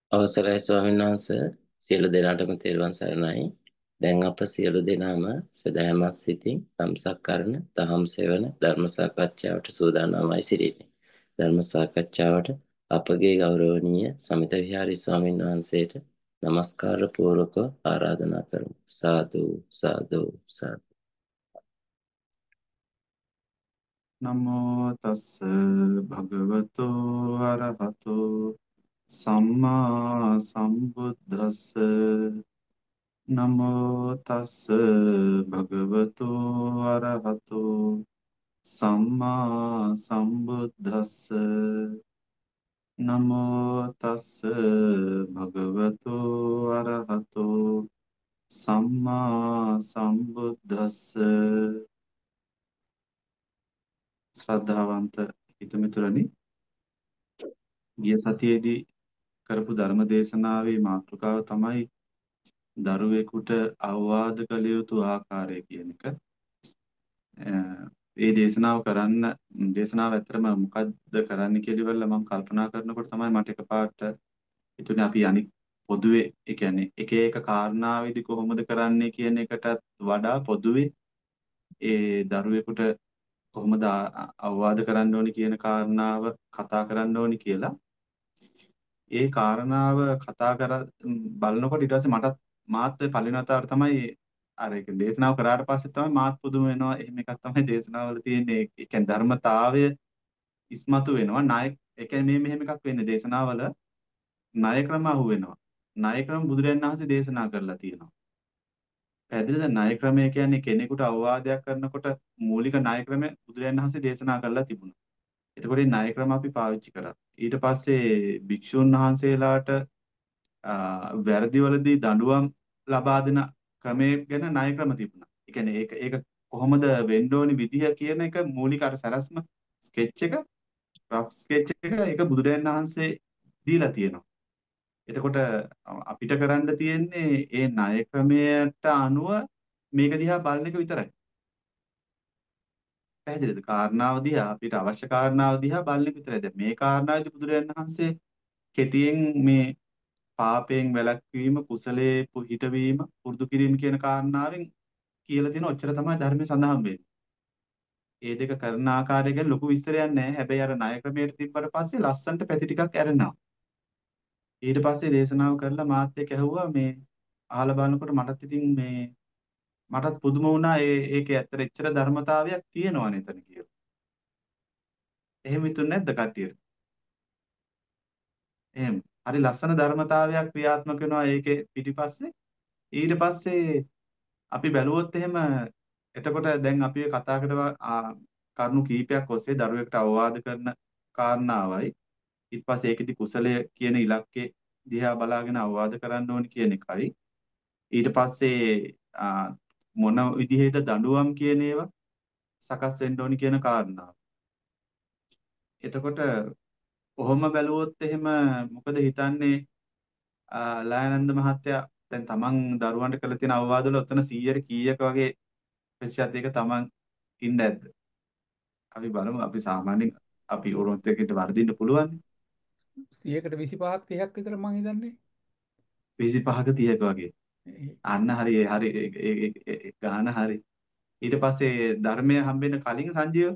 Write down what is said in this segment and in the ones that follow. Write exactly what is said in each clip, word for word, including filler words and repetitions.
අවසරයි ස්වාමීන් වහන්සේ සියලු දෙනාටම තෙරුවන් සරණයි. දැන් අප සියලු දෙනාම සදහැමත් සිතින් සම්සක් කරන දහම් සෙවන ධර්ම සාකච්ඡාවට සූදානම්වයි සිටින්නේ. ධර්ම සාකච්ඡාවට අපගේ ගෞරවනීය සමිත විහාරී ස්වාමීන් වහන්සේට নমස්කාර පූර්වක ආරාධනා කරමු. සාදු සාදු සාදු. නමෝ තස්ස භගවතෝ අරහතෝ සම්මා සම්බුද්දස්ස නමෝ තස්ස භගවතෝ අරහතෝ සම්මා සම්බුද්දස්ස නමෝ තස්ස භගවතෝ අරහතෝ සම්මා සම්බුද්දස්ස ශ්‍රද්ධාවන්ත හිතමිතුරනි ගිය සතියේදී කරපු ධර්ම දේශනාවේ මාතෘකාව තමයි දරුවෙකුට අවවාද කළ යුතු ආකාරය කියන එක. ඒ දේශනාව කරන්න දේශනාව ඇත්තටම මොකද්ද කරන්න කියලා මම කල්පනා කරනකොට තමයි මට එකපාරට හිතුනේ අපි අනිත් පොදුවේ ඒ කියන්නේ එක එක කාරණාවෙදි කොහොමද කරන්නේ කියන එකටත් වඩා පොදුවේ ඒ දරුවෙකුට කොහොමද අවවාද කරන්න ඕනි කියන කාරණාව කතා කරන්න ඕනි කියලා. ඒ කාරණාව කතා කර බලනකොට ඊට පස්සේ මටත් මාත් පළවෙනි වතාවට තමයි අර ඒක දේශනාව කරාට පස්සේ තමයි මාත් පුදුම වෙනවා. එහෙම එකක් තමයි දේශනාවල තියෙන්නේ. ඒ කියන්නේ ධර්මතාවය ඉස්මතු වෙනවා. ණය ඒ කියන්නේ මේ මෙහෙම එකක් වෙන්නේ දේශනාවල ණය ක්‍රම අහු වෙනවා. ණය ක්‍රම බුදුරජාණන් වහන්සේ දේශනා කරලා තියෙනවා. පැහැදිලිද? ණය ක්‍රමය කියන්නේ කෙනෙකුට අවවාදයක් කරනකොට මූලික ණය ක්‍රමය බුදුරජාණන් වහන්සේ දේශනා කරලා තිබුණා. එතකොට මේ ණය ක්‍රම අපි පාවිච්චි කරා. ඊට පස්සේ භික්ෂුන් වහන්සේලාට වැරදිවලදී දඬුවම් ලබා දෙන ක්‍රමයේ ගැන ණය ක්‍රම තිබුණා. ඒ කියන්නේ ඒක ඒක කොහොමද වෙන්න ඕනි විදිහ කියන එක මූලික අර සැලැස්ම ස්කෙච් එක රෆ් ස්කෙච් එක ඒක බුදුරජාණන් වහන්සේ දීලා තියෙනවා. එතකොට අපිට කරන්න තියෙන්නේ ඒ ණය ක්‍රමයට අනුව මේක දිහා බලන එක විතරයි. පැහැදිලිද? කාරණාව දිහා අපිට අවශ්‍ය කාරණාව දිහා බලන එක විතරයි. දැන් මේ කාරණාවේදී බුදුරජාණන් වහන්සේ කෙටියෙන් මේ පාපයෙන් වැළැක්වීම, කුසලයේ පිහිටවීම, පුරුදු කිරීම කියන කාරණාවෙන් කියලා තියෙන ඔච්චර තමයි ධර්මයේ සඳහන් වෙන්නේ. ඒ දෙක කරන ආකාරය ගැන ලොකු විස්තරයක් නැහැ. හැබැයි අර ණය ක්‍රමයට තිබ්බට පස්සේ ලස්සන්ට පැති ටිකක් ඇරෙනවා. ඊට පස්සේ දේශනාව කරලා මාත් එක්ක ඇහුවා මේ අහලා බලනකොට මටත් ඉතින් මේ මටත් පුදුම වුණා ඒ ඒකේ ඇත්තට එච්චර ධර්මතාවයක් තියෙනවනේ එතන කියලා. එහෙම හිතුනේ නැද්ද කට්ටියට? එහෙම. හරි ලස්සන ධර්මතාවයක් ක්‍රියාත්මක වෙනවා ඒකේ පිටිපස්සේ. ඊට පස්සේ අපි බැලුවොත් එහෙම එතකොට දැන් අපි කතා කරලා කරුණු කීපයක් ඔස්සේ දරුවෙක්ට අවවාද කරන කාරණාවයි ඊට පස්සේ ඒකෙදි කුසලය කියන ඉලක්කේ දිහා බලාගෙන අවවාද කරන්න ඕනි කියන එකයි ඊට පස්සේ මොන විදිහේද දඬුවම් කියන ඒවා සකස් වෙන්න ඕනි කියන කාරණාව. එතකොට කොහොම බැලුවොත් එහෙම මොකද හිතන්නේ ලායනන්ද මහත්තයා දැන් තමන් දරුවන්ට කළ තියෙන අවවාද වල ඔතන සීයට කීයක වගේ ප්‍රතිශත එක තමන් ඉන්න ඇද්ද? අපි බලමු අපි සාමාන්‍යයෙන් අපි ඔරොත් එකකට වර්ධින්න පුළුවන්. සියයකට විසිපහක් තිහක් විතර මං හිතන්නේ. විසිපහක තිහක වගේ. අන්න හරි හරි ඒ ගාන හරි. ඊට පස්සේ ධර්මය හම්බෙන්න කලින් සංජීව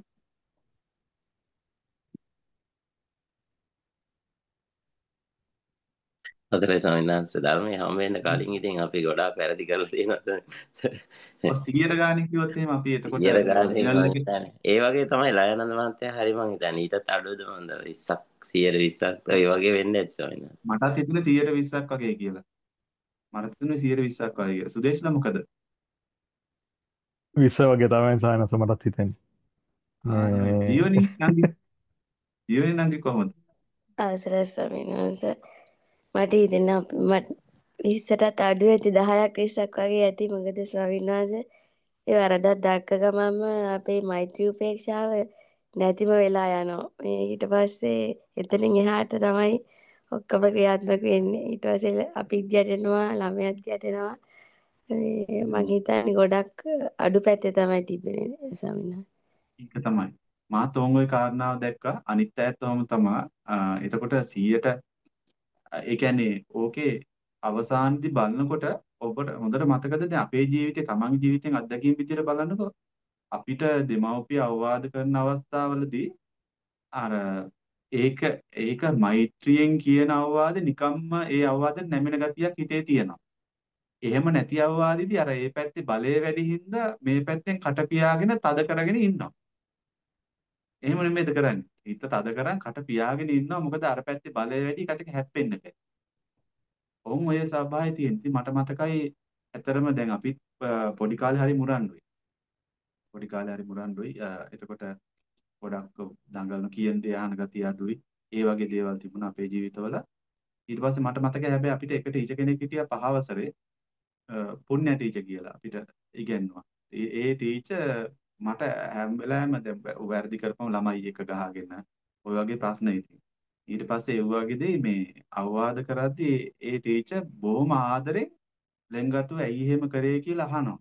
අවසරයි ස්වාමීන් වහන්සේ ධර්මයේ හැම වෙන්න කලින් ඉතින් අපි ගොඩාක් වැරදි කරලා තියෙනවා. ඔය සියයට ගාණක් කිව්වොත් එහෙම අපි එතකොට ඊයර ගානේ ඔරිජිනල් මම එකේ හිතන්නේ. ඒ වගේ තමයි ලයනන්ද මහත්තයා හරි මං හිතන්නේ. ඊටත් අඩුවද මන්ද විස්සක් සියයට විස්සක් ඔය වගේ වෙන්නේ නැති ස්වාමීන් වහන්සේ. මටත් හිතුනේ සියයට විස්සක් වගේ කියලා. මට හිතුනේ සියයට විස්සක් වගේ කියලා. සුදේශ්ලා මොකද? විස්ස වගේ තමයි සායනස මටත් හිතෙන්නේ. ආ ජීවනි නංගි ජීවනි නංගි කොහොමද? අවසරයි ස්වාමීන් වහන්සේ. මට හිතෙනවා මට විස්සටත් අඩු ඇති දහයක් විස්සක් වගේ ඇති. මොකද ස්වාමීන් වහන්සේ ඒ වරදක් දැක්ක ගමන්ම අපේ මෛත්‍රී උපේක්ෂාව නැතිම වෙලා යනවා. මේ ඊට පස්සේ එතනින් එහාට තමයි ඔක්කොම ක්‍රියාත්මක වෙන්නේ. ඊට පස්සේ අපිත් ගැටෙනවා, ළමයාත් ගැටෙනවා. මේ මං හිතන්නේ ගොඩක් අඩු පැත්තේ තමයි තිබෙන්නේ ස්වාමීන් වහන්සේ. ඒක තමයි. මාත් ඕන් ওই කාරණාව දැක්කා. අනිත් අයත් ඔහොම තමයි. එතකොට සියයට ඒ කියන්නේ ඕකේ අවසානයේදී බලනකොට ඔබට හොඳට මතකද දැන් අපේ ජීවිතේ තමන්ගේ ජීවිතෙන් අත්දැකීම් විදිහට බලනකොට අපිට දෙමව්පිය අවවාද කරන අවස්ථාවලදී අර ඒක ඒක මෛත්‍රියෙන් කියන අවවාද නිකම්ම ඒ අවවාද නැමෙන ගතියක් හිතේ තියෙනවා. එහෙම නැති අවවාදෙදී අර ඒ පැත්තේ බලය වැඩි හින්දා මේ පැත්තෙන් කට පියාගෙන තද කරගෙන ඉන්නවා. එහෙම නෙමෙයිද කරන්නේ. හිත තද කරන් කට පියාගෙන ඉන්නවා. මොකද අර පැත්තේ බලය වැඩි කටක හැප්පෙන්න බෑ. ඔවුන් ඔය සබාවේ තියෙන. ඉතින් මට මතකයි ඇතරම දැන් අපි පොඩි කාලේ හරි මුරණ්ඩුයි. පොඩි කාලේ හරි මුරණ්ඩුයි. එතකොට ගොඩක් දඟලන කියන දේ අහන ගතිය අඩුයි. ඒ වගේ දේවල් තිබුණා අපේ ජීවිතවල. ඊට පස්සේ මට මතකයි හැබැයි අපිට එක ටීචර් කෙනෙක් හිටියා පහ වසරේ පුණ්‍ය ටීචර් කියලා අපිට ඉගෙනුවා. ඒ ඒ ටීචර් මට හැම වෙලාවෙම දැන් වැරදි කරපම ළමයි එක ගහගෙන ඔය වගේ ප්‍රශ්න ඉතින්. ඊට පස්සේ ඒ වගේදී මේ අවවාද කරද්දී ඒ ටීචර් බොහොම ආදරෙන් ලෙන්ගතු ඇයි එහෙම කරේ කියලා අහනවා.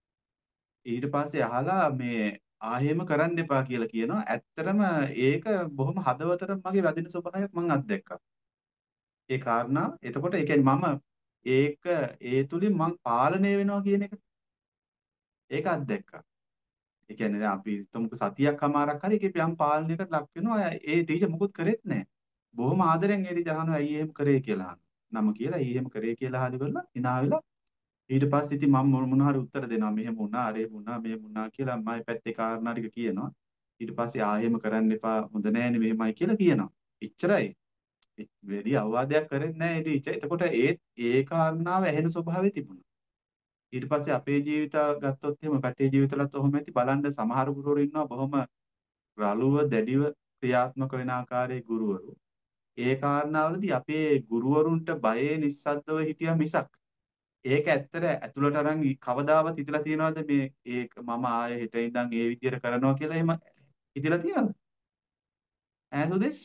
ඊට පස්සේ අහලා මේ ආයෙම කරන්න එපා කියලා කියනවා. ඇත්තටම ඒක බොහොම හදවතට මගේ වැදින ස්වභාවයක් මම අත්දැක්කා. ඒ කාරණා එතකොට ඒ කියන්නේ මම ඒක ඒ තුලින් මං පාලනය වෙනවා කියන එක ඒක අත්දැක්කා. ඒ කියන්නේ දැන් අපි හිතමුකෝ සතියක් අමාරක් හරි ඒකේ යම් පාලනයකට ලක් වෙනවා. ඒ ටීචර් මුකුත් කරෙත් නැහැ. බොහොම ආදරෙන් ඒ ටීචර් අහනවා ඇයි එහෙම කරේ කියලා අහනවා. නම කියලා ඇයි එහෙම කරේ කියලා අහලි වෙලා hina වෙලා ඊට පස්සේ ඉතින් මම මොන හරි උත්තර දෙනවා. මෙහෙම වුණා, අර එහෙම වුණා, මෙහෙම වුණා කියලා මම පැත්තේ කාරණා ටික කියනවා. ඊට පස්සේ ආයෙම කරන්න එපා, හොඳ නෑනේ මෙහෙමයි කියලා කියනවා. එච්චරයි. වැඩි අවවාදයක් කරෙන්නේ නැහැ ඒ ටීචර්. එතකොට ඒ ඒ කාරණාව ඇහෙන ස්වභාවය තිබුණා. ඊට පස්සේ අපේ ජීවිත ගත්තොත් එහෙම පැටේ ජීවිතවලත් ඔහොම ඇති බලන්න සමහර ගුරුවරු ඉන්නවා බොහොම රළුව දැඩිව ක්‍රියාත්මක වෙන ආකාරයේ ගුරුවරු. ඒ කාරණාවලදී අපේ ගුරුවරුන්ට බයේ නිස්සද්දව හිටියා මිසක් ඒක ඇත්තට ඇතුළට අරන් කවදාවත් හිතලා තියනවද මේ ඒක මම ආයෙ හෙට ඉඳන් ඒ විදියට කරනවා කියලා එහෙම හිතලා තියනවද? ඈ සුදේශ්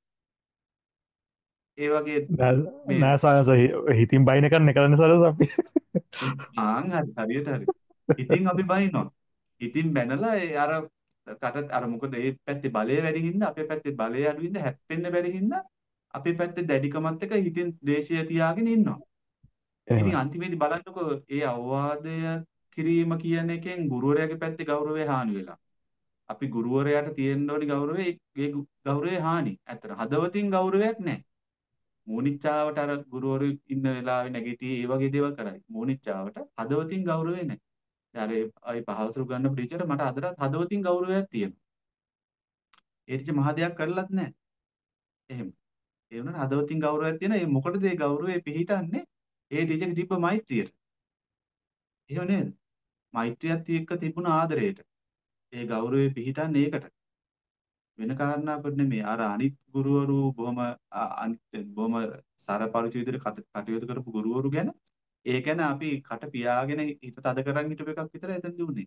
ඒ වගේ මේ නෑ සායස හිතින් බයින කරන්න කරන්න සරස අපි ආන් හරි හරියට හරි. ඉතින් අපි බයිනවා. ඉතින් බැනලා ඒ අර කට අර මොකද ඒ පැත්තේ බලය වැඩි හින්දා අපේ පැත්තේ බලය අඩු හින්දා හැප්පෙන්න බැරි හින්දා අපේ පැත්තේ දැඩිකමත් එක්ක හිතින් ද්වේෂය තියාගෙන ඉන්නවා. ඉතින් අන්තිමේදී බලන්නකෝ ඒ අවවාදය කිරීම කියන එකෙන් ගුරුවරයාගේ පැත්තේ ගෞරවය හානි වෙලා. අපි ගුරුවරයාට තියෙන්න ඕනි ගෞරවය ඒ ගෞරවය හානි. ඇත්තට හදවතින් ගෞරවයක් නැහැ. මෝනිච්චාවට අර ගුරුවරු ඉන්න වෙලාවේ නැගිටී ඒ වගේ දේවල් කරයි. මෝනිච්චාවට හදවතින් ගෞරවය නැහැ. දැන් අර අය පහවසරු ගන්න ටීචර් මට අදටත් හදවතින් ගෞරවයක් තියෙනවා. ඒ ටීචර් මහ දෙයක් කරලත් නැහැ. එහෙම. ඒ වුණාට හදවතින් ගෞරවයක් තියෙන. ඒ මොකටද ඒ ගෞරවය පිහිටන්නේ? ඒ ටීචර්ගේ තිබ්බ මෛත්‍රියට. එහෙම නේද? මෛත්‍රියත් එක්ක තිබුණ ආදරයට. ඒ ගෞරවය පිහිටන්නේ ඒකට. වෙන කාරණාවකට නෙමෙයි. අර අනිත් ගුරුවරු බොහොම අනිත් බොහොම සරපරිචි විදිහට කටයුතු කරපු ගුරුවරු ගැන ඒ ගැන අපි කට පියාගෙන හිත තද කරන් හිටපු එකක් විතරයි එතනදී උනේ.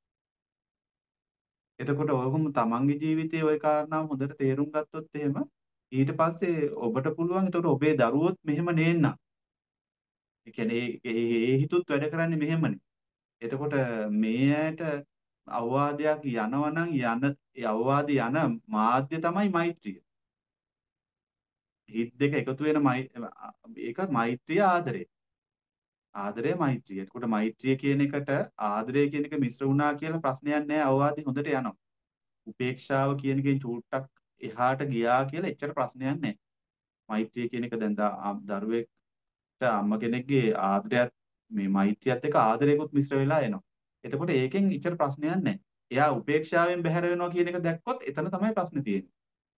එතකොට ඔයගොම තමන්ගේ ජීවිතයේ ওই කාරණාව හොඳට තේරුම් ගත්තොත් එහෙම ඊට පස්සේ ඔබට පුළුවන් එතකොට ඔබේ දරුවොත් මෙහෙම නේන්නා. ඒ කියන්නේ ඒ හිතුත් වැඩ කරන්නේ මෙහෙමනේ. එතකොට මේ ඇයට අවවාදයක් යනවා නම් යන ඒ අවවාද යන මාධ්‍ය තමයි මෛත්‍රිය. හිත් දෙක එකතු වෙන ඒක මෛත්‍රිය ආදරය. ආදරය මෛත්‍රිය. එතකොට මෛත්‍රිය කියන එකට ආදරය කියන එක මිශ්‍ර වුණා කියලා ප්‍රශ්නයක් නැහැ. අවවාදي හොඳට යනවා. උපේක්ෂාව කියන එකෙන් චූට්ටක් එහාට ගියා කියලා එච්චර ප්‍රශ්නයක් නැහැ. මෛත්‍රිය කියන එක දැන් දරුවෙක්ට අම්මා කෙනෙක්ගේ ආදරයත් මේ මෛත්‍රියත් එක්ක ආදරයකුත් මිශ්‍ර වෙලා එනවා. එතකොට ඒකෙන් ඉච්චර ප්‍රශ්නයක් නැහැ. එයා උපේක්ෂාවෙන් බැහැර වෙනවා කියන එක දැක්කොත් එතන තමයි ප්‍රශ්නේ තියෙන්නේ.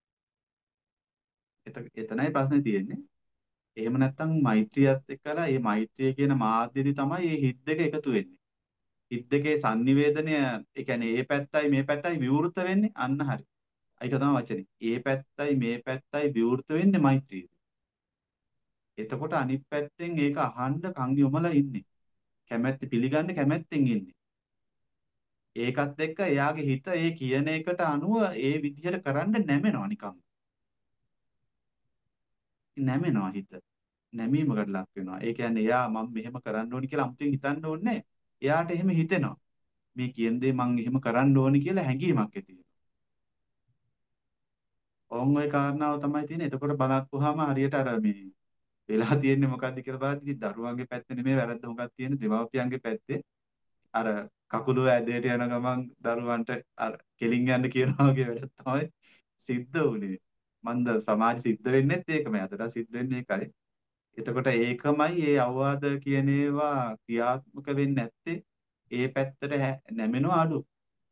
එතනයි ප්‍රශ්නේ තියෙන්නේ. එහෙම නැත්නම් මෛත්‍රියත් එක්කලා මේ මෛත්‍රිය කියන මාධ්‍යදී තමයි මේ හිත් දෙක එකතු වෙන්නේ. හිත් දෙකේ sannivedanaya ඒ කියන්නේ මේ පැත්තයි මේ පැත්තයි විවෘත වෙන්නේ අන්න හරි. ඒක තමයි වචනේ. මේ පැත්තයි මේ පැත්තයි විවෘත වෙන්නේ මෛත්‍රිය. එතකොට අනිත් පැත්තෙන් ඒක අහන්න කන් යොමලා ඉන්නේ. කැමැත්ත පිළිගන්න කැමැත්තෙන් ඉන්නේ. ඒකත් එක්ක එයාගේ හිත ඒ කියන එකට අනුව ඒ විදිහට කරන්න නැමෙනවා නිකම්. නැමෙනවා හිත. නැමීමකට ලක් වෙනවා. ඒ කියන්නේ එයා මම මෙහෙම කරන්න ඕනි කියලා අමුතුවෙන් හිතන්න ඕනේ. එයාට එහෙම හිතෙනවා. මේ කියන දේ මම එහෙම කරන්න ඕනි කියලා හැඟීමක් ඇති වෙනවා. ඕන් ඔය කාරණාව තමයි තියෙන්නේ. එතකොට බලක්වහම හරියට අර මේ වෙලා තියෙන්නේ මොකද්ද කියලා බලද්දි ඉතින් දරුවන්ගේ පැත්තේ නෙමෙයි වැරද්ද මොකක්ද තියෙන්නේ දෙමාපියන්ගේ පැත්තේ. අර කකුල ඇදයට යන ගමන් දරුවන්ට අර කෙලින් යන්න කියනවා වගේ වැඩක් තමයි සිද්ධ වුනේ. මන්ද සමාජ සිද්ධ වෙන්නේත් ඒකමයි. අදට සිද්ධ වෙන්නේ ඒකයි. එතකොට ඒකමයි ඒ අවවාද කියන ඒවා ක්‍රියාත්මක වෙන්නේ නැත්තේ ඒ පැත්තට හැ- නැමෙනවා අඩු.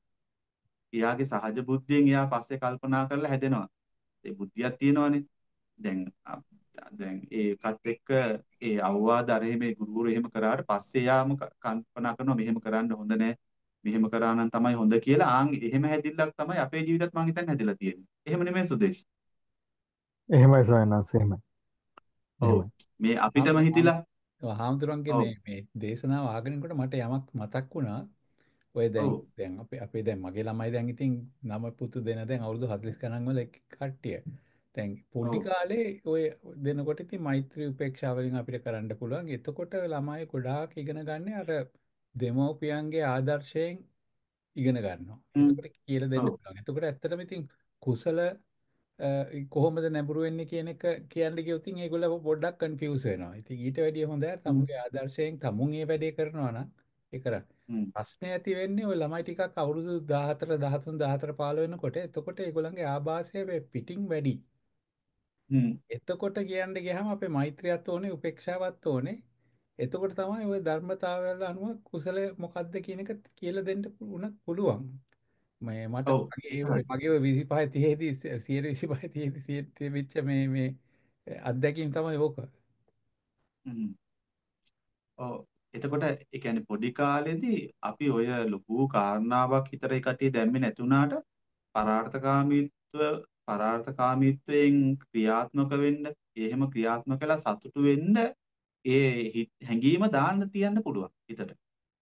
එයාගේ සහජ බුද්ධියෙන් එයා පස්සේ කල්පනා කරලා හැදෙනවා. ඒ බුද්ධියක් තියෙනවනේ. දැන් අ- දැන් ඒකත් එක්ක ඒ අවවාද අර එහෙම ගුරුවරු එහෙම කරාට පස්සේ යාම ක- කල්පනා කරනවා මෙහෙම කරන්න හොඳ නෑ මෙහෙම කරා නම් තමයි හොඳ කියලා ආන් එහෙම හැදිල්ලක් තමයි අපේ ජීවිතත් මං හිතන්නේ හැදිලා තියෙන්නේ. එහෙම නෙමෙයි සුදේශ්. එහෙමයි සයනස් එහෙමයි. ඔව් එහෙමයි. මේ අපිටම හාමුදුරුවෝ හිතිලා හාමුදුරුවන්ගේ ඔව් මේ මේ දේශනාව අහගෙනකොට මට යමක් මතක් වුණා. ඔය දැන් ඔව් දැන් අපේ අපේ දැන් මගේ ළමයි දැන් ඉතින් නම පුතු දෙන දැන් අවුරුදු හතළිස් ගණන් වල කට්ටිය. දැන් පොඩි ඔව් කාලේ ඔය දෙනකොට ඉතින් මෛත්‍රී උපේක්ෂා වලින් අපිට කරන්න පුළුවන්. එතකොට ළමයි ගොඩාක් ඉගෙන ගන්න අර දෙමව්පියන්ගේ ආදර්ශයෙන් ඉගෙන ගන්නවා. හ්ම් එතකොට කියලා දෙන්න ඔව් පුළුවන්. එතකොට ඇත්තටම ඉතින් කුසල අ, කොහොමද නැඹුරු වෙන්නේ කියන එක කියන්න ගියොත් ඉතින් ඒගොල්ලෝ පොඩ්ඩක් කන්ෆියුස් වෙනවා. ඉතින් ඊට වැඩිය හොඳ හ්ම් තමුන්ගේ ආදර්ශයෙන් තමුන් මේ වැඩේ කරනවා නම් ඒ කරන්න. හ්ම් ප්‍රශ්නේ ඇති වෙන්නේ ওই ළමයි ටිකක් අවුරුදු දාහතර දහතුන් දාහතර පහළොව වෙනකොට එතකොට ඒගොල්ලන්ගේ ආభాසය පිටින් වැඩි. හ්ම් එතකොට කියන්න ගියාම අපේ මෛත්‍රියත් ඕනේ උපේක්ෂාවත් ඕනේ. එතකොට තමයි ওই ධර්මතාවයල අනුව කුසල මොකක්ද කියන එක කියලා දෙන්න උනත් පුළුවන්. මේ මට ඔව් මගේ එච්චරයි. ඔය මගේ ඔය විසිපහ තිහේ දී සියයට විසිපහ තිහේ දී තිබිච්ච මේ මේ අත්දැකීම් තමයි ඕක. හ්ම් ඔව් එතකොට ඒ කියන්නේ පොඩි කාලේදී අපි ඔය ලොකු කාරණාවක් හිතට ඒ කටිය දැම්මේ නැතුණාට පරාර්ථකාමීත්ව පරාර්ථකාමීත්වයෙන් ක්‍රියාත්මක වෙන්න එහෙම ක්‍රියාත්මක කළා සතුටු වෙන්න ඒ හිත්- හැඟීම දාන්න තියන්න පුළුවන් හිතට.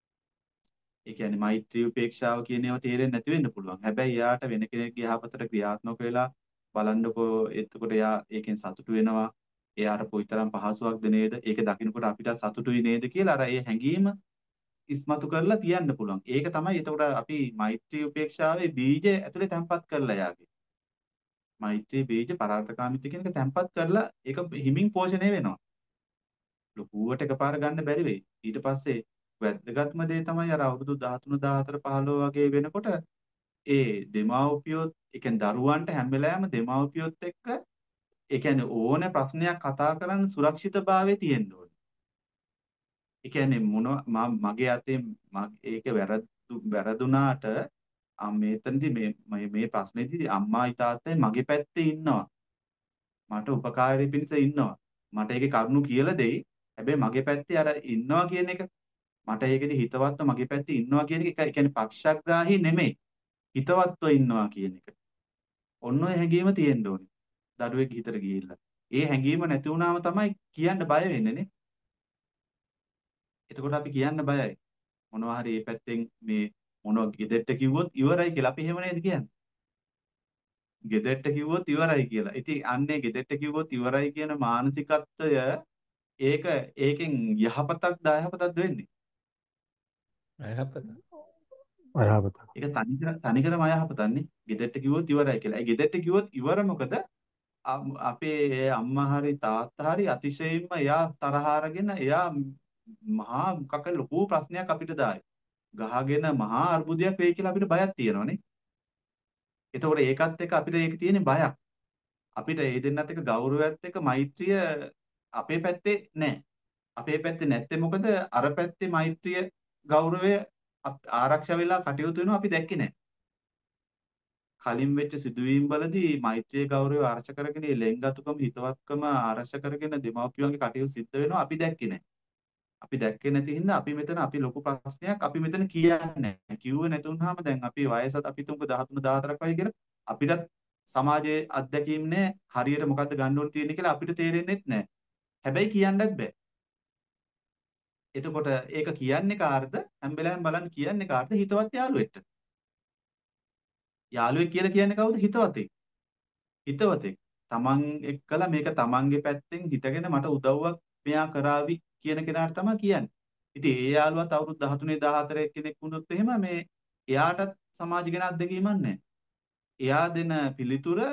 ඒ කියන්නේ මෛත්‍රී උපේක්ෂාව කියන ඒවා තේරෙන්නේ නැති වෙන්න පුළුවන්. හැබැයි එයාට වෙන කෙනෙක්ගේ යහපතට ක්‍රියාත්මක වෙලා බලන්නකෝ එතකොට එයා ඒකෙන් සතුටු වෙනවා. එයාට කොයිතරම් පහසුවක්ද නේද? ඒක දකිනකොට අපිට සතුටුයි නේද කියලා අර ඒ හැඟීම ඉස්මතු කරලා තියන්න පුළුවන්. ඒක තමයි එතකොට අපි මෛත්‍රී උපේක්ෂාවේ බීජය ඇතුලේ තැම්පත් කරලා යාගේ. මෛත්‍රී බීජ පරාර්ථකාමීත්ව කියන එක තැම්පත් කරලා ඒක හිමින් පෝෂණය වෙනවා. ලොකුවට එකපාර ගන්න බැරි වෙයි. ඊට පස්සේ වැදගත්ම දේ තමයි අර අවුරුදු දහතුන දාහතර පහළොව වගේ වෙනකොට ඒ දෙමාපියොත් ඒ කියන්නේ දරුවන්ට හැම වෙලාවෙම දෙමාපියොත් එක්ක ඒ කියන්නේ ඕන ප්‍රශ්නයක් කතා කරන්න සුරක්ෂිතභාවය තියෙන්න ඕනේ. ඒ කියන්නේ මොනවා මගේ අතේ ඒක වැරදු වැරදුනාට ආ මෙතනදී මේ මේ මේ ප්‍රශ්නේදී අම්මායි තාත්තයි මගේ පැත්තේ ඉන්නවා. මට උපකාරී පිණිස ඉන්නවා. මට ඒකේ කරුණු කියලා දෙයි. හැබැයි මගේ පැත්තේ අර ඉන්නවා කියන එක මට ඒකෙදි හිතවත්ව මගේ පැත්තේ ඉන්නවා කියන එක ඒ කියන්නේ පක්ෂග්‍රාහී නෙමෙයි. හිතවත්ව ඉන්නවා කියන එක. ඔන්න ඔය හැඟීම තියෙන්න ඕනේ. දරුවෙක් හිතට ගිහිල්ලා. ඒ හැඟීම නැති වුණාම තමයි කියන්න බය වෙන්නේ නේ. එතකොට අපි කියන්න බයයි. මොනවා හරි මේ පැත්තෙන් මේ මොනවා ගෙදෙට්ට කිව්වොත් ඉවරයි කියලා අපි එහෙම නේද කියන්නේ. ගෙදෙට්ට කිව්වොත් ඉවරයි කියලා. ඉතින් අන්නේ ගෙදෙට්ට කිව්වොත් ඉවරයි කියන මානසිකත්වය ඒක ඒකෙන් යහපතක්ද අයහපතක්ද වෙන්නේ? අයහපත. අයහපත. ඒක තනිකර තනිකරම අයහපතන්නේ. ගෙදෙට්ට කිව්වොත් ඉවරයි කියලා. ඒ ගෙදෙට්ට කිව්වොත් ඉවර මොකද? අම්- අපේ අම්මා හරි තාත්තා හරි අතිශයින්ම එයා තරහ අරගෙන එයා මහා මොකක් හරි ලොකු ප්‍රශ්නයක් අපිට දායි. ගහගෙන මහා අර්බුදයක් වෙයි කියලා අපිට බයක් තියෙනවනේ. එතකොට ඒකත් එක්ක අපිට ඒක තියෙන බයක්. අපිට ඒ දෙන්නත් එක්ක ගෞරවයත් එක්ක මෛත්‍රිය අපේ පැත්තේ නැහැ. අපේ පැත්තේ නැත්තේ මොකද? අර පැත්තේ මෛත්‍රිය ගෞරවය අප- ආරක්ෂා වෙලා කටයුතු වෙනවා අපි දැක්කේ නැහැ. කලින් වෙච්ච සිදුවීම් වලදී මෛත්‍රී ගෞරවය ආරක්ෂා කරගෙන මේ ලෙන්ගතුකම හිතවත්කම ආරක්ෂා කරගෙන දෙමාපියන්ගේ කටයුතු සිද්ධ වෙනවා අපි දැක්කේ නැහැ. අපි දැක්කේ නැති හින්දා අපි මෙතන අපි ලොකු ප්‍රශ්නයක් අපි මෙතන කියන්නේ නැහැ. කිව්වේ නැතුනහම දැන් අපි වයසත් අපි තුමුක දහතුන දහහතරක් වගේ කියලා අපිටත් සමාජයේ අත්දැකීම් නැහැ. හරියට මොකද්ද ගන්න ඕන තියෙන්නේ කියලා අපිට තේරෙන්නේත් නැහැ. හැබැයි කියන්නත් බෑ. එතකොට ඒක කියන්නේ කාටද? හැම වෙලාවෙම බලන්න කියන්නේ කාටද? හිතවත් යාළුවෙක්ට. යාළුවෙක් කියලා කියන්නේ කවුද? හිතවතෙක්. හිතවතෙක්. තමන් එක්කලා මේක තමන්ගේ පැත්තෙන් හිටගෙන මට උදව්වක් මෙයා කරાવી කියන කෙනාට තමයි කියන්නේ. ඉතින් ඒ යාළුවත් අවුරුදු දහතුනේ දහහතරේ කෙනෙක් වුණොත් එහෙම මේ එයාටත් සමාජ ගැන අත්දැකීමක් නැහැ. එයා දෙන පිළිතුර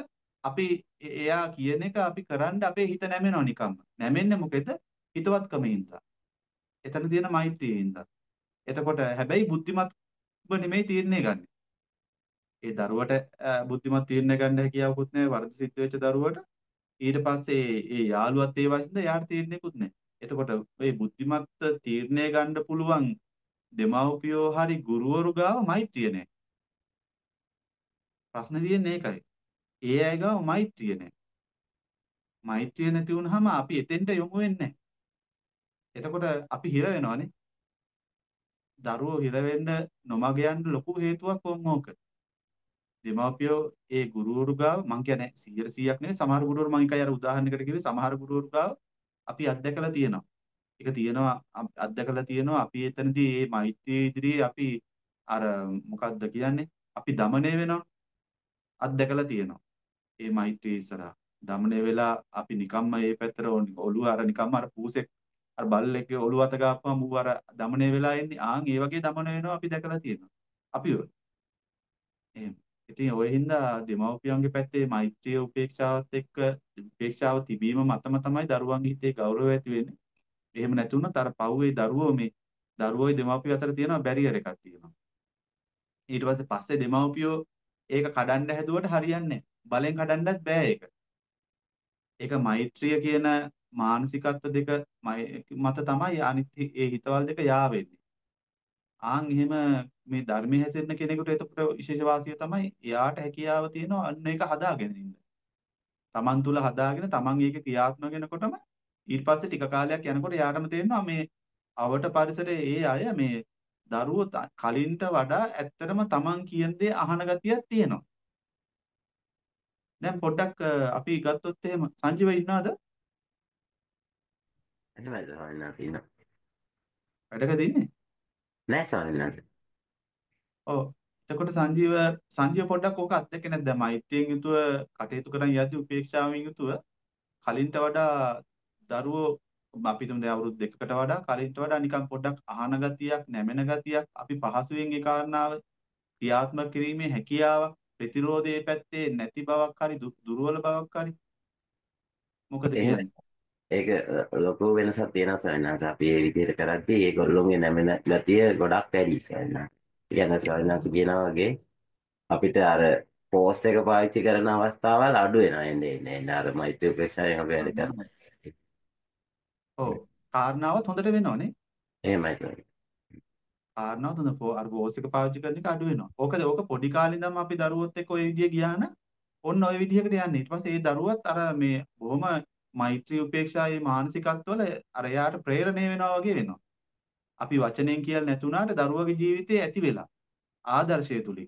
අපි එ- එයා කියන එක අපි කරන්න අපේ හිත නැමෙනවා නිකම්ම. නැමෙන්නේ මොකෙද? හිතවත්කම හින්දා. එතන තියෙන මෛත්‍රිය හින්දා. එතකොට හැබැයි බුද්ධිමත්ව නෙමෙයි තීරණය ගන්න. ඒ දරුවට අ, බුද්ධිමත් තීරණය ගන්න හැකියාවකුත් නැහැ වරද සිද්ධ වෙච්ච දරුවට. ඊට පස්සේ ඒ යාළුවත් ඒ වයින්ද යාට තීරණයකුත් නැහැ. එතකොට මේ බුද්ධිමත් තීරණය ගන්න පුළුවන් දෙමව්පියෝ හරි ගුරුවරු ගාව මෛත්‍රිය නැහැ. ප්‍රශ්නේ තියෙන්නේ ඒකයි. ඒ අය ගාව මෛත්‍රිය නැහැ. මෛත්‍රිය නැති වුනහම අපි එතෙන්ට යොමු වෙන්නේ නැහැ. එතකොට අපි හිර වෙනවනේ. දරුවෝ හිර වෙන්න නොමග යන්න ලොකු හේතුවක් වොන් ඕක. දෙමාපියෝ ඒ ගුරුවරු ගාව මං කියන්නේ සීයට සීයක් නෙවෙයි සමහර ගුරුවරු මං එකයි අර උදාහරණයකට කිව්වේ සමහර ගුරුවරු ගාව අපි අත්දැකලා තියෙනවා. ඒක තියෙනවා අ- අත්දැකලා තියෙනවා අපි එතනදී මේ මෛත්‍රිය ඉදිරියේ අපි අර මොකක්ද කියන්නේ අපි দমনය වෙනවා අත්දැකලා තියෙනවා. මේ මෛත්‍රිය ඉස්සරහා দমনය වෙලා අපි නිකම්ම මේ පැත්තට ඔන්- ඔළුව අර නිකම්ම අර පූසෙක් අර බල්ලෙක්ගේ ඔළුව අත ගාපුවම ඌ අර দমনය වෙලා එන්නේ ආන් ඒ වගේ দমনය වෙනවා අපි දැකලා තියෙනවා. අපි එහෙම. ඉතින් ඔය හින්දා දෙමව්පියන්ගේ පැත්තේ මෛත්‍රිය උපේක්ෂාවත් එක්ක උපේක්ෂාව තිබීම මතම තමයි දරුවන්ගේ හිතේ ගෞරවය ඇති වෙන්නේ. එහෙම නැති වුණොත් අර පව්වේ දරුවෝ මේ දරුවෝයි දෙමව්පියෝ අතර තියෙනවා බැරියර් එකක් තියෙනවා. ඊට පස්සේ පස්සේ දෙමව්පියෝ ඒක කඩන්න හැදුවට හරියන්නේ නැහැ. බලෙන් කඩන්නත් බෑ ඒක. ඒක මෛත්‍රිය කියන මානසිකත්ව දෙක මයි- මත තමයි අනිත් හි- ඒ හිතවල් දෙක යා වෙන්නේ. ආන් එහෙම මේ ධර්මයේ හැසිරෙන කෙනෙකුට එතකොට විශේෂ වාසිය තමයි එයාට හැකියාව තියෙනවා අන්න ඒක හදාගෙන ඉන්න. තමන් තුල හදාගෙන තමන් ඒක ක්‍රියාත්මක වෙනකොටම ඊට පස්සේ ටික කාලයක් යනකොට එයාටම තේරෙනවා මේ අවට පරිසරයේ ඒ අය මේ දරුවෝ ත- කලින්ට වඩා ඇත්තටම තමන් කියන දේ අහන ගතියක් තියෙනවා. දැන් පොඩ්ඩක් අ, අපි ගත්තොත් එහෙම සංජීව ඉන්නවද? එහෙමයි ස්වාමීන් වහන්සේ ඉන්න. වැඩකද ඉන්නේ? නෑ ස්වාමීන් වහන්සේ. ඔව්. එතකොට සංජීව සංජීව පොඩ්ඩක් ඕක අත්දැකේ නැද්ද? දැන් මෛත්‍රියෙන් යුතුව කටයුතු කරන් යද්දී උපේක්ෂාවෙන් යුතුව කලින්ට වඩා දරුවෝ අපි තුන් දැන් අවුරුදු දෙකකට වඩා කලින්ට වඩා නිකන් පොඩ්ඩක් අහන ගතියක් නැමෙන ගතියක් අපි පහසුවෙන් ඒ කාරණාව ක්‍රියාත්මක කිරීමේ හැකියාවක් ප්‍රතිරෝධයේ පැත්තේ නැති බවක් හරි දු- දුර්වල බවක් හරි මොකද එහෙමයි. කියන්නේ? ඒක අ, ලොකු වෙනසක් තියෙනවා ස්වාමීන් වහන්සේ. අපි මේ විදිහට කරද්දී ඒගොල්ලෝගේ නැමෙන ගතිය ගොඩක් වැඩි ස්වාමීන් වහන්සේ. කියන්නේ ස්වාමීන් වහන්සේ කියනවා වගේ අපිට අර ෆෝස් එක පාවිච්චි කරන අවස්ථාවල් අඩු වෙනවා එන්නේ එන්නේ එන්නේ. අර මෛත්‍රී උපේක්ෂාවෙන් අපි වැඩ කරනවා. ඔව්. කාරණාවත් හොඳට වෙනවනේ. එහෙමයි ස්වාමීන්. කාරණාවත් හොඳ ෆෝ- අර ෆෝස් එක පාවිච්චි කරන එක අඩු වෙනවා. ඕකද ඕක පොඩි කාලේ ඉඳන්ම අපි දරුවොත් එක්ක ওই විදිය ගියා නම් ඔන්න ওই විදිහකට යන්නේ. ඊට පස්සේ ඒ දරුවත් අර මේ බොහොම මෛත්‍රී උපේක්ෂාවේ මානසිකත්වවල අර එයාට ප්‍රේරණය වෙනවා වගේ වෙනවා. අපි වචනෙන් කියලා නැතුණාට දරුවගේ ජීවිතේ ඇති වෙලා ආදර්ශය තුලින්.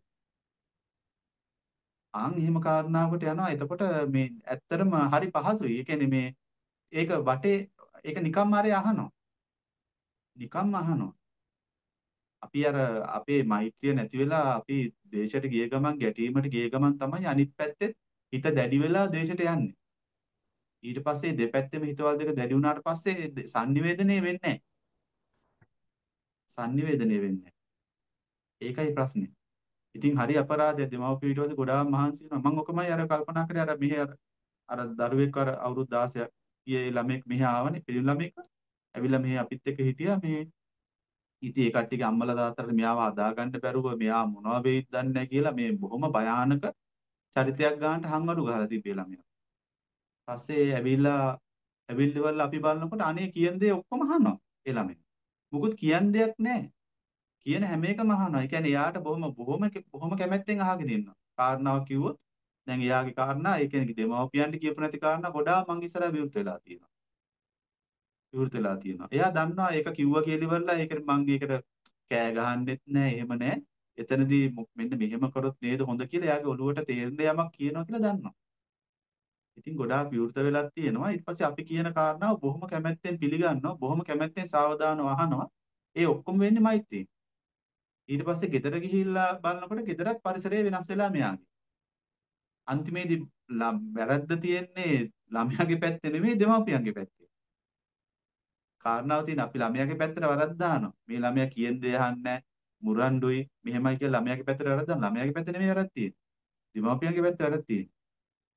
ආන් එහෙම කාරණාවකට යනවා. එතකොට මේ ඇත්තටම හරි පහසුයි. ඒ කියන්නේ මේ ඒක වටේ ඒක නිකම්ම හරි අහනවා. නිකම්ම අහනවා. අපි අර අපේ මෛත්‍රිය නැති වෙලා අපි දේශයට ගිය ගමන් ගැටීමට ගිය ගමන් තමයි අනිත් පැත්තේ හිත දැඩි වෙලා දේශයට යන්නේ. ඊට පස්සේ දෙපැත්තෙම හිතවල් දෙක දැඩි වුණාට පස්සේ දෙ- sannivedanaya වෙන්නේ නැහැ. sannivedanaya වෙන්නේ නැහැ. ඒකයි ප්‍රශ්නේ. ඉතින් හරි අපරාධයක් දෙමව්පියෝ ඊට පස්සේ ගොඩාක් මහන්සි වෙනවා. මම ඔකමයි අර කල්පනා කරේ අර මෙහෙ අර අර දරුවෙක් අර අවුරුදු දාසයක් ගියේ ළමෙක් මෙහෙ ආවනේ පිරිමි ළමෙක්. ඇවිල්ලා මෙහෙ අපිත් එක්ක හිටියා මේ ඉතින් ඒ කට්ටියගේ අම්මලා තාත්තලා මෙයාව හදාගන්න බැරුව මෙයා මොනවා වෙයිද දන්නේ නැහැ කියලා මේ බොහොම භයානක චරිතයක් ගන්නට හංගඩු ගහලා තිබ්බේ ළමයා. පස්සේ ඇවිල්ලා ඇවිල්ලිවල අපි බලනකොට අනේ කියන දේ ඔක්කොම අහනවා ඒ ළමයා. මුකුත් කියන්න දෙයක් නැහැ. කියන හැම එකම අහනවා. ඒ කියන්නේ එයාට බොහොම බොහොම බොහොම කැමැත්තෙන් අහගෙන ඉන්නවා. කාරණාවක් කිව්වොත් දැන් එයාගේ කාරණා ඒ කියන්නේ දෙමව්පියන්ට කියපු නැති කාරණා ගොඩාක් මං ඉස්සරහ විවෘත වෙලා තියෙනවා. විවෘත වෙලා තියෙනවා. එයා දන්නවා ඒක කිව්වා කියලා ඉවරලා ඒකට මං ඒකට කෑ ගහන්නෙත් නෑ එහෙම නෑ. එතනදී මො- මෙන්න මෙහෙම කරොත් නේද හොඳ කියලා එයාගේ ඔළුවට තේරෙන යමක් කියනවා කියලා දන්නවා. ඉතින් ගොඩාක් විවෘත වෙලා තියෙනවා. ඊට පස්සේ අපි කියන කාරණාව බොහොම කැමැත්තෙන් පිළිගන්නවා. බොහොම කැමැත්තෙන් සාවධානව අහනවා. ඒ ඔක්කොම වෙන්නේ මෛත්‍රියෙන්. ඊට පස්සේ ගෙදර ගිහිල්ලා බලනකොට ගෙදරත් පරිසරය වෙනස් වෙලා මෙයාගේ. අන්තිමේදී ළම්- වැරද්ද තියෙන්නේ ළමයාගේ පැත්තේ නෙමෙයි දෙමාපියන්ගේ පැත්තේ. කාරණාව තියෙන අපි ළමයාගේ පැත්තට වරද්ද දානවා. මේ ළමයා කියන දේ අහන්නේ මුරණ්ඩුයි මෙහෙමයි කියලා ළමයාගේ පැත්තට වරද්ද දානවා. ළමයාගේ පැත්තේ නෙමෙයි වැරද්ද තියෙන්නේ. දෙමාපියන්ගේ පැත්තේ වැරද්ද තියෙන්නේ.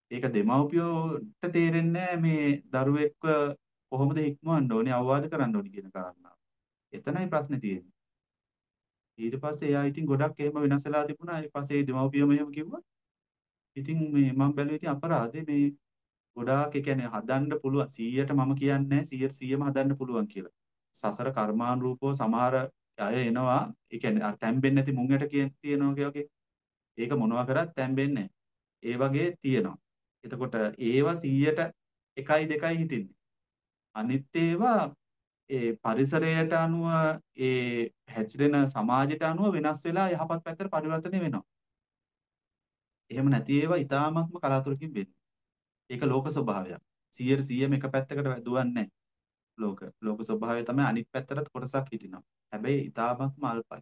ඒක දෙමව්පියෝට තේරෙන්නේ නැහැ මේ දරුවෙක්ව කොහොමද හික්මවන්න ඕනේ අවවාද කරන්න ඕනේ කියන කාරණාව. එතනයි ප්‍රශ්නේ තියෙන්නේ. ඊට පස්සේ එයා ඉතින් ගොඩක් එහෙම වෙනස් වෙලා තිබුණා. ඊට පස්සේ ඒ දෙමව්පියෝම එහෙම කිව්වා. ඉතින් මේ මම බැලුවා ඉතින් අපරාධේ මේ ගොඩාක් ඒ කියන්නේ හදන්න පුළුවන් සීයට මම කියන්නේ සීයට සීයම හදන්න පුළුවන් කියලා. සසර කර්මානුරූපව සමහර අය එනවා. ඒ කියන්නේ අර තැම්බෙන්නේ නැති මුං යට කියන තියෙනවා වගේ. ඒක මොනවා කරත් තැම්බෙන්නේ නැහැ. ඒ වගේ තියෙනවා. එතකොට ඒවා සීයට එකයි දෙකයි හිටින්නේ. අනිත් ඒවා ඒ පරිසරයට අනුව ඒ හැසිරෙන සමාජයට අනුව වෙනස් වෙලා යහපත් පැත්තට පරිවර්තනය වෙනවා. එහෙම නැති ඒවා ඊටාත්ම කලාතුරකින් වෙන්නේ. ඒක ලෝක ස්වභාවයක්. සීයට සීයම එක පැත්තකට දුවන්නේ නැහැ. ලෝක ලෝක ස්වභාවය තමයි අනිත් පැත්තටත් කොටසක් හිටිනවා. හැබැයි ඊටාත්ම අල්පයි.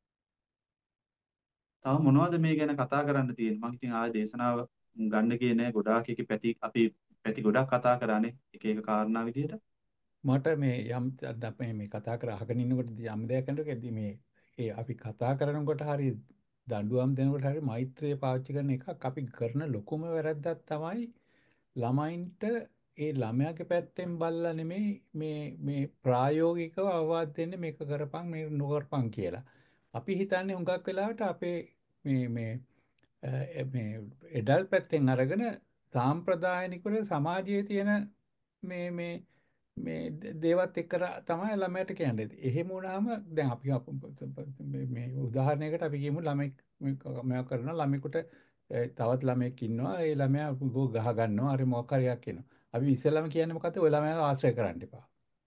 තව මොනවද මේ ගැන කතා කරන්න තියෙන්නේ? මම ඉතින් ආයේ දේශනාව ගන්න ගියේ නෑ. ගොඩාක් එකේ පැති අපි පැති ගොඩක් කතා කරානේ එක එක කාරණා විදිහට. මට මේ යම් අපේ මේ කතා කර අහගෙන ඉන්නකොට යම් දෙයක් කරනකොට මේ ඒ අපි කතා කරනකොට හරි දඬුවම් දෙනකොට හරි මෛත්‍රිය පාවිච්චි කරන එකක් අපි කරන ලොකුම වැරද්දක් තමයි ළමයින්ට ඒ ළමයාගේ පැත්තෙන් බලලා නෙමෙයි මේ මේ ප්‍රායෝගිකව අවවාද දෙන්නේ මේක කරපන් මේක නොකරපන් කියලා. අපි හිතන්නේ හුඟක් වෙලාවට අපේ මේ මේ මේ එඩල් පැත්තෙන් අරගෙන සාම්ප්‍රදායිකව සමාජයේ තියෙන මේ මේ මේ දේවත් එක්ක තමයි ළමයට කියන්නේ. එහෙම වුණාම දැන් අපි මේ උදාහරණයකට අපි කියමු ළමෙක් මේක කරන ළමෙකුට තවත් ළමෙක් ඉන්නවා. ඒ ළමයා ගෝ ගහ ගන්නවා. හරි මොකක් හරි එකක් කියනවා. අපි ඉස්සෙල්ලාම කියන්නේ මොකද්ද? ඔය ළමයාව ආශ්‍රය කරන්න එපා.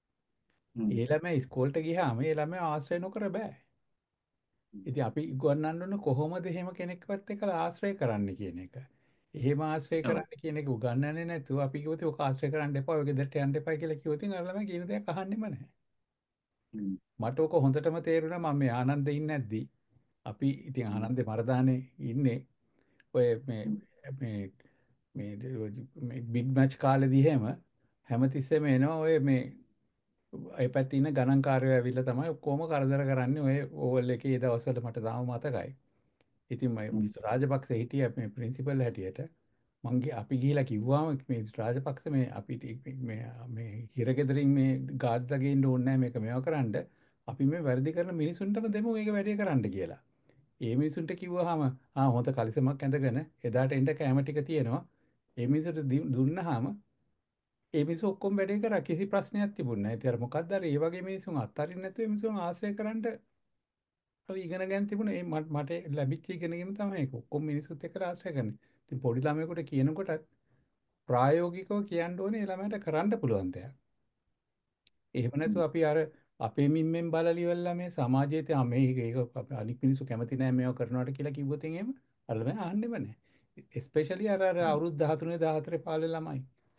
ඒ ළමයා ඉස්කෝලේට ගියාම ඒ ළමයා ආශ්‍රය නොකර බෑ. ඉතින් අපි උගන්වන්න ඕන කොහොමද එහෙම කෙනෙක්වත් එක්කලා ආශ්‍රය කරන්න කියන එක. එහෙම ආශ්‍රය කරන්න කියන එක උගන්වන්නේ නැතුව අපි කිව්වොත් ඔක ආශ්‍රය කරන්න එපා, ඔය ගෙදරට යන්න එපා කියලා කිව්වොත් අර ළමයි කියන දෙයක් අහන්නෙම නැහැ. මට ඔක හොඳටම තේරුණා මම මේ ආනන්ද ඉන්නේ නැද්දි. අපි ඉතින් ආනන්දේ මරදානේ ඉන්නේ. ඔය මේ මේ මේ බිග් මැච් කාලෙදී එහෙම හැමතිස්සෙම එනවා ඔය මේ ඒ පැත්තේ ඉන්න ගණන්කාරයෝ ඇවිල්ලා තමයි ඔක්කොම කරදර කරන්නේ ඔය ඕවල් එකේ දවස්වල මට තාම මතකයි. ඉතින් මම මිස්ටර් රාජපක්ෂ හිටියා මේ ප්‍රින්සිපල් හැටියට. මං අපි ගිහිලා කිව්වාම මේ රාජපක්ෂ මේ අපිට මේ මේ හිරගෙදරින් මේ ගාඩ්ලා ගේන්න ඕනේ නැහැ මේක මේවා කරන්න. අපි මේ වැරදි කරන මිනිසුන්ටම දෙමු මේක වැඩේ කරන්න කියලා. ඒ මිනිසුන්ට කිව්වහම ආ හොඳ කලිසමක් ඇඳගෙන එදාට එන්න කැම ටික තියෙනවා. ඒ මිනිසුන්ට දුන්නාම ඒ මිනිස්සු ඔක්කොම වැඩේ කරා කිසි ප්‍රශ්නයක් තිබුණේ නැහැ. ඒතර මොකක්ද අර ඒ වගේ මිනිසුන් අත්හරින්න නැතුව මිනිසුන් ආශ්‍රය කරන්න අපි ඉගෙන ගන්න තිබුණේ ඒ මට ලැබිච්ච ඉගෙනගෙන තමයි ඒක. ඔක්කොම මිනිස්සුත් එක්ක ආශ්‍රය කරන්නේ. ඉතින් පොඩි ළමයෙකුට කියනකොට ප්‍රායෝගිකව කියන්න ඕනේ ඒ ළමයට කරන්න පුළුවන් දෙයක්. එහෙම නැතුව අපි අර අපේ මිම්මෙන් බලලා ඉවරලා මේ සමාජයේ තියා මේක ඒක අනික් මිනිස්සු කැමති නැහැ මේව කරනවට කියලා කිව්වොත් එහෙම අර ළමයා අහන්නෙම නැහැ. ස්පෙෂලි අර අර අවුරුදු දහතුනේ දහහතරේ පාලේ ළමයි.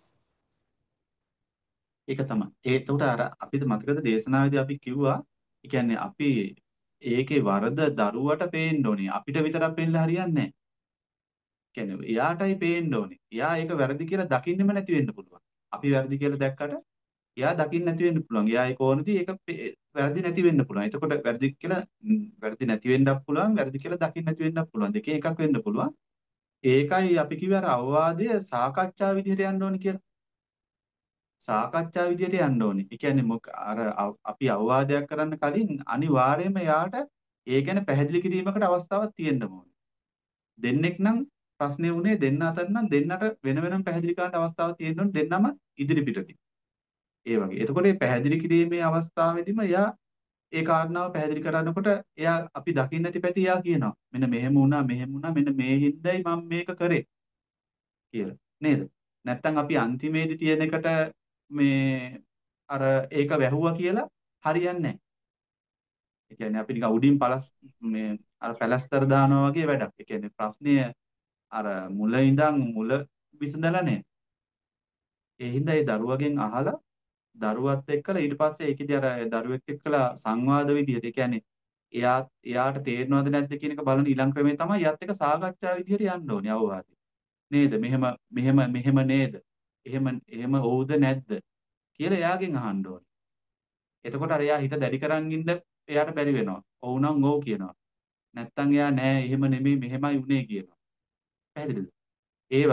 ඒක තමයි. ඒ එතකොට අර අපිට මතකද දේශනාවේදී අපි කිව්වා, ඒ කියන්නේ අපි ඒකේ වරද දරුවට පේන්න ඕනේ. අපිට විතරක් පේන්නලා හරියන්නේ නැහැ. කියන්නේ එයාටයි පේන්න ඕනේ. එයා ඒක වැරදි කියලා දකින්නෙම නැති වෙන්න පුළුවන්. අපි වැරදි කියලා දැක්කට එයා දකින්න නැති වෙන්න පුළුවන්. එයා ඒක ඕනදී ඒක වැරදි නැති වෙන්න පුළුවන්. එතකොට වැරදි කියලා වැරදි නැති වෙන්නත් පුළුවන්, වැරදි කියලා දකින්න නැති වෙන්නත් පුළුවන්. දෙකේ එකක් වෙන්න පුළුවන්. ඒකයි අපි කිව්වේ අර අවවාදය සාකච්ඡා විදිහට යන්න ඕනේ කියලා. සාකච්ඡා විදිහට යන්න ඕනේ. ඒ කියන්නේ මොක අර අපි අවවාදයක් කරන්න කලින් අනිවාර්යයෙන්ම යාට ඒ ගැන පැහැදිලි කිරීමකට අවස්ථාවක් තියෙන්න ඕනේ. දෙන්නෙක් නම් ප්‍රශ්නේ උනේ දෙන්න අතර නම් දෙන්නට වෙන වෙනම පැහැදිලි කරන්න අවස්ථාවක් තියෙන්න ඕනේ දෙන්නම ඉදිරි පිටදී. ඒ වගේ. එතකොට මේ පැහැදිලි කිරීමේ අවස්ථාවේදීම එයා ඒ කාරණාව පැහැදිලි කරනකොට එයා අපි දකින්න නැති පැති එයා කියනවා. මෙන්න මෙහෙම වුණා මෙහෙම වුණා මෙන්න මේ හින්දායි මම මේක කරේ කියලා. නේද? නැත්තම් අපි අන්තිමේදී තියෙන එකට මේ අර ඒක වැහුවා කියලා හරියන්නේ නැහැ. ඒ කියන්නේ අපි නිකන් උඩින් පළස් මේ අර පැලස්තර දානවා වගේ වැඩක්. ඒ කියන්නේ ප්‍රශ්නය අර මුල ඉඳන් මුල විසඳලා නැහැ. ඒ හින්දා ඒ දරුවගෙන් අහලා දරුවත් එක්කලා ඊට පස්සේ ඒකෙදි අර දරුවෙක් එක්කලා සංවාද විදියට ඒ කියන්නේ එයා එයාට තේරෙනවද නැද්ද කියන එක බලන ඊළඟ ක්‍රමය තමයි යත් එක සාකච්ඡා විදියට යන්න ඕනේ අවවාදේ. නේද? මෙහෙම මෙහෙම මෙහෙම නේද? එහෙම එහෙම ඔව්ද නැද්ද කියලා එයාගෙන් අහන්න ඕනේ. එතකොට අර එයා හිත දැඩි කරන් ඉන්න එයාට බැරි වෙනවා. ඔව් නම් ඔව් කියනවා. නැත්තම් එයා නෑ එහෙම නෙමෙයි මෙහෙමයි උනේ කියනවා. පැහැදිලිද? ඒ වගේ.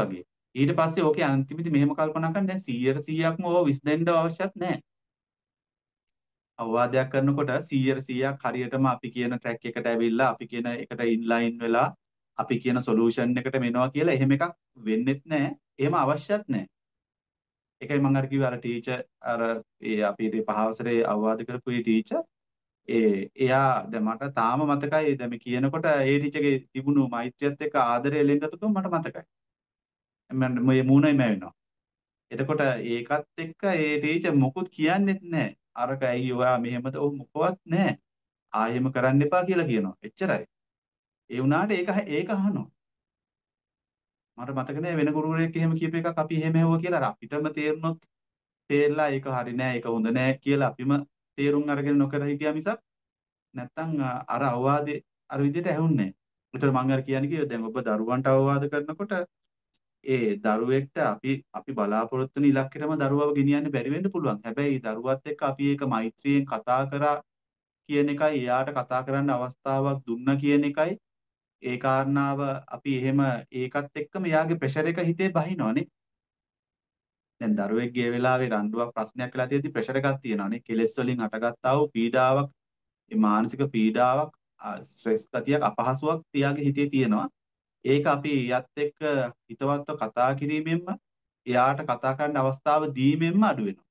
ඊට පස්සේ ඕකේ අන්තිමේදී මෙහෙම කල්පනා කරන්න දැන් සීයට සීයක්ම ඕව විසඳෙන්න අවශ්‍යත් නැහැ. අවවාදයක් කරනකොට සීයට සීයක් හරියටම අපි කියන ට්‍රැක් එකට ඇවිල්ලා අපි කියන එකට ඉන්ලයින් වෙලා අපි කියන සොලියුෂන් එකට මෙනවා කියලා එහෙම එකක් වෙන්නෙත් නැහැ. එහෙම අවශ්‍යත් නැහැ. ඒකයි මම අර කිව්වේ අර ටීචර් අර ඒ අපි පහවසරේ අවවාද කරපු ඒ ටීචර් ඒ එයා දැන් මට තාම මතකයි දැන් මේ කියනකොට ඒ ටීචර්ගේ තිබුණු මෛත්‍රියත් එක්ක ආදරය ලෙන්ගතුකම මට මතකයි. මම මේ මූණෙම වෙනවා. එතකොට ඒකත් එක්ක ඒ ටීචර් මොකුත් කියන්නෙත් නැහැ. අරක ඇයි ඔයා මෙහෙමද? ඔව් මොකවත් නැහැ. ආයෙම කරන්න එපා කියලා කියනවා. එච්චරයි. ඒ වුණාට ඒක ඒක අහනවා. මට මතක නෑ වෙන ගුරුවරයෙක් එහෙම කියප එකක් අපි එහෙම හැවුවා කියලා අර අපිටම තේරුනොත් තේරලා ඒක හරි නෑ ඒක හොඳ නෑ කියලා අපිම තේරුම් අරගෙන නොකර හිටියා මිසක් නැත්තම් අර අවවාදේ අර විදිහට ඇහුන්නේ නෑ. ඒතර මම අර කියන්නේ කිව්වා දැන් ඔබ දරුවන්ට අවවාද කරනකොට ඒ දරුවෙක්ට අපි අපි බලාපොරොත්තු වෙන ඉලක්කෙටම දරුවව ගෙනියන්න බැරි වෙන්න පුළුවන්. හැබැයි දරුවත් එක්ක අපි ඒක මෛත්‍රියෙන් කතා කරා කියන එකයි එයාට කතා කරන්න අවස්ථාවක් දුන්නා කියන එකයි ඒ කාරණාව අපි එහෙම ඒකත් එක්කම එයාගේ ප්‍රෙෂර් එක හිතේ බහිනවනේ. දැන් දරුවෙක්ගේ වෙලාවේ රණ්ඩුවක් ප්‍රශ්නයක් වෙලා තියෙද්දි ප්‍රෙෂර් එකක් තියෙනවානේ. කෙලෙස් වලින් හටගත්තා වූ පීඩාවක්, ඒ මානසික පීඩාවක්, ස්ට්‍රෙස් ගතියක්, අපහසුාවක් එයාගේ හිතේ තියෙනවා. ඒක අපි යත් එක්ක හිතවත්ව කතා කිරීමෙන්ම එයාට කතා කරන්න අවස්ථාව දීමෙන්ම අඩු වෙනවා.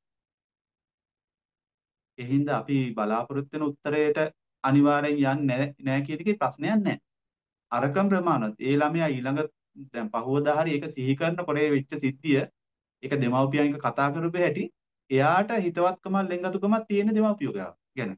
ඒ හින්දා අපි බලාපොරොත්තු වෙන උත්තරයට අනිවාර්යෙන් යන්නේ නැහැ කියන එකේ ප්‍රශ්නයක් නැහැ. අරකම් ප්‍රමාණවත්. ඒ ළමයා ඊළඟ දැන් පහවදා හරි ඒක සිහි කරනකොට ඒ වෙච්ච සිද්ධිය ඒක දෙමව්පියන්ක කතා කරපු හැටි එයාට හිතවත්කමක් ලෙන්ගතුකමක් තියෙන දෙමව්පියෝ ගැන.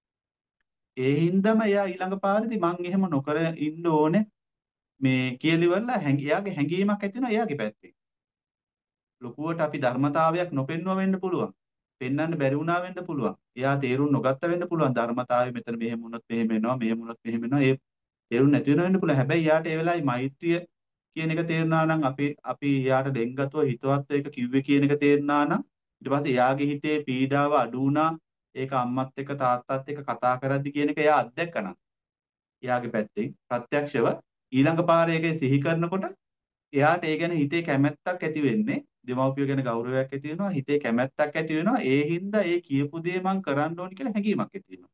ඒ හින්දාම එයා ඊළඟ පාරේදී මං එහෙම නොකර ඉන්න ඕනේ මේ කියලිවලා එයාගේ හැඟීමක් ඇති වෙනවා එයාගේ පැත්තේ. ලොකුවට අපි ධර්මතාවයක් නොපෙන්නුව වෙන්න පුළුවන්. පෙන්වන්න බැරි වුණා වෙන්න පුළුවන්. එයා තේරුම් නොගත්ත වෙන්න පුළුවන් ධර්මතාවය මෙතන මෙහෙම වුණොත් මෙහෙම වෙනවා මෙහෙම වුණොත් මෙහෙම වෙනවා. ඒ තේරුම් නැති වෙනව වෙන්න පුළුවන්. හැබැයි යාට ඒ වෙලාවේ මෛත්‍රිය කියන එක තේරුණා නම් අපි අපි යාට දෙංගතුව හිතවත් ඒක කිව්වේ කියන එක තේරුණා නම් ඊට පස්සේ යාගේ හිතේ පීඩාව අඩු වුණා. ඒක අම්මත් එක්ක තාත්තත් එක්ක කතා කරද්දි කියන එක එයා අත්දැකනවා. එයාගේ පැත්තෙන් ප්‍රත්‍යක්ෂව ඊළඟ පාරේ ඒක සිහි කරනකොට එයාට ඒ ගැන හිතේ කැමැත්තක් ඇති වෙන්නේ. දෙමව්පියෝ ගැන ගෞරවයක් ඇති වෙනවා. හිතේ කැමැත්තක් ඇති වෙනවා. ඒ හින්දා ඒ කියපු දේ මං කරන්න ඕනි කියලා හැඟීමක් ඇති වෙනවා.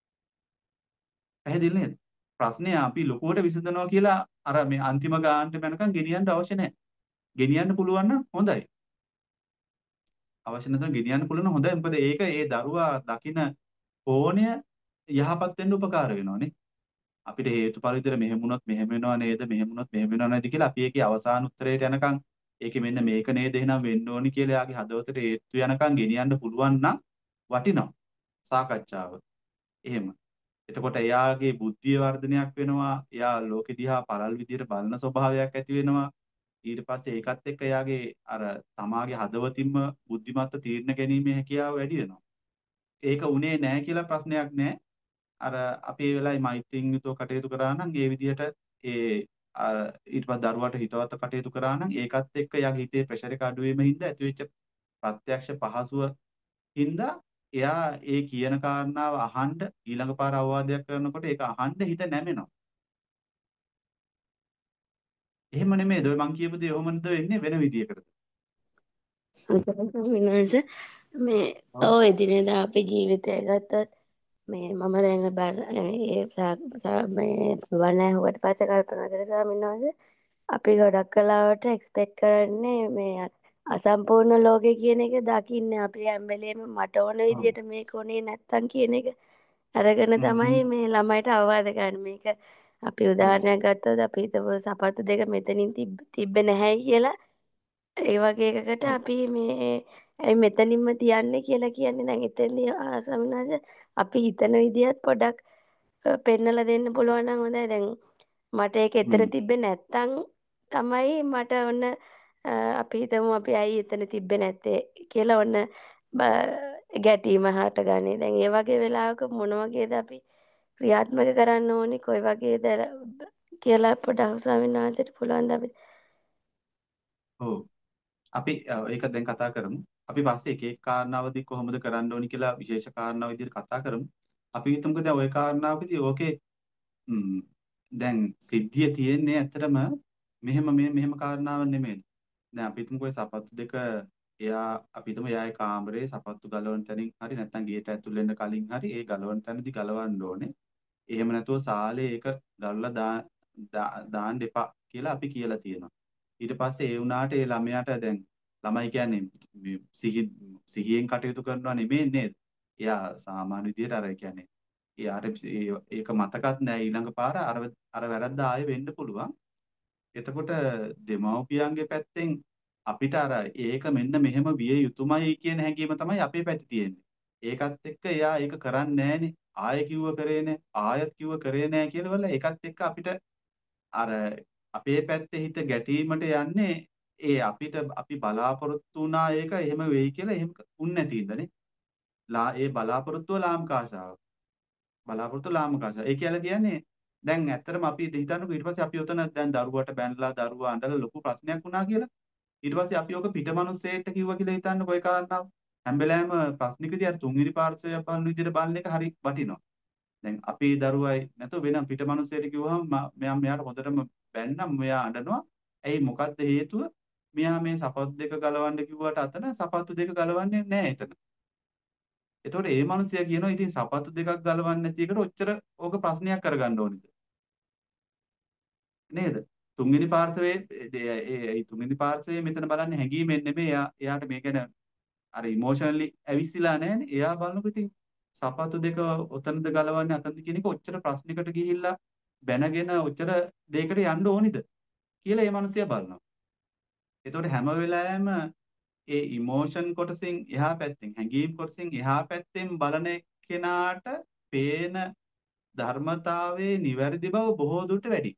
පැහැදිලි නේද? ප්‍රශ්නේ අපි ලොකුවට විසඳනවා කියලා අර මේ අන්තිම ගානට යනකම් ගෙනියන්න අවශ්‍ය නැහැ. ගෙනියන්න පුළුවන් නම් හොඳයි. අවශ්‍ය නැත්නම් ගෙනියන්න පුළුවන් නම් හොඳයි. මොකද ඒක ඒ දරුවා දකින කෝණය යහපත් වෙන්න උපකාර වෙනවානේ. අපිට හේතුඵල විතර මෙහෙම වුණොත් මෙහෙම වෙනව නේද? මෙහෙම වුණොත් මෙහෙම වෙනව නේද කියලා අපි ඒකේ අවසාන උත්තරයට යනකම් ඒකේ මෙන්න මේක නේද එහෙනම් වෙන්න ඕනි කියලා යාගේ හදවතට හේතු යනකම් ගෙනියන්න පුළුවන් නම් වටිනවා. සාකච්ඡාව. එහෙම. එතකොට එයාගේ බුද්ධිය වර්ධනයක් වෙනවා. එයා ලෝකෙ දිහා පළල් විදියට බලන ස්වභාවයක් ඇති වෙනවා. ඊට පස්සේ ඒකත් එක්ක එයාගේ අර තමාගේ හදවතින්ම බුද්ධිමත්ව තීරණ ගැනීමේ හැකියාව වැඩි වෙනවා. ඒක උනේ නැහැ කියලා ප්‍රශ්නයක් නැහැ. අර අපේ වෙලාවේ මෛත්‍රියෙන් යුතුව කටයුතු කරා නම් ඒ විදිහට ඒ ඊට පස්සේ දරුවාට හිතවත් කටයුතු කරා නම් ඒකත් එක්ක එයාගේ හිතේ ප්‍රෙෂර් එක අඩු වීම හින්දා ඇතිවෙච්ච ප්‍රත්‍යක්ෂ පහසුව හින්දා එයා ඒ කියන කාරණාව අහන්න ඊළඟ පාර අවවාදයක් කරනකොට ඒක අහන්න හිත නැමෙනවා. එහෙම නෙමෙයිද ඔය මං කියපු දේ ඔහොමද වෙන්නේ වෙන විදියකටද? විනාස මේ ඔව්. ඔව් එදිනෙදා අපේ ජීවිතය ගත්තොත් මේ මම දැන් බල- ඒ සා- සා- මේ වණ ඇහුවට පස්සේ කල්පනා කරේ ස්වාමීන් වහන්සේ අපි ගොඩක් කලාවට එක්ස්පෙක්ට් කරන්නේ මේ අසම්පූර්ණ ලෝකේ කියන එක දකින්නේ අපි හැම වෙලේම මට ඕන ඔව්. විදියට මේක උනේ නැත්තම් කියන එක අරගෙන හ්ම් තමයි හ්ම්. මේ ළමයිට අවවාද කරන්නේ. මේක අපි ඔව්. උදාහරණයක් ගත්තොත් අපි හිතමු සපත්තු දෙක මෙතනින් තිබ්බ තිබ්බේ නැහැ කියලා. ඒ වගේ එකකට ඔව්. අපි මේ ඇයි මෙතනින්ම තියන්නේ කියලා කියන්නේ. දැන් එතෙන්දී ස්වාමීන් වහන්සේ අපි හිතන විදිහත් පොඩ්ඩක් අ, පෙන්නලා දෙන්න පුළුවන් නම් හොඳයි. දැන් මට ඒක එතන හ්ම්. තිබ්බේ නැත්තම් තමයි මට ඔන්න අ, අපි හිතමු අපි ඇයි එතන තිබ්බේ නැත්තේ කියලා ඔන්න බ- ගැටීම හටගන්නේ. දැන් ඒ වගේ වෙලාවක මොන වගේද අපි ක්‍රියාත්මක කරන්න ඕනේ කොයි වගේද කියලා පොඩ්ඩක් ස්වාමීන් වහන්සේට පුළුවන් ද අපි ඔව්. අපි අ, ඒක දැන් කතා කරමු. අපි පස්සේ එක එක කාරණාවදී කොහොමද කරන්න ඕනි කියලා විශේෂ කාරණා විදිහට කතා කරමු. අපි හිතමුකෝ දැන් ওই කාරණාවකදී ඕකේ ම්, දැන් සිද්ධිය තියෙන්නේ ඇත්තටම මෙහෙම මේ මෙහෙම කාරණාවක් නෙමෙයි. දැන් අපි හිතමුකෝ සපත්තු දෙක එයා අපි හිතමු එයාගේ කාමරේ සපත්තු ගලවන තැනින් හරි නැත්නම් ගේට ඇතුල් වෙන්න කලින් හරි ඒ ගලවන තැනදී ගලවන්න ඕනේ. එහෙම නැතුව සාලේ ඒක ගලවලා දා- දා- දාන්න එපා කියලා අපි කියලා තියෙනවා. ඊට පස්සේ ඒ වුණාට ඒ ළමයාට දැන් ළමයි කියන්නේ මේ සිහි සිහියෙන් කටයුතු කරනවා නෙමෙයි නේද? එයා සාමාන්‍ය විදියට අර කියන්නේ එයාට ඒ- ඒක මතකත් නෑ ඊළඟ පාර අර අර වැරද්ද ආයෙ වෙන්න පුළුවන්. එතකොට දෙමව්පියන්ගේ පැත්තෙන් අපිට අර ඒක මෙන්න මෙහෙම විය යුතුමයි කියන හැඟීම තමයි අපේ පැත්තේ තියෙන්නේ. ඒකත් එක්ක එයා ඒක කරන්නේ නෑනේ. ආයෙ කිව්ව කරේ නෑ. ආයෙත් කිව්ව කරේ නෑ කියලා වල ඒකත් එක්ක අපිට අර අපේ පැත්තේ හිත ගැටීමට යන්නේ ඒ අපිට අපි බලාපොරොත්තු වුණා ඒක එහෙම වෙයි කියලා එහෙම උන් නැති ඉඳනේ. ලා ඒ බලාපොරොත්තුව ලාමක ආශාව. බලාපොරොත්තු ලාමක ආශාව. ඒ කියලා කියන්නේ දැන් ඇත්තටම අපි හිතන්නකෝ ඊට පස්සේ අපි උතන දැන් දරුවට බැනලා දරුවා අඬලා ලොකු ප්‍රශ්නයක් වුණා කියලා. ඊට පස්සේ අපි ඔක පිටමනුස්සයෙක්ට කිව්වා කියලා හිතන්නකෝ ඒ කාරණාව. හැම වෙලාවෙම ප්‍රශ්නිකදී අර තුන්වෙනි පාර්ශ්වය බලන විදිහට බලන එක හරි වටිනවා. දැන් අපේ දරුවයි නැතුව වෙන පිටමනුස්සයෙක්ට කිව්වහම ම- මෙයා මෙයාට හොඳටම බැන්නම් මෙයා අඬනවා. ඇයි මොකද්ද හේතුව? මෙයා මේ සපත්තු දෙක ගලවන්න කිව්වට අතන සපත්තු දෙක ගලවන්නේ නැහැ එතන. එතකොට ඒ මනුස්සයා කියනවා ඉතින් සපත්තු දෙකක් ගලවන්නේ නැති එකට ඔච්චර ඕක ප්‍රශ්නයක් කරගන්න ඕනිද? නේද? තුන්වෙනි පාර්ශවයේ ඒ ඒ ඒ තුන්වෙනි පාර්ශවයේ මෙතන බලන්නේ හැංගීමෙන් නෙමෙයි එයා එයාට මේක ගැන අර ඉමෝෂනලි ඇවිස්සලා නැහැනේ. එයා බලනකොට ඉතින් සපත්තු දෙක ඔතනද ගලවන්නේ අතනද කියන එක ඔච්චර ප්‍රශ්නයකට ගිහිල්ලා බැනගෙන ඔච්චර දෙයකට යන්න ඕනිද කියලා ඒ මනුස්සයා බලනවා. එතකොට හැම වෙලාවෙම ඒ ඉමෝෂන් කොටසින් එහා පැත්තෙන් හැඟීම් කොටසින් එහා පැත්තෙන් බලන කෙනාට පේන ධර්මතාවයේ නිවැරදි බව බොහෝ දුරට වැඩි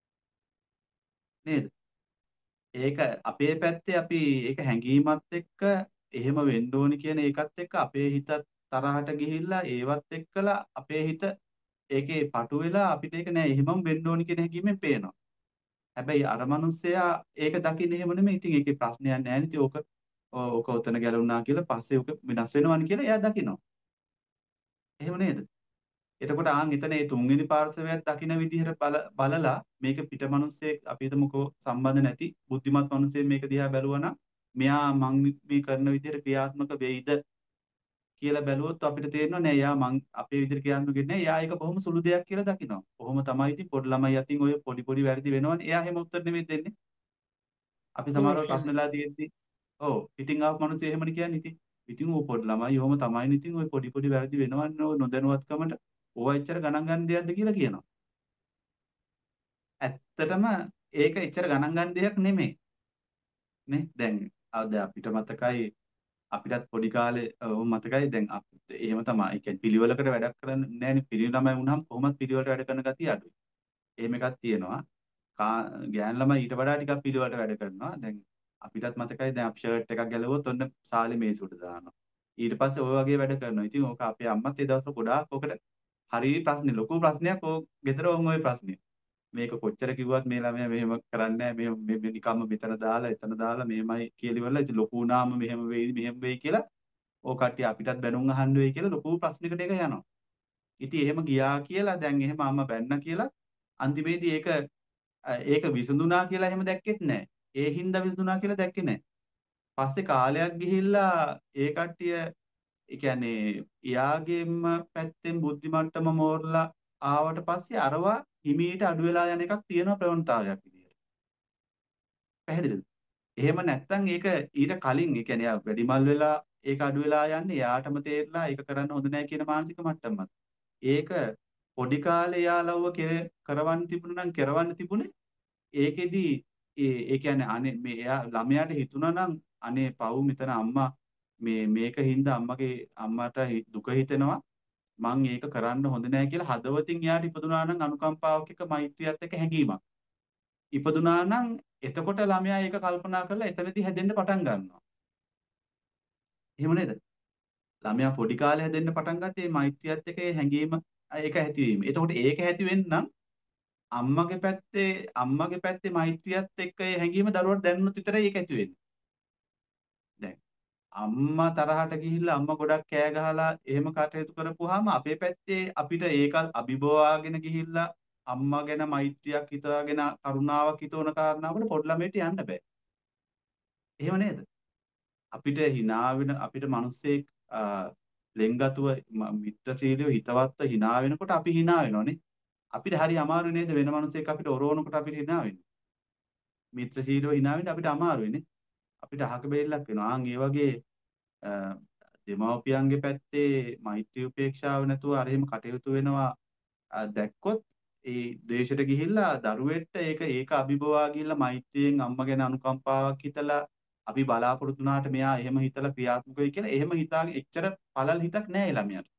නේද? ඒක අපේ පැත්තේ අපි ඒක හැඟීමත් එක්ක එහෙම වෙන්න ඕනි කියන ඒකත් එක්ක අපේ හිත තරහට ගිහිල්ලා ඒවත් එක්කලා අපේ හිත ඒකේ පටු වෙලා අපිට ඒක නෑ එහෙමම වෙන්න ඕනි කියන හැඟීමෙන් පේනවා. හැබැයි අර මනුස්සයා ඒක දකින්නේ එහෙම නෙමෙයි. ඉතින් ඒකේ ප්‍රශ්නයක් නෑ නේ. ඉතින් ඕක ඕක උතන ගැලවුණා කියලා පස්සේ ඕක වෙනස් වෙනවනේ කියලා එයා දකිනවා. එහෙම නේද? එතකොට ආන් එතන ඒ තුන්වෙනි පාර්ශවයක් දකින විදිහට බල බලලා මේක පිට මිනිස්සෙක් අපි හිතමුකෝ සම්බන්ධ නැති බුද්ධිමත් මිනිස්සෙක් මේක දිහා බැලුවා නම් මෙයා මං මේ කරන විදිහට ක්‍රියාත්මක වෙයිද කියලා බැලුවොත් අපිට තේරෙනවා නෑ එයා මං අපේ විදිහට ක්‍රියාත්මක වෙන්නේ නෑ. එයා ඒක බොහොම සුළු දෙයක් කියලා දකිනවා. කොහොම තමයි ඉතින් පොඩි ළමයි අතින් ඔය පොඩි පොඩි වැරදි වෙනවනේ. එයා එහෙම උත්තර නෙමෙයි දෙන්නේ. අපි එහෙමයි සමහරව ස්වාමීනි. ප්‍රශ්නලා තියෙද්දි ඔව් පිටින් ආපු මිනිස්සු එහෙමනේ කියන්නේ ඉතින්. ඉතින් ਉਹ පොඩි ළමයි ඔහොම තමයි ඉතින් ඔය පොඩි පොඩි වැරදි වෙනවන්නේ ඔය නොදැනුවත්කමට. ඕවා එච්චර ගණන් ගන්න දෙයක්ද කියලා කියනවා. ඇත්තටම ඒක එච්චර ගණන් ගන්න දෙයක් නෙමෙයි නේ. දැන් අද අපිට මතකයි අපිටත් පොඩි කාලේ ඔව් මතකයි දැන් අපිත් එහෙම තමයි. ඒ කියන්නේ පිළිවෙලකට වැඩක් කරන්නේ නැහැනේ. පිරිමි ළමයි වුණාම කොහොමද පිළිවෙලට වැඩ කරන ගතිය අඩුයි. එහෙම එකක් තියෙනවා. කා ගෑනු ළමයි ඊට වඩා ටිකක් පිළිවෙලට වැඩ කරනවා. දැන් අපිටත් මතකයි දැන් අපි ෂර්ට් එකක් ගැලවුවොත් ඔන්න සාලේ මේසෙ උඩ දානවා. ඊට පස්සේ ඔය වගේ වැඩ කරනවා. ඉතින් ඕක අපේ අම්මත් ඒ දවස්වල ගොඩාක් ඕකට හරි ප්‍රශ්නේ ලොකු ප්‍රශ්නයක් ඕක ගෙදර වුන් ওই ප්‍රශ්නේ. මේක කොච්චර කිව්වත් මේ ළමයා මෙහෙම කරන්නේ නැහැ. මෙහෙම මේ නිකම්ම මෙතන දාලා එතන දාලා මෙහෙමයි කියලා ඉවරලා ඉතින් ලොකු වුණාම මෙහෙම වෙයි මෙහෙම වෙයි කියලා ඕක කට්ටිය අපිටත් බැනුම් අහන්න වෙයි කියලා ලොකු ප්‍රශ්නයකට ඒක යනවා. ඉතින් එහෙම ගියා කියලා දැන් එහෙම අම්මා බැන්න කියලා අන්තිමේදී ඒක අ, ඒක විසඳුණා කියලා එහෙම දැක්කෙත් නැහැ. ඒ හින්දා විසඳුණා කියලා දැක්කේ නැහැ. පස්සේ කාලයක් ගිහිල්ලා ඒ කට්ටිය ඒ කියන්නේ එයාගේම පැත්තෙන් බුද්ධි මට්ටම මෝරලා ආවට පස්සේ අරවා හිමීට අඩු වෙලා යන එකක් තියෙනවා ප්‍රවණතාවයක් විදියට. පැහැදිලිද? එහෙම නැත්නම් ඒක ඊට කලින් ඒ කියන්නේ එයා වැඩිමල් වෙලා ඒක අඩු වෙලා යන්නේ එයාටම තේරලා ඒක කරන්න හොඳ නැහැ කියන මානසික මට්ටමක්. ඒක පොඩි කාලේ යාළුවව කරවන්න තිබුණා නම් කරවන්න තිබුණේ ඒකෙදි ඒ ඒ කියන්නේ අනේ මේ එයා ළමයාට හිතුණා නම් අනේ පව් මෙතන අම්මා මේ මේක හින්දා අම්මගේ අම්මට හි- දුක හිතෙනවා මං ඒක කරන්න හොඳ නෑ කියලා හදවතින් එයාට ඉපදුනා නම් අනුකම්පාවක් එක්ක මෛත්‍රියත් එක්ක හැඟීමක් ඉපදුනා නම් එතකොට ළමයා ඒක කල්පනා කරලා එතනදී හැදෙන්න පටන් ගන්නවා. එහෙම නේද? ළමයා පොඩි කාලේ හැදෙන්න පටන් ගත්තේ මේ මෛත්‍රියත් එක්ක ඒ හැඟීම ඒක ඇතිවීම. එතකොට ඒක ඇති වෙන්න අම්මගේ පැත්තේ අම්මගේ පැත්තේ මෛත්‍රියත් එක්ක ඒ හැඟීම දරුවට දැනුනොත් විතරයි ඒක ඇති වෙන්නේ. දැන් අම්මා තරහට ගිහිල්ලා අම්මා ගොඩක් කෑ ගහලා එහෙම කටයුතු කරපුවාම අපේ පැත්තේ අපිට ඒක අභිබවාගෙන ගිහිල්ලා අම්මා ගැන මෛත්‍රියක් හිතාගෙන කරුණාවක් හිතවන කාරණාවකට පොඩි ළමයට යන්න බෑ. එහෙම නේද? අපිට hina වෙන අපිට මිනිස්සෙක් ලෙන්ගතුව මිත්‍රශීලීව හිතවත්ව hina වෙනකොට අපි hina වෙනවනේ. අපිට හරි අමාරු නේද වෙන මිනිස්සෙක් අපිට ඔරවනකොට අපිට hina වෙන්නේ. මිත්‍රශීලීව hina වෙන්න අපිට අමාරුයිනේ. අපිට අහක බෙල්ලක් වෙනවා. ආන් ඒ වගේ අ, දෙමව්පියන්ගේ පැත්තේ මෛත්‍රී උපේක්ෂාව නැතුව අර එහෙම කටයුතු වෙනවා අ, දැක්කොත් ඒ දේශයට ගිහිල්ලා දරුවෙක්ට ඒක ඒක අභිබවා ගිහිල්ලා මෛත්‍රියෙන් අම්මා ගැන අනුකම්පාවක් හිතලා අපි බලාපොරොත්තු වුණාට මෙයා එහෙම හිතලා ක්‍රියාත්මක වෙයි කියලා එහෙම හිතාගෙන එච්චර පළල් හිතක් නැහැ ළමයාට.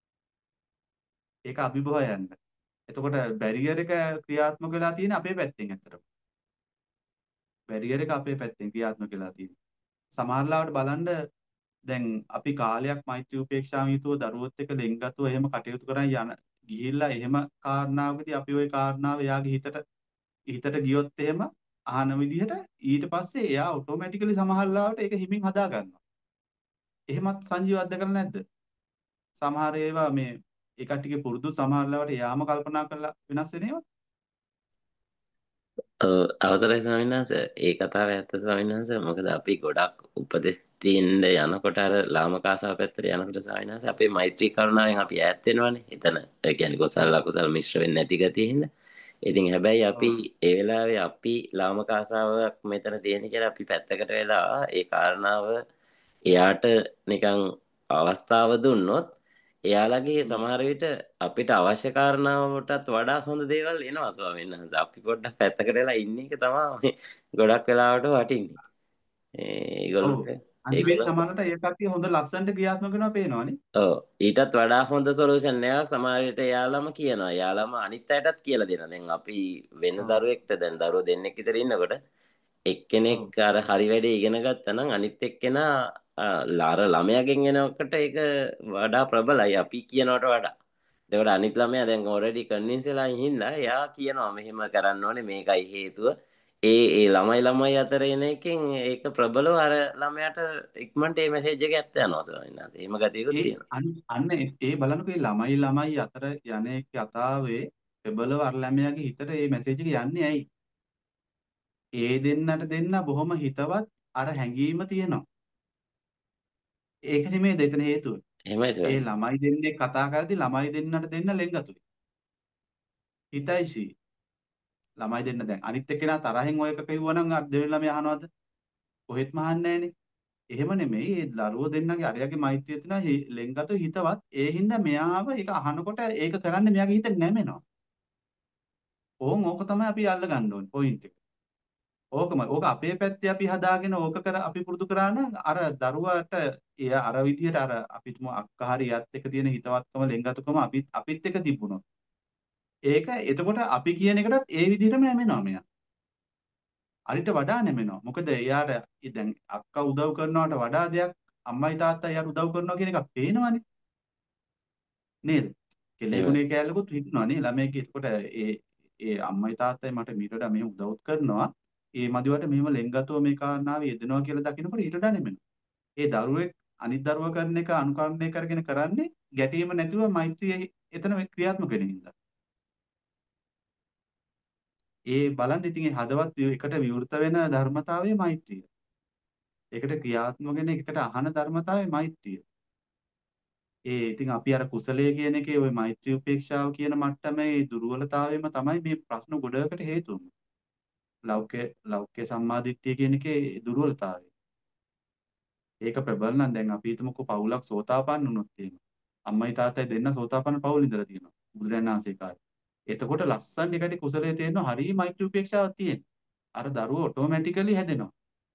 ඒක අභිබවා යන්න. එතකොට බැරියර් එක ක්‍රියාත්මක වෙලා තියෙන අපේ පැත්තෙන් ඇත්තටම. බැරියර් එක අපේ පැත්තෙන් ක්‍රියාත්මක වෙලා තියෙන. සමහරවිට බලන්න දැන් අපි කාලයක් මෛත්‍රී උපේක්ෂාව යුතුව දරුවොත් එක්ක ලෙන්ගතුව එහෙම කටයුතු කරන් යන ගිහිල්ලා එහෙම කාරණාවකදී අපි ওই කාරණාව එයාගේ හිතට හිතට ගියොත් එහෙම අහන විදිහට ඊට පස්සේ එයා ඔටෝමැටිකලි සමහරවිට ඒක හිමින් හදා ගන්නවා. එහෙමත් සංජීව අත්දකලා නැද්ද? සමහර ඒවා මේ ඒ කට්ටියගේ පුරුදු සමහරවිට එයාම කල්පනා කරලා වෙනස් වෙන ඒවා. ඔව්, අවසරයි ස්වාමීන් වහන්සේ. ඒ කතාව ඇත්ත ස්වාමීන් වහන්සේ. මොකද අපි ගොඩක් උපදෙස් දෙන්න යනකොට අර ලාමක ආසාව පැත්තට යනකොට ස්වාමීන් වහන්සේ අපේ මෛත්‍රී කරුණාවෙන් අපි ඈත් වෙනවනේ. එතන ඒ කියන්නේ කුසල අකුසල මිශ්‍ර වෙන්නේ නැති ගතිය හින්දා. ඉතින් හැබැයි අපි ඔව්. ඒ වෙලාවේ අපි ලාමක ආසාවක් මෙතන තියෙන කියලා අපි පැත්තකට වෙලා ඒ කාරණාව එයාට නිකන් අවස්ථාව දුන්නොත් එයාලගේ හ්ම්. සමහර විට අපිට අවශ්‍ය කාරණාවටත් වඩා හොඳ දේවල් එනවා ස්වාමීන් වහන්සේ. අපි පොඩ්ඩක් පැත්තකට වෙලා ඉන්න එක තමයි ගොඩක් වෙලාවට වටින්නේ. ඔව්. ඒගොල්ලන්ට අනිත් මේ ඒගොල්ලන් සමහරවිට ඒ කට්ටිය හොඳ ලස්සනට ක්‍රියාත්මක වෙනවා පේනවනේ. ඔව් ඊටත් වඩා හොඳ සොලියුෂන් එකක් සමහර විට එයාලම කියනවා. එයාලම අනිත් අයටත් කියලා දෙනවා. දැන් අපි වෙන ඔව්. දරුවෙක්ට දැන් දරුවෝ දෙන්නෙක් විතර ඉන්නකොට එක්කෙනෙක් ඔව්. අර හරි වැඩේ ඉගෙන ගත්තා නම් අනිත් එක්කෙනා අර ළමයාගෙන් එනකොට ඒක වඩා ප්‍රබලයි අපි කියනවට වඩා. එතකොට අනිත් ළමයා දැන් ඔල්රෙඩි කන්වින්ස් වෙලා ඉහින්දා එයා කියනවා මෙහෙම කරන්න ඕනේ මේකයි හේතුව. ඒ ඒ ළමයි ළමයි අතර එන එකෙන් ඒක ප්‍රබලව අර ළමයාට ඉක්මනට මේ මැසේජ් එක ඇත්ත යනවා ස්වාමීන් වහන්සේ. එහෙම ගතියකුත් ඒ තියෙනවා. අන්න අන්න ඒ බලනකො ඒ ළමයි ළමයි අතර යන කතාවේ ප්‍රබලව අර ළමයාගේ හිතට මේ මැසේජ් එක යන්නේ ඇයි? ඒ දෙන්නට දෙන්න බොහොම හිතවත් අර හැඟීම තියෙනවා. ඒක නෙමෙයිද එතන හේතුව. එහෙමයි ඒ ස්වාමීන් ළමයි දෙන්නෙක් කතා කරද්දි ළමයි දෙන්නට දෙන්න ලෙන්ගතුයි. හිතයිසි. ළමයි දෙන්න දැන් අනිත් එක්කෙනා තරහෙන් ඔය එක කිව්වනම් අර දෙවෙනි ළමයා අහනවද? කොහෙත්ම අහන්නේ නැහනේ. එහෙම නෙමෙයි. ඒ දරුවෝ දෙන්නගේ අරයාගේ මෛත්‍රිය තියෙනවා හි- ලෙන්ගතු හිතවත්. ඒ හින්දා මෙයාව ඒක අහනකොට ඒක කරන්න මෙයාගේ හිත නැමෙනවා. ඕන් ඕක තමයි අපි අල්ල ගන්න ඕනේ පොයින්ට් එක. ඕකම ඕක අපේ පැත්තේ අපි හදාගෙන ඕක කර අපි පුරුදු කරා නම් අර දරුවාට එය අර විදියට අර අපි තුම අක්කා හරි එයත් එක්ක තියෙන හිතවත්කම ලෙන්ගතුකම අපිත් අපිත් එක්ක තිබුණොත් ඒක එතකොට අපි කියන එකටත් ඒ විදිහටම නැමෙනවා මෙයා. අරිට වඩා නැමෙනවා. මොකද එයාට දැන් අක්කා උදව් කරනවට වඩා දෙයක් අම්මයි තාත්තයි එයාට උදව් කරනවා කියන එක පේනවනේ. නේද? කෙලේ එහෙමයි. ගුණේ කැලලකුත් හිටිනවා නේ ළමයිගේ. එතකොට ඒ ඒ අම්මයි තාත්තයි මට මීට වඩා මෙහෙම උදව්ත් කරනවා. ඒ මදිවට මෙහෙම ලෙන්ගතුව මේ කාරණාව යෙදෙනවා කියලා දකිනකොට ඊට වඩා නෙමෙනවා. ඒ දරුවෙක් අනිත් දරුවා කරන එක අනුකරණය කරගෙන කරන්නේ ගැටීම නැතිව මෛත්‍රිය එතන ක්‍රියාත්මක වෙන හින්දා. ඒ බලන්න ඉතින් ඒ හදවත් එකට විවෘත වෙන ධර්මතාවයේ මෛත්‍රිය. ඒකට ක්‍රියාත්මක වෙන එකට අහන ධර්මතාවයේ මෛත්‍රිය. ඒ ඉතින් අපි අර කුසලයේ කියන එකේ ওই මෛත්‍රී උපේක්ෂාව කියන මට්ටමේ දුර්වලතාවයම තමයි මේ ප්‍රශ්න ගොඩකට හේතුව. ලෞකික ලෞකික සම්මාදිට්ඨිය කියන එකේ දුර්වලතාවය. ඒක ප්‍රබල නම් දැන් අපි හිතමුකෝ පවුලක් සෝතාපන්න වුණොත් එහෙම. අම්මයි තාත්තයි දෙන්න සෝතාපන්න පවුල් ඉඳලා තියෙනවා. බුදුරජාණන් වහන්සේ කාලේ. එතකොට ලස්සන එකට කුසලයේ තියෙනවා හරිය මෛත්‍රී උපේක්ෂාවක් තියෙන. අර දරුවෝ ඔටෝමැටිකලි හැදෙනවා.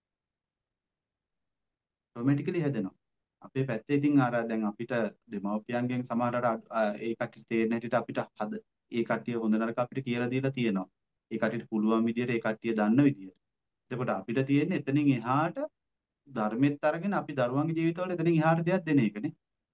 ඔටෝමැටිකලි හැදෙනවා. අපේ පැත්තේ ඉතින් අර දැන් අපිට දෙමව්පියන්ගෙන් සමහරවට ඒ කට්ටිය තේරෙන හැටියට අපිට හද ඒ කට්ටිය හොඳ නරක අපිට කියලා දීලා තියෙනවා. ඒ කට්ටියට පුළුවන් විදියට ඒ කට්ටිය දන්න විදියට. එතකොට අපිට තියෙන්නේ එතනින් එහාට ධර්මෙත් අරගෙන අපි දරුවන්ගේ ජීවිතවල එතනින් එහාට දෙයක් දෙන එකනේ.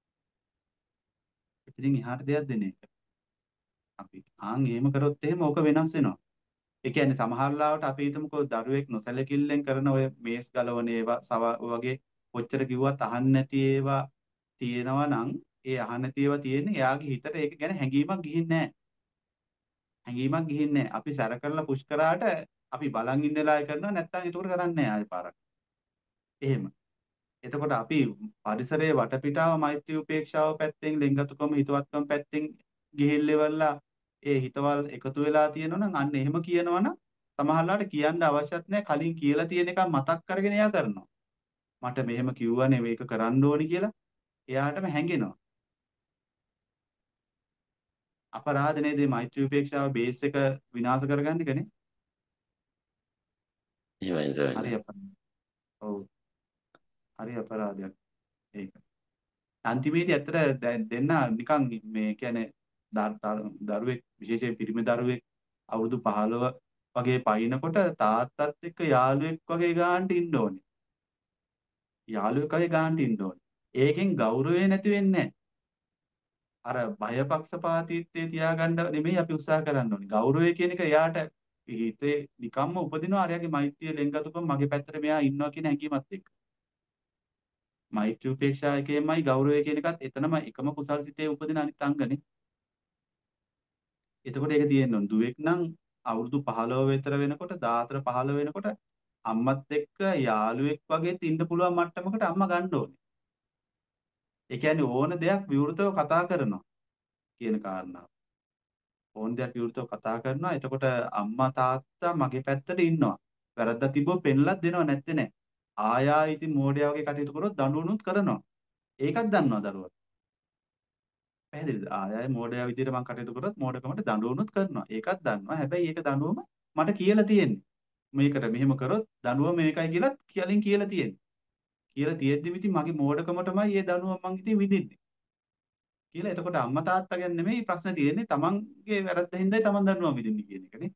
එතනින් එහාට දෙයක් දෙන එක. අපි ආන් එහෙම කරොත් එහෙම ඕක වෙනස් වෙනවා. ඒ කියන්නේ සමහර ලාවට අපි හිතමුකෝ දරුවෙක් නොසැලකිල්ලෙන් කරන ඔය මේස් ගලවන ඒවා සව වගේ කොච්චර කිව්වත් අහන්නේ නැති ඒවා තියෙනවා නම් ඒ අහන්න නැති ඒවා තියෙන්නේ එයාගේ හිතට ඒක ගැන හැඟීමක් ගිහින් නැහැ. හැඟීමක් ගිහින් නැහැ. අපි සැර කරලා පුෂ් කරාට අපි බලන් ඉන්න වෙලාවේ කරනවා නැත්නම් ඒක කරන්නේ නැහැ ආයෙ පාරක්. එහෙම. එතකොට අපි පරිසරයේ වටපිටාව මෛත්‍රී උපේක්ෂාව පැත්තෙන් ලෙන්ගතුකම හිතවත්කම පැත්තෙන් ගිහිල්ලෙවලා ඒ හිතවල් එකතු වෙලා තියෙනවා නම් අන්න එහෙම කියනවනම් සමහරවිට කියන්න අවශ්‍යත් නැහැ කලින් කියලා තියෙන එක මතක් කරගෙන එයා කරනවා. මට මෙහෙම කිව්වනේ මේක කරන්න ඕනි කියලා එයාටම හැඟෙනවා. අපරාධ නේද මේ මෛත්‍රී උපේක්ෂාව බේස් එක විනාශ කරගන්න එකනේ. එහෙමයි ස්වාමීන් හරි වහන්සේ. අපරාධ. ඔව්. හරි අපරාධයක් ඒක. අන්තිමේදී ඇත්තට දැන් දෙන්න නිකන් මේ කියන්නේ දර- දර- දරුවෙක් විශේෂයෙන් පිරිමි දරුවෙක් අවුරුදු පහළොව වගේ පයින්නකොට තාත්තත් එක්ක යාළුවෙක් වගේ ගානට ඉන්න ඕනේ. යාළුවෙක් වගේ ගානට ඉන්න ඕනේ. ඒකෙන් ගෞරවය නැති වෙන්නේ නැහැ. අර භයපක්ෂපාතීත්වයේ තියාගන්න නෙමෙයි අපි උත්සාහ කරන්න ඕනේ. ගෞරවය කියන එක එයාට හිතේ නිකම්ම උපදිනවා අරයාගේ මෛත්‍රිය ලෙන්ගතුකම මගේ පැත්තට මෙයා ඉන්නවා කියන හැඟීමත් එක්ක. මෛත්‍රී උපේක්ෂා එකේමයි ගෞරවය කියන එකත් එතනම එකම කුසල් සිතේ උපදින අනිත් අංගනේ. එතකොට ඒක තියෙන්න ඕන. දුවෙක් නම් අවුරුදු පහළොව විතර වෙනකොට දාහතර පහළොව වෙනකොට අම්මත් එක්ක යාළුවෙක් වගේ ඉන්න පුළුවන් මට්ටමකට අම්මා ගන්න ඕනේ. ඒ කියන්නේ ඕන දෙයක් විවෘතව කතා කරනවා කියන කාරණාව. ඕන දෙයක් විවෘතව කතා කරනවා. එතකොට අම්මා තාත්තා මගේ පැත්තට ඉන්නවා. වැරද්දක් තිබ්බොත් පෙන්ලක් දෙනවා නැත්තේ නෑ. ආයා ඉතින් මෝඩයා වගේ කටයුතු කරොත් දඬුවනුත් කරනවා. ඒකත් දන්නවා දරුවා. පැහැදිලිද? ආයෙ මෝඩයා විදිහට මම කටයුතු කරොත් මෝඩකමට දඬුවමුත් කරනවා. ඒකත් දන්නවා. හැබැයි ඒක දඬුවම මට කියලා තියෙන්නේ. මේකට මෙහෙම කරොත් දඬුවම මේකයි කියලා කලින් කියලා තියෙන්නේ. කියලා තියෙද්දි ඉතින් මගේ මෝඩකමටමයි මේ දඬුවම මං ඉතින් විඳින්නේ. කියලා එතකොට අම්මා තාත්තා ගැන නෙමෙයි ප්‍රශ්නේ තියෙන්නේ. තමන්ගේ වැරද්ද හින්දායි තමන් දඬුවම විඳින්නේ කියන එකනේ.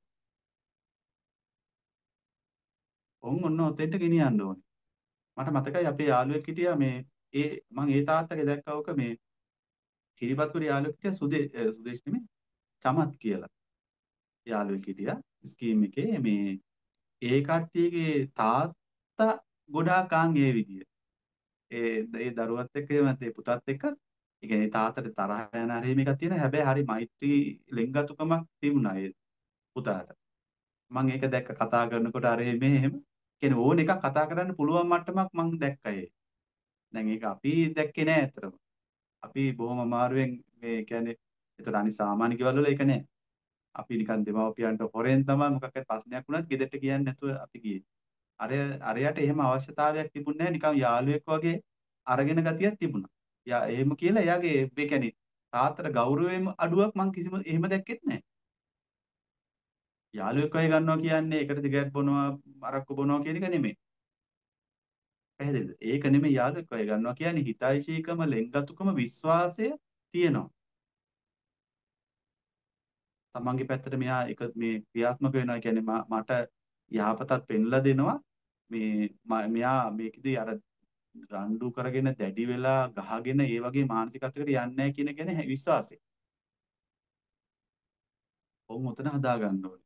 ඔවුන් ඔන්න ඔතෙන්ට ගෙනියන්න ඕනේ. මට මතකයි අපේ යාළුවෙක් හිටියා මේ ඒ මං ඒ තාත්තගේ දැක්කවක මේ කිරිබත්පුර යාළුවෙක් හිටියා සුදේ සුදේශ් නෙමෙයි චමත් කියලා. යාළුවෙක් හිටියා ස්කීම් එකේ මේ ඒ කට්ටියගේ තාත්තා ගොඩාක් ආන් ඒ විදිය. ඒ ඒ දරුවත් එක්ක එහෙමත් ඒ පුතත් එක්ක ඒ කියන්නේ තාත්තට තරහ යන හරි මේකක් තියෙන හැබැයි හරි මෛත්‍රී ලෙන්ගතුකමක් තිබුණා ඒ පුතාට. මම ඒක දැක්ක කතා කරනකොට අර මේ එහෙම කියන්නේ ඕන එකක් කතා කරන්න පුළුවන් මට්ටමක් මම දැක්කා ඒ. දැන් ඒක අපි දැක්කේ නෑ අතරම. අපි බොහොම අමාරුවෙන් මේ කියන්නේ ඒතර අනිත් සාමාන්‍ය ගෙවල් වල ඒක නෑ. අපි නිකන් දෙමව්පියන්ට හොරෙන් තමයි මොකක් හරි ප්‍රශ්නයක් වුණත් ගෙදරට කියන්නේ නැතුව අපි ගියේ. අර අරයට එහෙම අවශ්‍යතාවයක් තිබුණේ නැහැ නිකන් යාළුවෙක් වගේ අරගෙන ගතියක් තිබුණා. යා එහෙම කියලා එයාගේ ඒ කියන්නේ තාත්තට ගෞරවයෙන් අඩුවක් මං කිසිම එහෙම දැක්කෙත් නැහැ. යාළුවෙක් වගේ ගන්නවා කියන්නේ එකට සිගරට් බොනවා අරක්කු බොනවා කියන එක නෙමෙයි. පැහැදිලිද? ඒක නෙමෙයි යාළුවෙක් වගේ ගන්නවා කියන්නේ හිතයිශීකම ලෙන්ගතුකම විශ්වාසය තියෙනවා. තමන්ගේ පැත්තට මෙයා එක මේ ක්‍රියාත්මක වෙනවා කියන්නේ මට යහපතක් පෙන්ලා දෙනවා මේ මෙයා මේකදී අර රණ්ඩු කරගෙන දැඩි වෙලා ගහගෙන ඒ වගේ මානසිකත්වයකට යන්නේ නැහැ කියන එක ගැන විශ්වාසය. ඔවුන් උතන හදා ගන්න ඕනේ.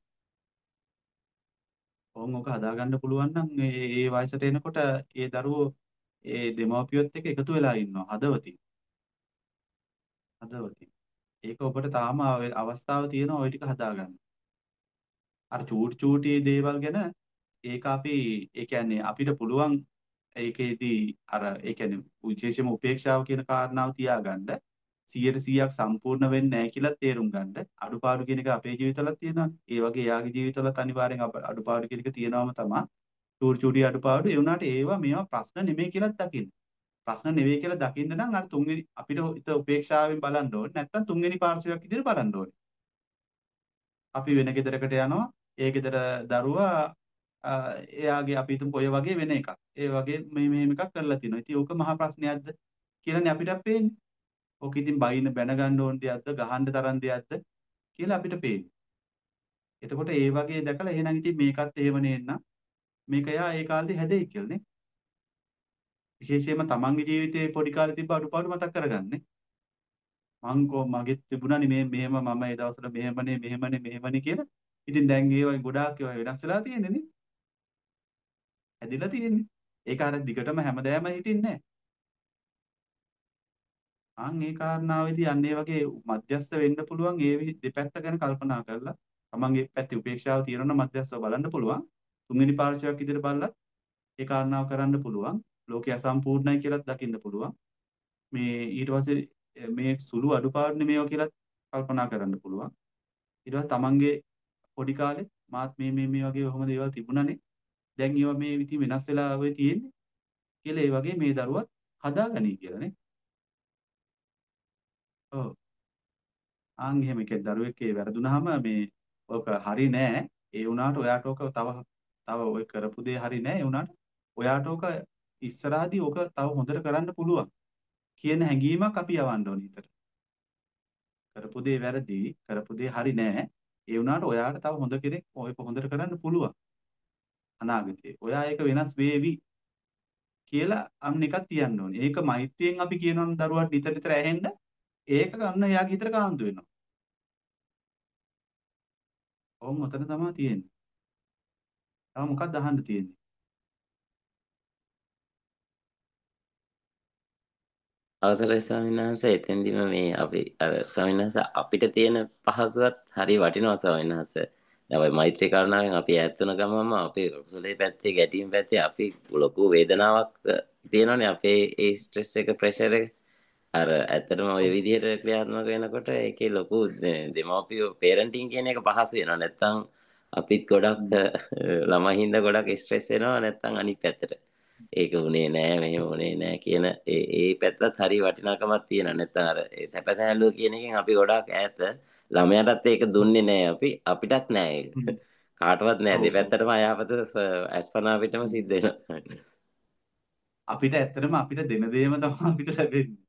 ඔවුන් ඔක හදා ගන්න පුළුවන් නම් මේ ඒ වයසට එනකොට ඒ දරුවෝ ඒ දෙමව්පියොත් එක්ක එකතු වෙලා ඉන්නවා හදවතින්. හදවතින්. ඒක ඔබට තාම අවස්ථාව තියෙනවා ওই ටික හදා ගන්න. අර චූටි චූටි දේවල් ගැන ඒක අපි ඒ කියන්නේ අපිට පුළුවන් ඒකේදී අර ඒ කියන්නේ විශේෂම උපේක්ෂාව කියන කාරණාව තියාගන්න සීයට සීයක් සම්පූර්ණ වෙන්නේ නැහැ කියලා තේරුම් ගන්න. අඩුපාඩු කියන එක අපේ ජීවිතවලත් තියෙනවානේ. ඒ වගේ යාගේ ජීවිතවලත් අනිවාර්යෙන් අඩුපාඩු කියන එක තියෙනවම තමයි. චූටි චූටි අඩුපාඩු ඒ වුණාට ඒවා මේවා ප්‍රශ්න නෙමෙයි කියලා දකින්න. ප්‍රශ්න නෙවෙයි කියලා දකින්න නම් අර තුන්වෙනි අපිට හිත උපේක්ෂාවෙන් බලන්න ඕනේ. නැත්තම් තුන්වෙනි පාර්ශවයක් විදිහට බලන්න ඕනේ. අපි වෙන ගෙදරකට යනවා. ඒ ගෙදර දරුවා එයාගේ අපි හිතමු ඔය වගේ වෙන එකක්. ඒ වගේ මේ මෙහෙම එකක් කරලා තිනවා. ඉතින් ඕක මහා ප්‍රශ්නයක්ද කියලානේ අපිට පේන්නේ. ඕක ඉතින් බයින බැන ගන්න ඕන දෙයක්ද ගහන්න තරම් දෙයක්ද කියලා අපිට පේන්නේ. එතකොට ඒ වගේ දැකලා එහෙනම් ඉතින් මේකත් එහෙම නේන්න. මේක යා ඒ කාලේ හැදෙයි කියලානේ. විශේෂයෙන්ම තමන්ගේ ජීවිතේ පොඩි කාලේ තිබ්බ අඩුපාඩු මතක් කරගන්නේ. මං කො මගෙත් තිබුණානේ මේ මෙහෙම මම ඒ දවස්වල මෙහෙමනේ මෙහෙමනේ මෙහෙමනේ කියලා. ඉතින් දැන් ඒවා ගොඩාක් ඒවා වෙනස් වෙලා තියෙන්නේ නේ. හැදිලා තියෙන්නේ. ඒක අර දිගටම හැමදාම හිටින්නේ නැහැ. අන් ඒ කාරණාවේදී අන්න ඒ වගේ මධ්‍යස්ත වෙන්න පුළුවන් ඒ දෙපැත්ත ගැන කල්පනා කරලා තමන්ගේ පැත්තේ උපේක්ෂාව තියෙනවා නම් මධ්‍යස්තව බලන්න පුළුවන්. තුන්වෙනි පාර්ශවයක් විදිහට බලලත් ඒ කාරණාව කරන්න පුළුවන්. ලෝකය අසම්පූර්ණයි කියලාත් දකින්න පුළුවන්. මේ ඊට පස්සේ මේ සුළු අඩුපාඩු නෙමේව කියලා කල්පනා කරන්න පුළුවන්. ඊට පස්සේ තමන්ගේ පොඩි කාලේ මාත් මේ මේ මේ වගේ කොහොම දේවල් තිබුණානේ. දැන් ඒවා මේ විදිහ වෙනස් වෙලා වෙ තියෙන්නේ කියලා ඒ වගේ මේ දරුවා හදාගනී කියලා නේ. ඔව්. ආන් එහෙම එකේ දරුවෙක් ඒ වැරදුනහම මේ ඔක හරි නෑ. ඒ වුණාට ඔයාට ඔක තව තව ඔය කරපු දේ හරි නෑ. ඒ වුණාට ඔයාට ඔක ඉස්සරහදී ඔක තව හොඳට කරන්න පුළුවන් කියන හැඟීමක් අපි යවන්න ඕනේ හිතට. කරපු දේ වැරදි, කරපු දේ හරි නෑ. ඒ වුණාට ඔයාට තව හොඳ කෙනෙක් ඔයක හොඳට කරන්න පුළුවන් අනාගතේ. ඔයා ඒක වෙනස් වේවි කියලා අන්න එකක් තියන්න ඕනේ. ඒක මෛත්‍රියෙන් අපි කියනවනම් දරුවාට නිතර නිතර ඇහෙන්න ඒක ගන්න එයාගේ හිතට කාන්දු වෙනවා. ඕම් ඔතන තමයි තියෙන්නේ. තව මොකක්ද අහන්න තියෙන්නේ? අවසරයි ස්වාමීන් වහන්සේ එතෙන්දිම මේ අපි අර ස්වාමීන් වහන්සේ අපිට තියෙන පහසුවත් හරි වටිනවා ස්වාමීන් වහන්සේ. දැන් ඔය මෛත්‍රී කරුණාවෙන් අපි ඈත් වෙන ගමම අපේ කුසලයේ පැත්තේ ගැටීම් පැත්තේ අපි ලොකු වේදනාවක් තියෙනවනේ අපේ ඒ ස්ට්‍රෙස් එක ප්‍රෙෂර් එක. අර ඇත්තටම ওই විදිහට ක්‍රියාත්මක වෙනකොට ඒකේ ලොකු දෙමව්පියෝ පේරන්ටින් කියන එක පහසු වෙනවා. නැත්තම් අපිත් ගොඩක් ළමයි හින්දා ගොඩක් ස්ට්‍රෙස් වෙනවා නැත්තම් අනිත් පැත්තට. ඒක උනේ නෑ මෙහෙම උනේ නෑ කියන ඒ ඒ පැත්තත් හරි වටිනාකමක් තියෙනවා. නැත්තම් අර ඒ සැපසහැල්ලුව කියන එකෙන් අපි ගොඩාක් ඈත. ළමයාටත් ඒක දුන්නේ නෑ අපි අපිටත් නෑ ඒක. කාටවත් නෑ. දෙපැත්තටම අයහපත අස්පනා පිටම සිද්ධ වෙනවා. අපිට ඇත්තටම අපිට දෙන දේම තමයි අපිට ලැබෙන්නේ.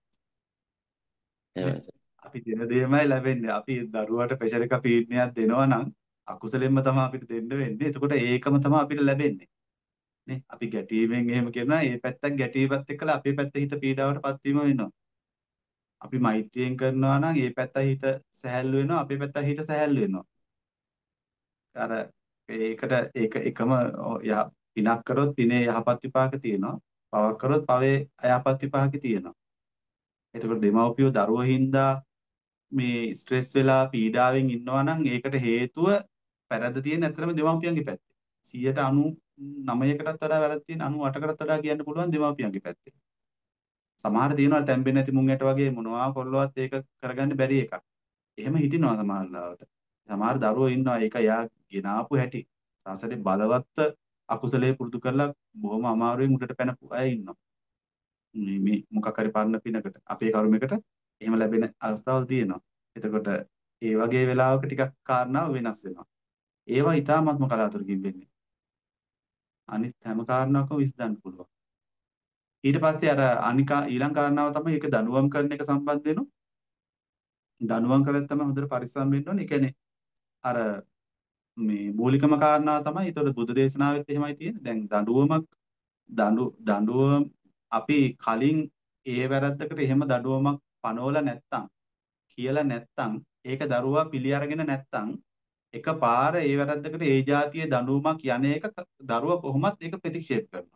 අපි දෙන දේමයි ලැබෙන්නේ. අපි දරුවාට ප්‍රෙෂර් එක පීඩනයක් දෙනවා නම් අකුසලෙන්ම තමයි අපිට දෙන්න වෙන්නේ. එතකොට ඒකම තමයි අපිට ලැබෙන්නේ. නේ අපි ගැටීමෙන් එහෙම කරනවා ඒ පැත්තක් ගැටීමත් එක්කලා අපේ පැත්ත හිත පීඩාවටපත් වීම වෙනවා. අපි මෛත්‍රියෙන් කරනවා නම් ඒ පැත්ත හිත සැහැල්ලු වෙනවා අපේ පැත්ත හිත සැහැල්ලු වෙනවා. අර ඒකට ඒක එකම යහ පිනක් කරොත් පිනේ යහපත් විපාක තියෙනවා. පවක් කරොත් පවේ අයහපත් විපාක තියෙනවා. එතකොට දෙමව්පියෝ දරුවෝ හින්දා මේ ස්ට්‍රෙස් වෙලා පීඩාවෙන් ඉන්නවා නම් ඒකට හේතුව වැරද්ද තියෙන ඇත්තටම දෙමව්පියන්ගේ පැත්තේ. සියයට අනූනවයකටත් වඩා වැරද්ද තියෙන අනූඅටකටත් වඩා කියන්න පුළුවන් දෙමව්පියන්ගේ පැත්තේ. සමහර තියෙනවා තැම්බෙන්නේ නැති මුං ඇට වගේ මොනවා කොල්ලවත් ඒක කරගන්න බැරි එකක්. එහෙම හිටිනවා සමහර ලාවට. සමහර දරුවෝ ඉන්නවා ඒක යා ගෙනාපු හැටි. සාසනේ බලවත් අකුසලයේ පුරුදු කරලා බොහොම අමාරුවෙන් උඩට පැනපු අය ඉන්නවා. මේ මේ මොකක් හරි පරණ පිනකට අපේ කර්මයකට එහෙම ලැබෙන අවස්ථාවල් තියෙනවා. එතකොට ඒ වගේ වෙලාවක ටිකක් කාරණා වෙනස් වෙනවා. ඒවා ඊටාත්ම කලාතුරකින් වෙන්නේ. අනිත් හැම කාරණාවකම විසඳන්න පුළුවන්. ඊට පස්සේ අර අනිකා ඊළඟ කාරණාව තමයි ඒක දනුවම් කරන එක සම්බන්ධ වෙනවා. දනුවම් කරලා තමයි හොඳට පරිස්සම් වෙන්න ඕනේ. ඒ කියන්නේ අර මේ මූලිකම කාරණාව තමයි ඒතකොට බුදු දේශනාවෙත් එහෙමයි තියෙන්නේ. දැන් දඬුවමක් දඬු දඬුවම අපි කලින් ඒ වැරද්දකට එහෙම දඬුවමක් පනවලා නැත්තම් කියලා නැත්තම් ඒක දරුවා පිළි අරගෙන නැත්තම් එකපාර ඒ වැරද්දකට ඒ જાතියේ දඬුවමක් යන එක දරුවා කොහොමත් ඒක ප්‍රතික්ෂේප කරනවා.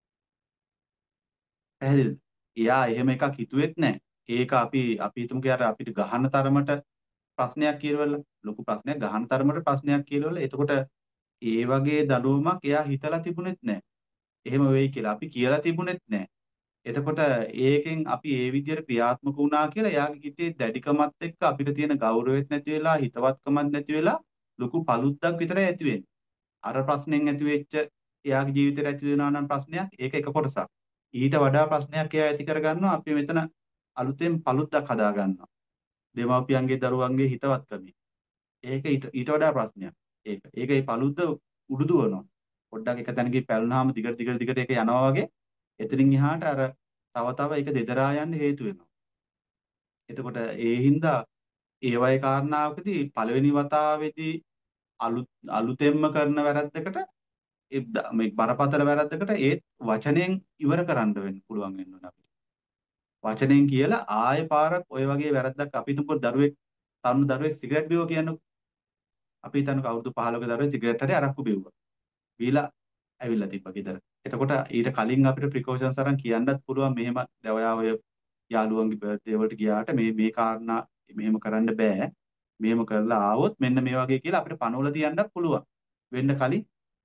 පැහැදිලිද? එයා එහෙම එකක් හිතුවෙත් නැහැ. ඒක අපි අපි හිතමුකෝ යාර අපිට ගහන තරමට ප්‍රශ්නයක් කියලාවල ලොකු ප්‍රශ්නයක් ගහන තරමට ප්‍රශ්නයක් කියලාවල එතකොට ඒ වගේ දඬුවමක් එයා හිතලා තිබුණෙත් නැහැ. එහෙම වෙයි කියලා අපි කියලා තිබුණෙත් නැහැ. එතකොට ඒකෙන් අපි ඒ විදිහට ක්‍රියාත්මක වුණා කියලා එයාගේ හිතේ දැඩිකමත් එක්ක අපිට තියෙන ගෞරවෙත් නැති වෙලා හිතවත්කමත් නැති වෙලා ලොකු පළුද්දක් විතරයි ඇති වෙන්නේ. අර ප්‍රශ්නෙන් ඇති වෙච්ච එයාගේ ජීවිතේට ඇති වෙනවා නම් ප්‍රශ්නයක් ඒක එක කොටසක්. ඊට වඩා ප්‍රශ්නයක් එයා ඇති කරගන්නවා අපි මෙතන අලුතෙන් පළුද්දක් හදා ගන්නවා. දෙමාපියන්ගේ දරුවන්ගේ හිතවත්කමින්. ඒක ඊට ඊට වඩා ප්‍රශ්නයක්. ඒක. ඒක ඒ පළුද්ද උඩු දුවනවා. පොඩ්ඩක් එක තැනකින් පැලුනහම දිගට දිගට දිගට ඒක යනවා වගේ එතනින් එහාට අර තව තව ඒක දෙදරා යන්න හේතු වෙනවා. එතකොට ඒ හින්දා ඒ වගේ කාරණාවකදී පළවෙනි වතාවේදී අලුත් අලුතෙන්ම කරන වැරද්දකට ඒ මේ බරපතල වැරද්දකට ඒත් වචනෙන් ඉවර කරන්න වෙන්න පුළුවන් වෙන්න ඕන අපිට. වචනෙන් කියලා ආයෙ පාරක් ඔය වගේ වැරද්දක් අපි තුමුකෝ දරුවෙක් තරුණ දරුවෙක් සිගරට් බිව්වා කියන්නකො. අපි හිතන්නකො අවුරුදු පහළොක දරුවෙක් සිගරට් හරි අරක්කු බිව්වා. බීලා ඇවිල්ලා තිබ්බා ගෙදර. එතකොට ඊට කලින් අපිට ප්‍රිකෝෂන්ස් අරන් කියන්නත් පුළුවන් මෙහෙම දැන් ඔයා ඔය යාළුවන්ගේ බර්ත්ඩේ වලට ගියාට මේ මේ කාරණා මෙහෙම කරන්න බෑ. මෙහෙම කරලා ආවොත් මෙන්න මේ වගේ කියලා අපිට පනවලා තියන්නත් පුළුවන්. වෙන්න කලින්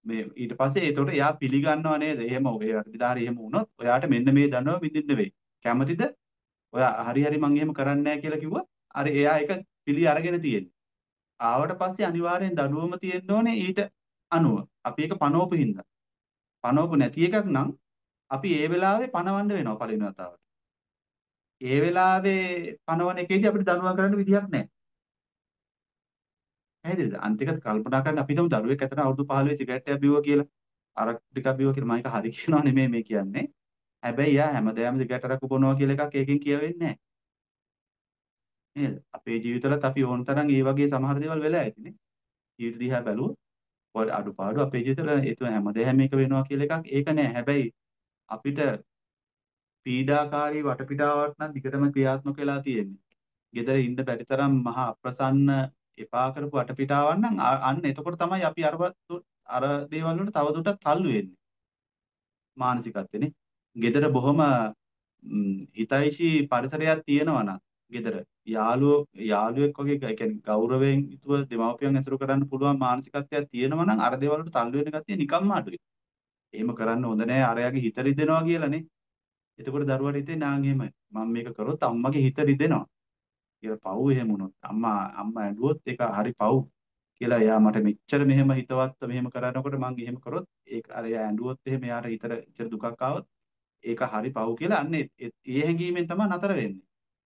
මේ ඊට පස්සේ ඒතකොට එයා පිළිගන්නව නේද? එහෙම ඔය වැරදිලා හරි එහෙම වුණොත් ඔයාට මෙන්න මේ දඬුවම විඳින්න වෙයි. කැමතිද? ඔයා හරි හරි මං එහෙම කරන්නේ නැහැ කියලා කිව්වොත් අර එයා ඒක පිළි අරගෙන තියෙන්නේ. ආවට පස්සේ අනිවාර්යෙන් දඬුවම තියෙන්න ඕනේ ඊට අනුව. අපි ඒක පනවපු හින්දා. පනවපු නැති එකක් නම් අපි ඒ වෙලාවේ පනවන්න වෙනවා පළවෙනි වතාවට. ඒ වෙලාවේ පනවන එකේදී අපිට දඬුවම් කරන්න විදියක් නැහැ. පැහැදිලිද? අනිත් එක කල්පනා කරන්න අපි හිතමු දරුවෙක් ඇතන අවුරුදු පහළොව සිගරට් එකක් බිව්වා කියලා. අරක් ටිකක් බිව්වා කියලා මම ඒක හරි කියනවා නෙමෙයි මේ කියන්නේ. හැබැයි යා හැමදාම සිගරට් අරක් බොනවා කියලා එකක් ඒකෙන් කියවෙන්නේ නැහැ. නේද? අපේ ජීවිතවලත් අපි ඕන තරම් ඒ වගේ සමහර දේවල් වෙලා ඇතිනේ. ජීවිත දිහා බැලුවොත් ඔය අඩුපාඩු අපේ ජීවිතවල ඒතු හැමදාම මේක වෙනවා කියලා එකක් ඒක නෑ. හැබැයි අපිට පීඩාකාරී වටපිටාවක් නම් දිගටම ක්‍රියාත්මක වෙලා තියෙන්නේ. ගෙදර ඉන්න බැරි තරම් මහා අප්‍රසන්න එපා කරපු වටපිටාවක් නම් අන්න එතකොට තමයි අපි අර අර දේවල් වලට තවදුරටත් තල්ලු වෙන්නේ. මානසිකත්වෙනේ. ගෙදර බොහොම හිතයිෂී පරිසරයක් තියෙනවා නම් ගෙදර යාළුවෝ යාළුවෙක් වගේ ඒ කියන්නේ ගෞරවයෙන් යුතුව දෙමව්පියන් ඇසුරු කරන්න පුළුවන් මානසිකත්වයක් තියෙනවා නම් අර දේවල් වලට තල්ලු වෙන ගතිය නිකම්ම අඩුයි. එහෙම කරන්න හොඳ නෑ අරයාගේ හිත රිදෙනවා කියලානේ. එතකොට දරුවාට හිතෙන්නේ නාන් එහෙම මම මේක කරොත් අම්මගේ හිත රිදෙනවා. කියලා පව් එහෙම වුණොත් අම්මා අම්මා ඇඬුවොත් ඒක හරි පව් කියලා එයා මට මෙච්චර මෙහෙම හිතවත්ව මෙහෙම කරනකොට මං එහෙම කරොත් ඒක අර එයා ඇඬුවොත් එහෙම එයාට හිතට ඉතර දුකක් ආවොත් ඒක හරි පව් කියලා අන්න ඒ හැඟීමෙන් තමයි නතර වෙන්නේ.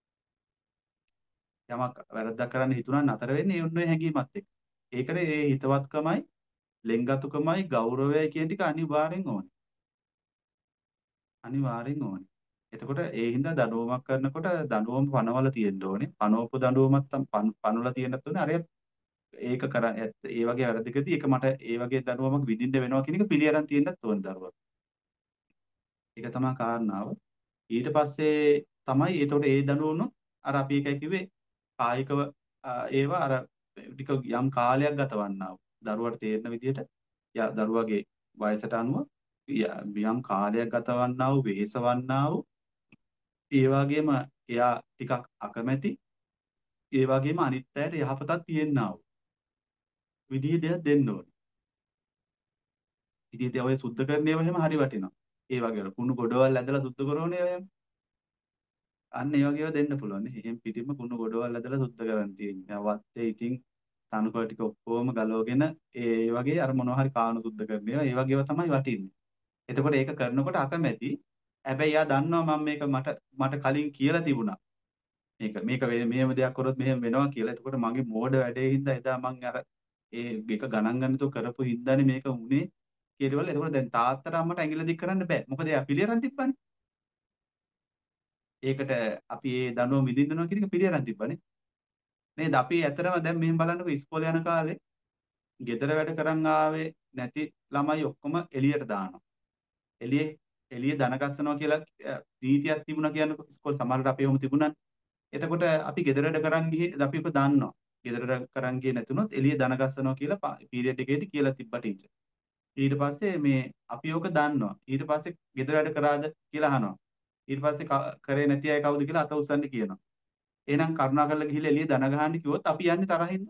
යමක් වැරද්දක් කරන්න හිතුණා නතර වෙන්නේ ඒ ඔන්න හැඟීමත් එක්ක. ඒකනේ ඒ හිතවත්කමයි ලෙන්ගතුකමයි ගෞරවයයි කියන ටික අනිවාර්යෙන් ඕනේ. අනිවාර්යෙන් ඕනේ. එතකොට ඒ හින්දා දඬුවමක් කරනකොට දඬුවම පනවල තියෙන්න ඕනේ. පනවපු දඬුවමක් තම පනවල තියෙන්නත් ඕනේ. අර ඒක කර ඒ වගේ වැරදිකදී ඒක මට ඒ වගේ දඬුවමක් විඳින්න වෙනවා කියන එක පිළි අරන් තියෙන්නත් ඕනේ දරුවා. ඒක තමයි කාරණාව. ඊට පස්සේ තමයි එතකොට ඒ දඬුවම අර අපි එකයි කිව්වේ කායිකව ඒවා අර ටික යම් කාලයක් ගතවන්නා වූ දරුවට තේරෙන විදිහට දරුවගේ වයසට අනුව යම් කාලයක් ගතවන්නා වූ වෙහෙසවන්නා වූ ඒ වගේම එයා ටිකක් අකමැති ඒ වගේම අනිත් අයට යහපතක් තියෙන්නා වූ විදිහ දෙයක් දෙන්න ඕනේ. ඉතින් ඔය සුද්ධ කරන ඒවා එහෙම හරි වටිනවා. ඒ වගේ කුණු ගොඩවල් ඇදලා සුද්ධ කරෝනේ එහෙම. අන්න ඒ වගේව දෙන්න පුළුවන් නේ. එහෙන් පිටින්ම කුණු ගොඩවල් ඇදලා සුද්ධ කරන්න තියෙන්නේ. වත්තේ ඉතින් තනකොළ ටික ඔක්කොම ගලවගෙන ඒ වගේ අර මොනවා හරි කාණු සුද්ධ කරන ඒවා ඒ වගේව තමයි වටින්නේ. එතකොට ඒක කරනකොට අකමැති. හැබැයි එයා දන්නවා මම මේක මට මට කලින් කියලා තිබුණා. මේක මේක මෙහෙම දෙයක් කරොත් මෙහෙම වෙනවා කියලා. එතකොට මගේ මෝඩ වැඩේ හින්දා එදා මං අර ඒ එක ගණන් ගන්නතෝ කරපු හින්දානේ මේක වුනේ කියලාවල. එතකොට දැන් තාත්තට අම්මට ඇඟිල්ල දික් කරන්න බෑ. මොකද එයා පිළියරන් තිබ්බනේ. ඒකට අපි ඒ දඬුවම විඳින්නවා කියන එක පිළියරන් තිබ්බනේ. නේද? අපි ඇතරම දැන් මෙහෙම බලන්නකො ඉස්කෝලේ යන කාලේ ගෙදර වැඩ කරන් ආවේ නැති ළමයි ඔක්කොම එළියට දානවා. එළියේ එළිය දන ගස්සනවා කියලා නීතියක් තිබුණා කියන්නකො ඉස්කෝලේ සමහරවිට අපේ වොම තිබුණා. එතකොට අපි ගෙදර වැඩ කරන් ගිහින් අපි ඔක දන්නවා. ගෙදර වැඩ කරන් ගියේ නැතුනොත් එළිය දන ගස්සනවා කියලා පීරියඩ් එකේදී කියලා තිබ්බා ටීචර්. ඊට පස්සේ මේ අපි ඔක දන්නවා. ඊට පස්සේ ගෙදර වැඩ කරාද කියලා අහනවා. ඊට පස්සේ කරේ නැති අය කවුද කියලා අත උස්සන්න කියනවා. එහෙනම් කරුණාකරලා ගිහිල්ලා එළිය දන ගහන්න කිව්වොත් අපි යන්නේ තරහින්ද?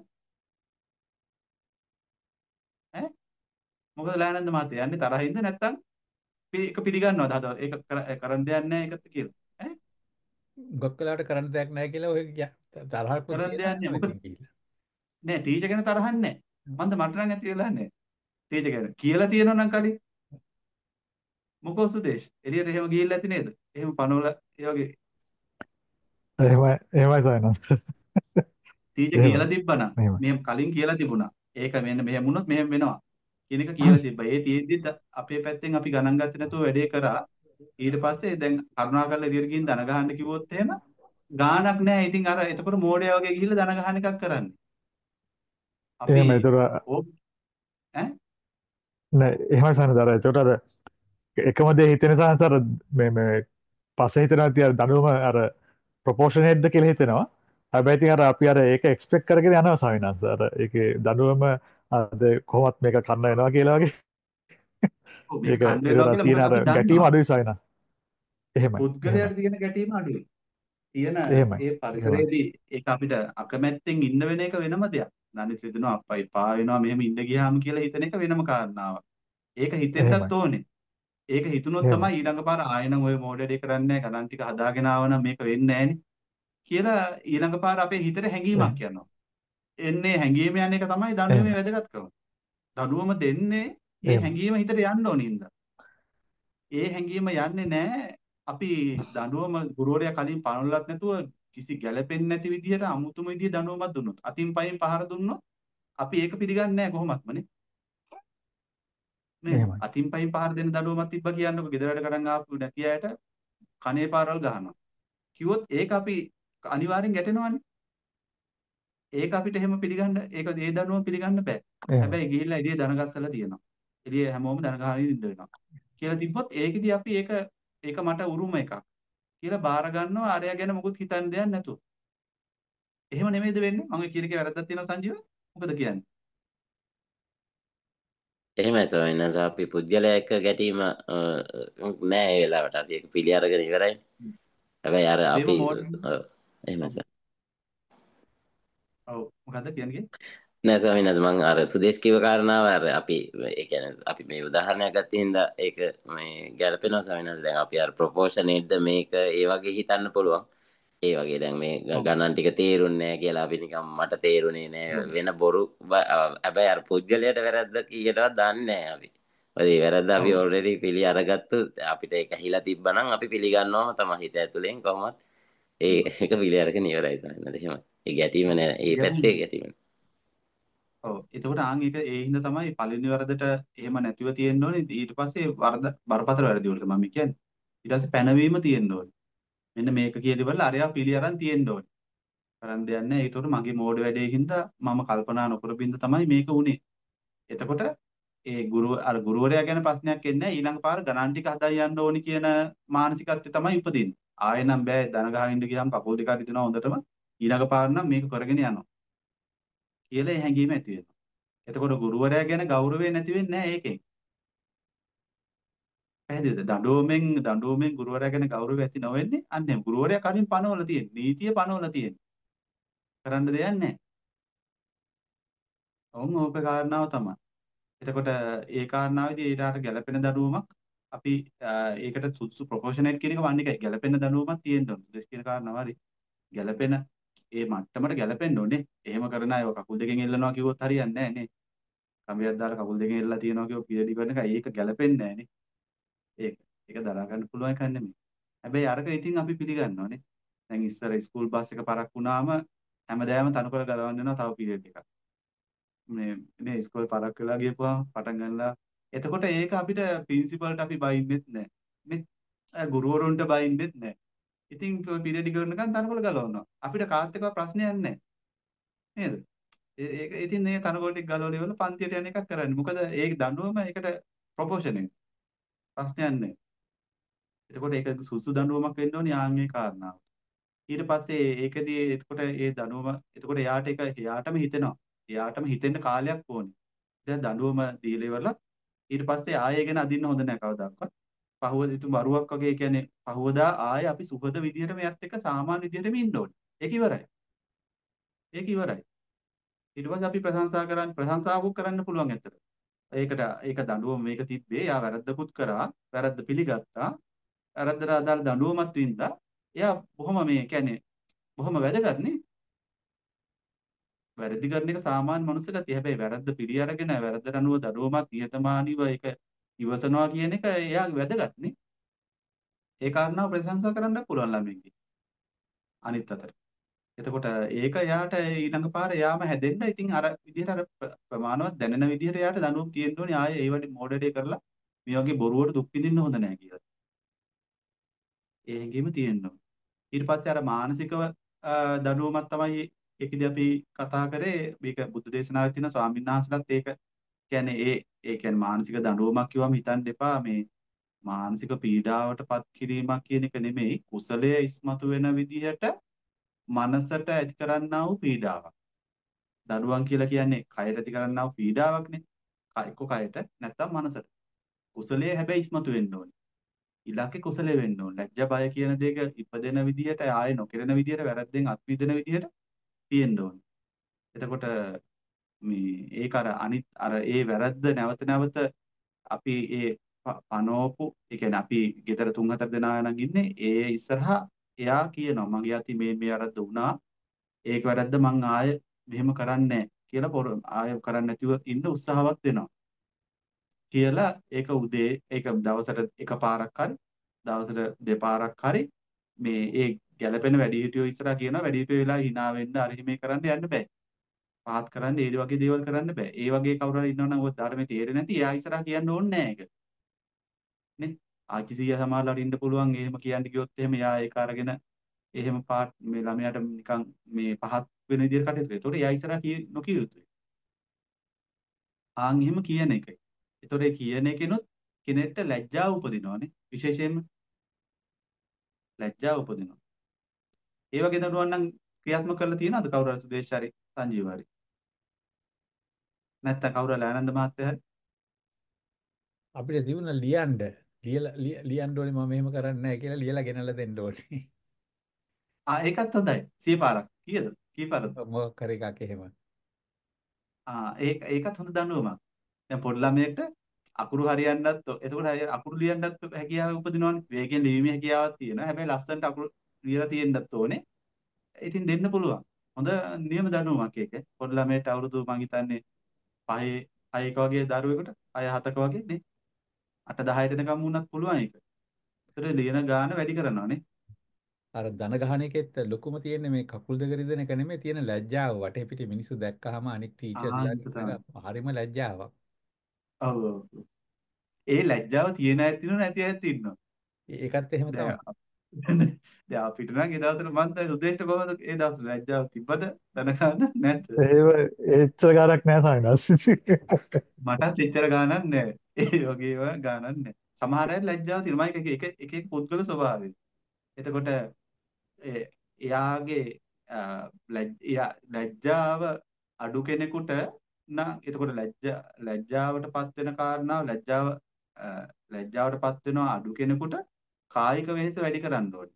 ඈ මොකද ලෑනන්ද මහත්තයා යන්නේ තරහින්ද නැත්තම් ඒක පිළිගන්නවද හදවත ඒක කරන්න දෙයක් නැහැ ඒකත් කියලා ඈ ගොක්කලාට කරන්න දෙයක් නැහැ කියලා ඔය තරහක් කරන්න දෙයක් නැහැ මොකද නෑ ටීචර් ගැන තරහක් නැහැ මන්ද මට නම් ඇති වෙලා නැහැ ටීචර් ගැන කියලා තියෙනවා නම් කලින් මොකෝ සුදේශ් එළියට එහෙම ගිහිල්ලා ඇති නේද එහෙම පනවල ඒ වගේ එහෙමයි එහෙමයි සයනස් ටීචර් කියලා තිබ්බනම් මෙහෙම කලින් කියලා තිබුණා ඒක මෙන්න මෙහෙම වුණොත් මෙහෙම වෙනවා කියන එක කියලා තිබ්බා. ඒ තියෙද්දි අපේ පැත්තෙන් අපි ගණන් ගත්තේ නැතුව වැඩේ කරා. ඊට පස්සේ දැන් කරුණාකරලා එළියට ගිහින් දන ගහන්න කිව්වොත් එහෙම ගාණක් නැහැ. ඉතින් අර එතකොට මෝඩයා වගේ ගිහිල්ලා දන ගහන එකක් කරන්නේ. අපි එහෙම ඒතර ඈ නෑ එහෙමයි සයනස් ඒතර අර එකම දේ හිතෙන සයනස් අර මේ මේ පස්සේ හිතනවා තිය දඬුවම අර ප්‍රොපෝෂනේට්ද කියලා හිතෙනවා. හැබැයි ඉතින් අර අපි අර ඒක එක්ස්පෙක්ට් කරගෙන යනවා සයනස්. අර ඒකේ දඬුවම අද කොහොමත් මේක කන්න වෙනවා කියලා වගේ. ඒක ඒක තියෙන අර ගැටීම අඩුයි සයනස්. එහෙමයි. පුද්ගලයාට තියෙන ගැටීම අඩුයි. තියෙන ඒ පරිසරයේදී ඒක අපිට අකමැත්තෙන් ඉන්න වෙන එක වෙනම දෙයක්. නැන්නේ සිදෙනවා අප්පයි පා වෙනවා මෙහෙම ඉන්න ගියාම කියලා හිතන එක වෙනම කාරණාවක්. ඒක හිතෙන්නත් එහෙමයි. ඕනේ. ඒක හිතුනොත් එහෙමයි. තමයි ඊළඟ පාර ආයෙනම් ඔය මෝඩඩේ කරන්නේ නැහැ ගණන් ටික හදාගෙන ආවනම් මේක වෙන්නේ නැහනේ කියලා ඊළඟ පාර අපේ හිතට හැඟීමක් එහෙම. යනවා. එන්නේ හැඟීම යන එක තමයි දඬුවමේ එහෙමයි. වැදගත්කම. දඬුවම දෙන්නේ ඒ එහෙමයි. හැඟීම හිතට යන්න ඕන හින්දා. ඒ හැඟීම යන්නේ නැහැ. අපි දඬුවම ගුරුවරයා කලින් පනවලත් නැතුව කිසි ගැළපෙන්නේ නැති විදිහට අමුතුම විදිහේ දඬුවමක් දුන්නොත් අතින් පයින් පහර දුන්නොත් අපි ඒක පිළිගන්නේ නැහැ කොහොමත්මනේ. නේද? එහෙමයි. අතින් පයින් පහර දෙන්න දඬුවමක් තිබ්බා කියන්නකො ගෙදර වැඩ කරන් ආපු නැති අයට කනේ පාරවල් ගහනවා. කිව්වොත් ඒක අපි අනිවාර්යෙන් ගැටෙනවානේ. ඒක අපිට එහෙම පිළිගන්න ඒක ඒ දඬුවම පිළිගන්න බෑ. එහෙමයි. හැබැයි ගිහිල්ලා එළියේ දන ගස්සලා තියෙනවා. එළියේ හැමෝම දන ගහගෙන ඉන්න වෙනවා. කියලා තිබ්බොත් ඒකෙදි අපි ඒක ඒක මට උරුම එකක් කියලා බාර ගන්නවා අරයා ගැන මොකුත් හිතන්න දෙයක් නැතුව. එහෙම නෙමෙයිද වෙන්නේ? මම කියන එකේ වැරද්දක් තියෙනවා සංජීව? මොකද කියන්නේ? එහෙමයි ස්වාමීන් වහන්සේ අපි පුද්ගලයා එක්ක ගැටීම අ, නෑ ඒ වෙලාවට අපි ඒක පිළි අරගෙන ඉවරයි. හැබැයි අර අපේම අපි මෝඩ් ඔව් එහෙමයි සර්. ඔව් මොකද්ද කියන්නේ? නෑ ස්වාමීන් වහන්සේ මම අර සුදේශ් කිව්ව කාරණාව අර අපි ඒ කියන්නේ අපි මේ උදාහරණයක් ගත්තේ හින්දා ඒක මේ ගැලපෙනවා ස්වාමීන් වහන්සේ. දැන් අපි අර ප්‍රොපෝෂනේට්ද මේක ඒ වගේ හිතන්න පුළුවන්. ඒ වගේ දැන් මේ ଗ- ඔව් ගණන් ටික තේරුන්නේ නැහැ කියලා අපි නිකන් මට තේරුනේ නෑ ඔව් වෙන බොරු බ- අ, හැබැයි අර පුද්ගලයාට වැරද්ද කීයටවත් දන්නේ නැහැ අපි. මොකද ඒ වැරද්ද අපි ඔව් ඔල්රෙඩි පිළි අරගත්තු අපිට ඒක ඇහිලා තිබ්බනම් අපි පිළිගන්නවම තමයි හිත ඇතුලෙන් කොහොමත් ඒ එක පිළි අරගෙන ඉවරයි ස්වාමීන් වහන්සේ. එහෙමයි. ඒ ගැටීම නෑ. ඒ පැත්තේ ගැටුම් ගැටීම. ඔව් එතකොට ආන් ඒක ඒ හින්දා තමයි පළවෙනි වරදට එහෙම නැතිව තියෙන්න ඕනේ ඊට පස්සේ වරද බරපතල වැරදි වලට මම කියන්නේ ඊට පස්සේ පැනවීම තියෙන්න ඕනේ මෙන්න මේක කියලිවල අරයා පිළි අරන් තියෙන්න ඕනේ කරන් දෙයක් නැහැ ඒතකොට මගේ මෝඩ වැඩේ හින්දා මම කල්පනා නොකරපු හින්දා තමයි මේක උනේ එතකොට ඒ ගුරු අර ගුරුවරයා ගැන ප්‍රශ්නයක් එන්නේ නැහැ ඊළඟ පාර ගණන් ටික හදා යන්න ඕනි කියන මානසිකත්වය තමයි උපදින්නේ ආයෙ නම් බෑ දන ගහගෙන ඉන්න ගියාම කකුල් දෙක අරිනවා හොඳටම ඊළඟ පාර නම් මේක කරගෙන යනවා කියලා ඒ හැඟීම ඇති වෙනවා එතකොට ගුරුවරයා ගැන ගෞරවය නැති වෙන්නේ නැහැ ඒකෙන්. පැහැදිලිද? දඬුවමෙන් දඬුවමෙන් ගුරුවරයා ගැන ගෞරවය ඇති නොවෙන්නේ අන්න එහෙම. ගුරුවරයා කලින් පනවලා තියෙන. නීතිය පනවලා තියෙන. කරන්න දෙයක් නැහැ. ඔවුන් ඕක කාරණාව තමයි. එතකොට ඒ කාරණාවේදී ඊටාට ගැළපෙන දඬුවමක් අපි අ, ඒකට සුදුසු ප්‍රොපෝෂනේට් කියන එක වන්නේ එකයි. ගැළපෙන දඬුවමක් තියෙන්න ඕනේ. දෙස් කියන කාරණාව හරි. ගැළපෙන ඒ මට්ටමට ගැළපෙන්න ඕනේ. එහෙම කරන අය කකුල් දෙකෙන් එල්ලනවා කිව්වොත් හරියන්නේ නැහැ නේ. කම්බියක් දාලා කකුල් දෙකෙන් එල්ලලා තියනවා කිව්වොත් පියඩි කරන එක ඒක ගැළපෙන්නේ නැහැ නේ. ඒක ඒක දරා ගන්න පුළුවන් එකක් නෙමෙයි. හැබැයි අරක ඉතින් අපි පිළිගන්නවානේ. දැන් ඉස්සර ස්කූල් බස් එක පරක් වුණාම හැමදාම තනකොළ ගලවන්න වෙනවා තව පීරියඩ් එකක්. මේ මේ ස්කූල් පරක් වෙලා ගියපුවාම පටන් ගන්නලා එතකොට ඒක අපිට ප්‍රින්සිපල්ට අපි බයින්නෙත් නැහැ. නේ? අය ගුරුවරුන්ට බයින්නෙත් නැහැ. ඉතින් පීරියඩ් කරනකන් තනකොළ ගලවනවා. අපිට කාත් එක්ක ප්‍රශ්නයක් නැහැ. නේද? ඒ- ඒක ඉතින් මේ තනකොළ ටික ගලවලා ඉවරලා පන්තියට යන එකක් කරන්නේ. මොකද ඒ දඬුවම ඒකට ප්‍රොපෝෂනල් ප්‍රශ්නයක් නැහැ. එතකොට ඒක සුසු දඬුවමක් වෙන්න ඕනේ යාන්ගේ කාරණාව. ඊට පස්සේ ඒකදී එතකොට ඒ දඬුවම එතකොට එයාට ඒක එයාටම හිතෙනවා. එයාටම හිතෙන්න කාලයක් ඕනේ. දැන් දඬුවම දීලා ඉවරලා ඊට පස්සේ ආයෙ ගැන අදින්න හොඳ නැහැ කවදාවත්. පහුව ඉතින් වරුවක් වගේ කියන්නේ පහුවදා ආයෙ අපි සුහද විදියට මෙයත් එක්ක සාමාන්‍ය විදියටම ඉන්න ඕනේ. ඒක ඉවරයි. ඒක ඉවරයි. ඊට පස්සේ අපි ප්‍රශංසා කරන්න ප්‍රශංසාවක් කරන්න පුළුවන් ඇත්තට. ඒකට ඒක දඬුවම මේක තිබ්බේ. එයා වැරද්දකුත් කරා. වැරද්ද පිළිගත්තා. වැරද්දට අදාළ දඬුවමත් වින්දා. එයා බොහොම මේ කියන්නේ බොහොම වැදගත් නේ. වැරදි කරන එක සාමාන්‍ය මනුස්ස ගතිය. හැබැයි වැරද්ද පිළි අරගෙන වැරද්දට අනුව දඩුවමක් නිහතමානීව ඒක ඉවසනවා කියන එක එයා වැදගත් නේ. ඒ කාරණාව ප්‍රශංසා කරන්න පුළුවන් ළමෙක්ගේ. අනිත් අතට. එතකොට ඒක එයාට ඊළඟ පාර එයාම හැදෙන්න ඉතින් අර විදිහට අර ප්‍ර- ප්‍රමාණවත් දැනෙන විදිහට එයාට දඬුවම් තියෙන්න ඕනේ. ආයේ ඒ වගේ මෝඩඩේ කරලා මේ වගේ බොරුවට දුක් විඳින්න හොඳ නැහැ කියලා. ඒ හැඟීම තියෙන්න ඕනේ. ඊට පස්සේ අර මානසිකව අ, දඬුවමක් තමයි ඒකදී අපි කතා කරේ මේක බුද්ධ දේශනාවේ තියෙන ස්වාමීන් වහන්සේලාත් ඒක කියන්නේ ඒ ඒ කියන්නේ මානසික දඬුවමක් කිව්වම හිතන්න එපා මේ මානසික පීඩාවටපත් කිරීමක් කියන එක නෙමෙයි කුසලයේ ඉස්මතු වෙන විදිහට මනසට ඇති කරන්නා වූ පීඩාවක්. දඬුවම් කියලා කියන්නේ කයට ඇති කරන්නා වූ පීඩාවක්නේ. කය- එක්ක කයට නැත්නම් මනසට. කුසලයේ හැබැයි ඉස්මතු වෙන්න ඕනේ. ඉලක්කේ කුසලයේ වෙන්න ඕනේ. ලැජ්ජා බය කියන දෙක ඉපදෙන විදිහට ආයෙ නොකිරෙන විදිහට වැරද්දෙන් අත්විඳින විදිහට තියෙන්න ඕනේ. එතකොට මේ ඒක අර අනිත් අර ඒ වැරද්ද නැවත නැවත අපි ඒ ප- පනෝපු ඒ කියන්නේ අපි ගෙදර තුන් හතර දෙනා නම් ඉන්නේ ඒ ඉස්සරහා එයා කියනවා මගේ අති මේ මේ වැරද්ද වුණා ඒක වැරද්ද මං ආයෙ මෙහෙම කරන්නේ නැහැ කියලා පොර ආයෙ කරන්නේ නැතිව ඉන්න උත්සාහවත් වෙනවා කියලා ඒක උදේ ඒක දවසට එකපාරක් හරි දවසට දෙපාරක් හරි මේ ඒ ගැළපෙන වැඩිහිටියෝ ඉස්සරහා කියනවා වැඩිහිටියෝ වෙලා hina වෙන්න අර හිමේ කරන්න යන්න බෑ පහත් කරන්න ඒ වගේ දේවල් කරන්න බෑ ඒ වගේ කවුරු හරි ඉන්නවනම් ඔය ධර්මයේ තේරෙන්නේ නැති එයා ඉස්සරහා කියන්න ඕනේ නැහැ ඒක නේ ආච්චි සීයා සමහරවල්ලාට ඉන්න පුළුවන් එහෙම කියන්න ගියොත් එහෙම එයා ඒක අරගෙන එහෙම පාට මේ ළමයාට නිකන් මේ පහත් වෙන විදිහට කටයුතු කරනවා. ඒතකොට එයා ඉස්සරහා කිය නොකිය යුතුයි. ආන් එහෙම කියන එකයි. ඒතකොට ඒ කියන එකෙනුත් කෙනෙක්ට ලැජ්ජාව උපදිනවානේ. විශේෂයෙන්ම ලැජ්ජාව උපදිනවා. ඒ වගේ දඩුවන් නම් ක්‍රියාත්මක කරලා තියෙනවද කවුරු හරි සුදේශාරි සංජීවාරි? නැත්නම් කවුරු හරි ආනන්ද මහත්තයා හරි? අපිට තිබුණ ලියන්න ලියලා ලිය- ලියන්න ඕනේ මම මෙහෙම කරන්නේ නැහැ කියලා ලියලා ගෙනල්ලා දෙන්න ඕනේ. ආ ඒකත් හොඳයි. සිය පාරක්. කීයද? කී පාරද? මොකක් හරි එකක් එහෙම. ආ ඒක ඒකත් හොඳ දඬුවමක්. දැන් පොඩි ළමයෙක්ට අකුරු හරියන්නත් එතකොට හරිය අකුරු ලියන්නත් හැකියාව උපදිනවනේ. වේගෙන් ලිවීමේ හැකියාවක් තියෙනවා. හැබැයි ලස්සනට අකුරු ලියලා තියෙන්නත් ඕනේ. ඉතින් දෙන්න පුළුවන්. හොඳ නියම දඬුවමක් ඒක. පොඩි ළමයට අවුරුදු මං හිතන්නේ පහේ හයක වගේ දරුවෙකුට හය හතක වගේ නේ. අට දහයට එනකම් වුණත් පුළුවන් ඒක. ඒතර ලියන ගාන වැඩි කරනවානේ. අර දන ගහන එකෙත් ලොකුම තියෙන්නේ මේ කකුල් දෙක රිදෙන එක නෙමෙයි තියෙන ලැජ්ජාව. වටේ පිටේ මිනිස්සු දැක්කහම අනික් ආ ටීචර්ලා ඒක තමයි. හරිම ලැජ්ජාවක්. ඔව් ඔව්. ඒ ලැජ්ජාව තියෙන අයත් ඉන්නවා නැති අයත් ඉන්නවා. ඒකත් එහෙම තමයි. දැන් දැන් අපිට නම් ඒ දවස්වල මන් දැන් සුදේෂ්ට කොහමද ඒ දවස් ලැජ්ජාව තිබ්බද දැනගන්න නැද්ද? ඒව එච්චර ගානක් නෑ සායනස්. මටත් එච්චර ගාණක් නැහැ. ඒ වගේ ඒවා ගාණක් නැහැ. සමහර අය ලැජ්ජාව තියෙනවා. මම එක එක එක එක පුද්ගල ස්වභාවය. එතකොට ඒ එයාගේ අ, ලැජ්- එයා ලැජ්ජාව අඩු කෙනෙකුට නම් එතකොට ලැජ්ජා ලැජ්ජාවටපත් වෙන කාරණාව ලැජ්ජාව අ, ලැජ්ජාවටපත් වෙනවා අඩු කෙනෙකුට කායික වෙහෙස වැඩි කරන්න ඕනේ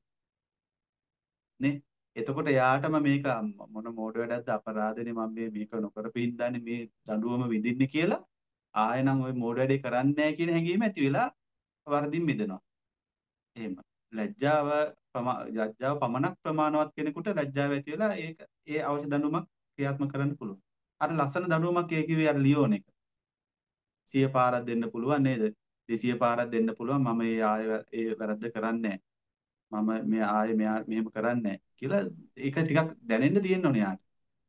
නේ. එතකොට එයාටම මේක මොන මෝඩ වැඩක්ද අපරාධනේ මම මේ මේක නොකරපු හින්දානේ මේ දඬුවම විඳින්නේ කියලා ආයෙනම් ওই මෝඩ වැඩේ කරන්නේ නැහැ කියන හැඟීම ඇති වෙලා වරදින් මිදෙනවා. එහෙම. ලැජ්ජාව ප්‍රමා ලැජ්ජාව පමණක් ප්‍රමාණවත් කෙනෙකුට ලැජ්ජාව ඇති වෙලා ඒක ඒ අවශ්‍ය දඬුවමක් ක්‍රියාත්මක කරන්න පුළුවන්. අර ලස්සන දඬුවමක් ඒ කිව්වේ අර ලියෝන එක. සිය පාරක් දෙන්න පුළුවන් නේද? දෙසිය පාරක් දෙන්න පුළුවන් මම ඒ ආය ඒ වැරද්ද කරන්නේ නැහැ. මම මේ ආයේ මෙයා මෙහෙම කරන්නේ නැහැ කියලා ඒක ටිකක් දැනෙන්න තියෙන්න ඕනේ යාට.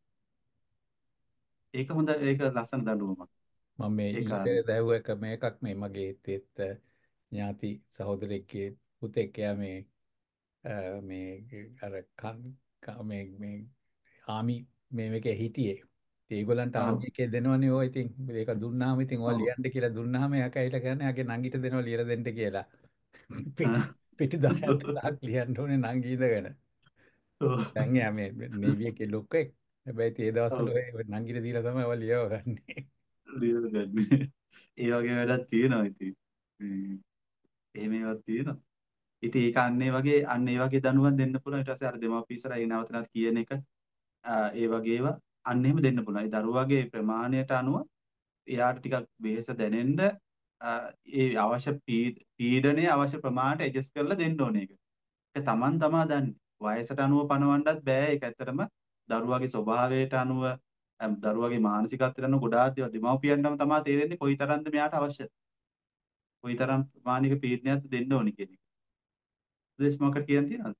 ඒක හොඳ ඒක ලස්සන දඬුවමක්. මම මේ ඒ ඊට කාරණේ. දැව්ව එක මේකක් මේ මගේ තෙත් ඥාති සහෝදරෙක්ගේ පුතෙක් එයා මේ අ, මේ අර කන් ක- මේ මේ ආමි මේ මේකේ හිටියේ. ඉතින් ඒගොල්ලන්ට ඔව්. ආමි එකේ දෙනවනේ ඔය ඉතින් ඒක දුන්නාම ඉතින් ඔය ඔව්. ලියන්න කියලා දුන්නාම එයා කයිලා කියන්නේ ආගේ නංගිට දෙනවා ලියලා දෙන්න කියලා. පිටි ආ. පිටි දහයක් දහයක් ලියන්න ඕනේ නංගි ඉඳගෙන. ඔව්. දැන් එයා මේ නේවි එකේ ලොක්කෙක්. හැබැයි ඉතින් ඒ දවස්වල ඔව්. ඔය නංගිට දීලා තමයි ඔය ලියවගන්නේ. ලියලා ගන්න. ඒ වගේ වැඩක් තියෙනවා ඉතින්. මේ එහෙම ඒවාක් තියෙනවා. ඉතින් ඒක අන්න ඒ වගේ අන්න ඒ වගේ දඬුවම් දෙන්න පුළුවන්. ඊට පස්සේ අර දෙමාපිය ඉස්සරහා ඒ නැවත නැවත කියන එක ආ, ඒ වගේ ඒවා අන්න එහෙම දෙන්න පුළුවන්. ඒ දරුවාගේ ප්‍රමාණයට අනුව එයාට ටිකක් වෙහෙස දැනෙන්න ආ, ඒ අවශ්‍ය පී- පීඩනය අවශ්‍ය ප්‍රමාණයට ඇඩ්ජස්ට් කරලා දෙන්න ඕනේ ඒක. ඒක Taman තමා දන්නේ. වයසට අනුව පනවන්නත් බෑ. ඒක ඇත්තටම දරුවාගේ ස්වභාවයට අනුව අම්, දරුවාගේ මානසිකත්වයට අනුව ගොඩාක් දේවල් දෙමාපියන්ටම තමා තේරෙන්නේ කොයිතරම්ද මෙයාට අවශ්‍ය. කොයිතරම් ප්‍රමාණික පීඩනයක්ද දෙන්න ඕනි කියන එක. දේශ මොකක්ද කියන්න තියෙනවද?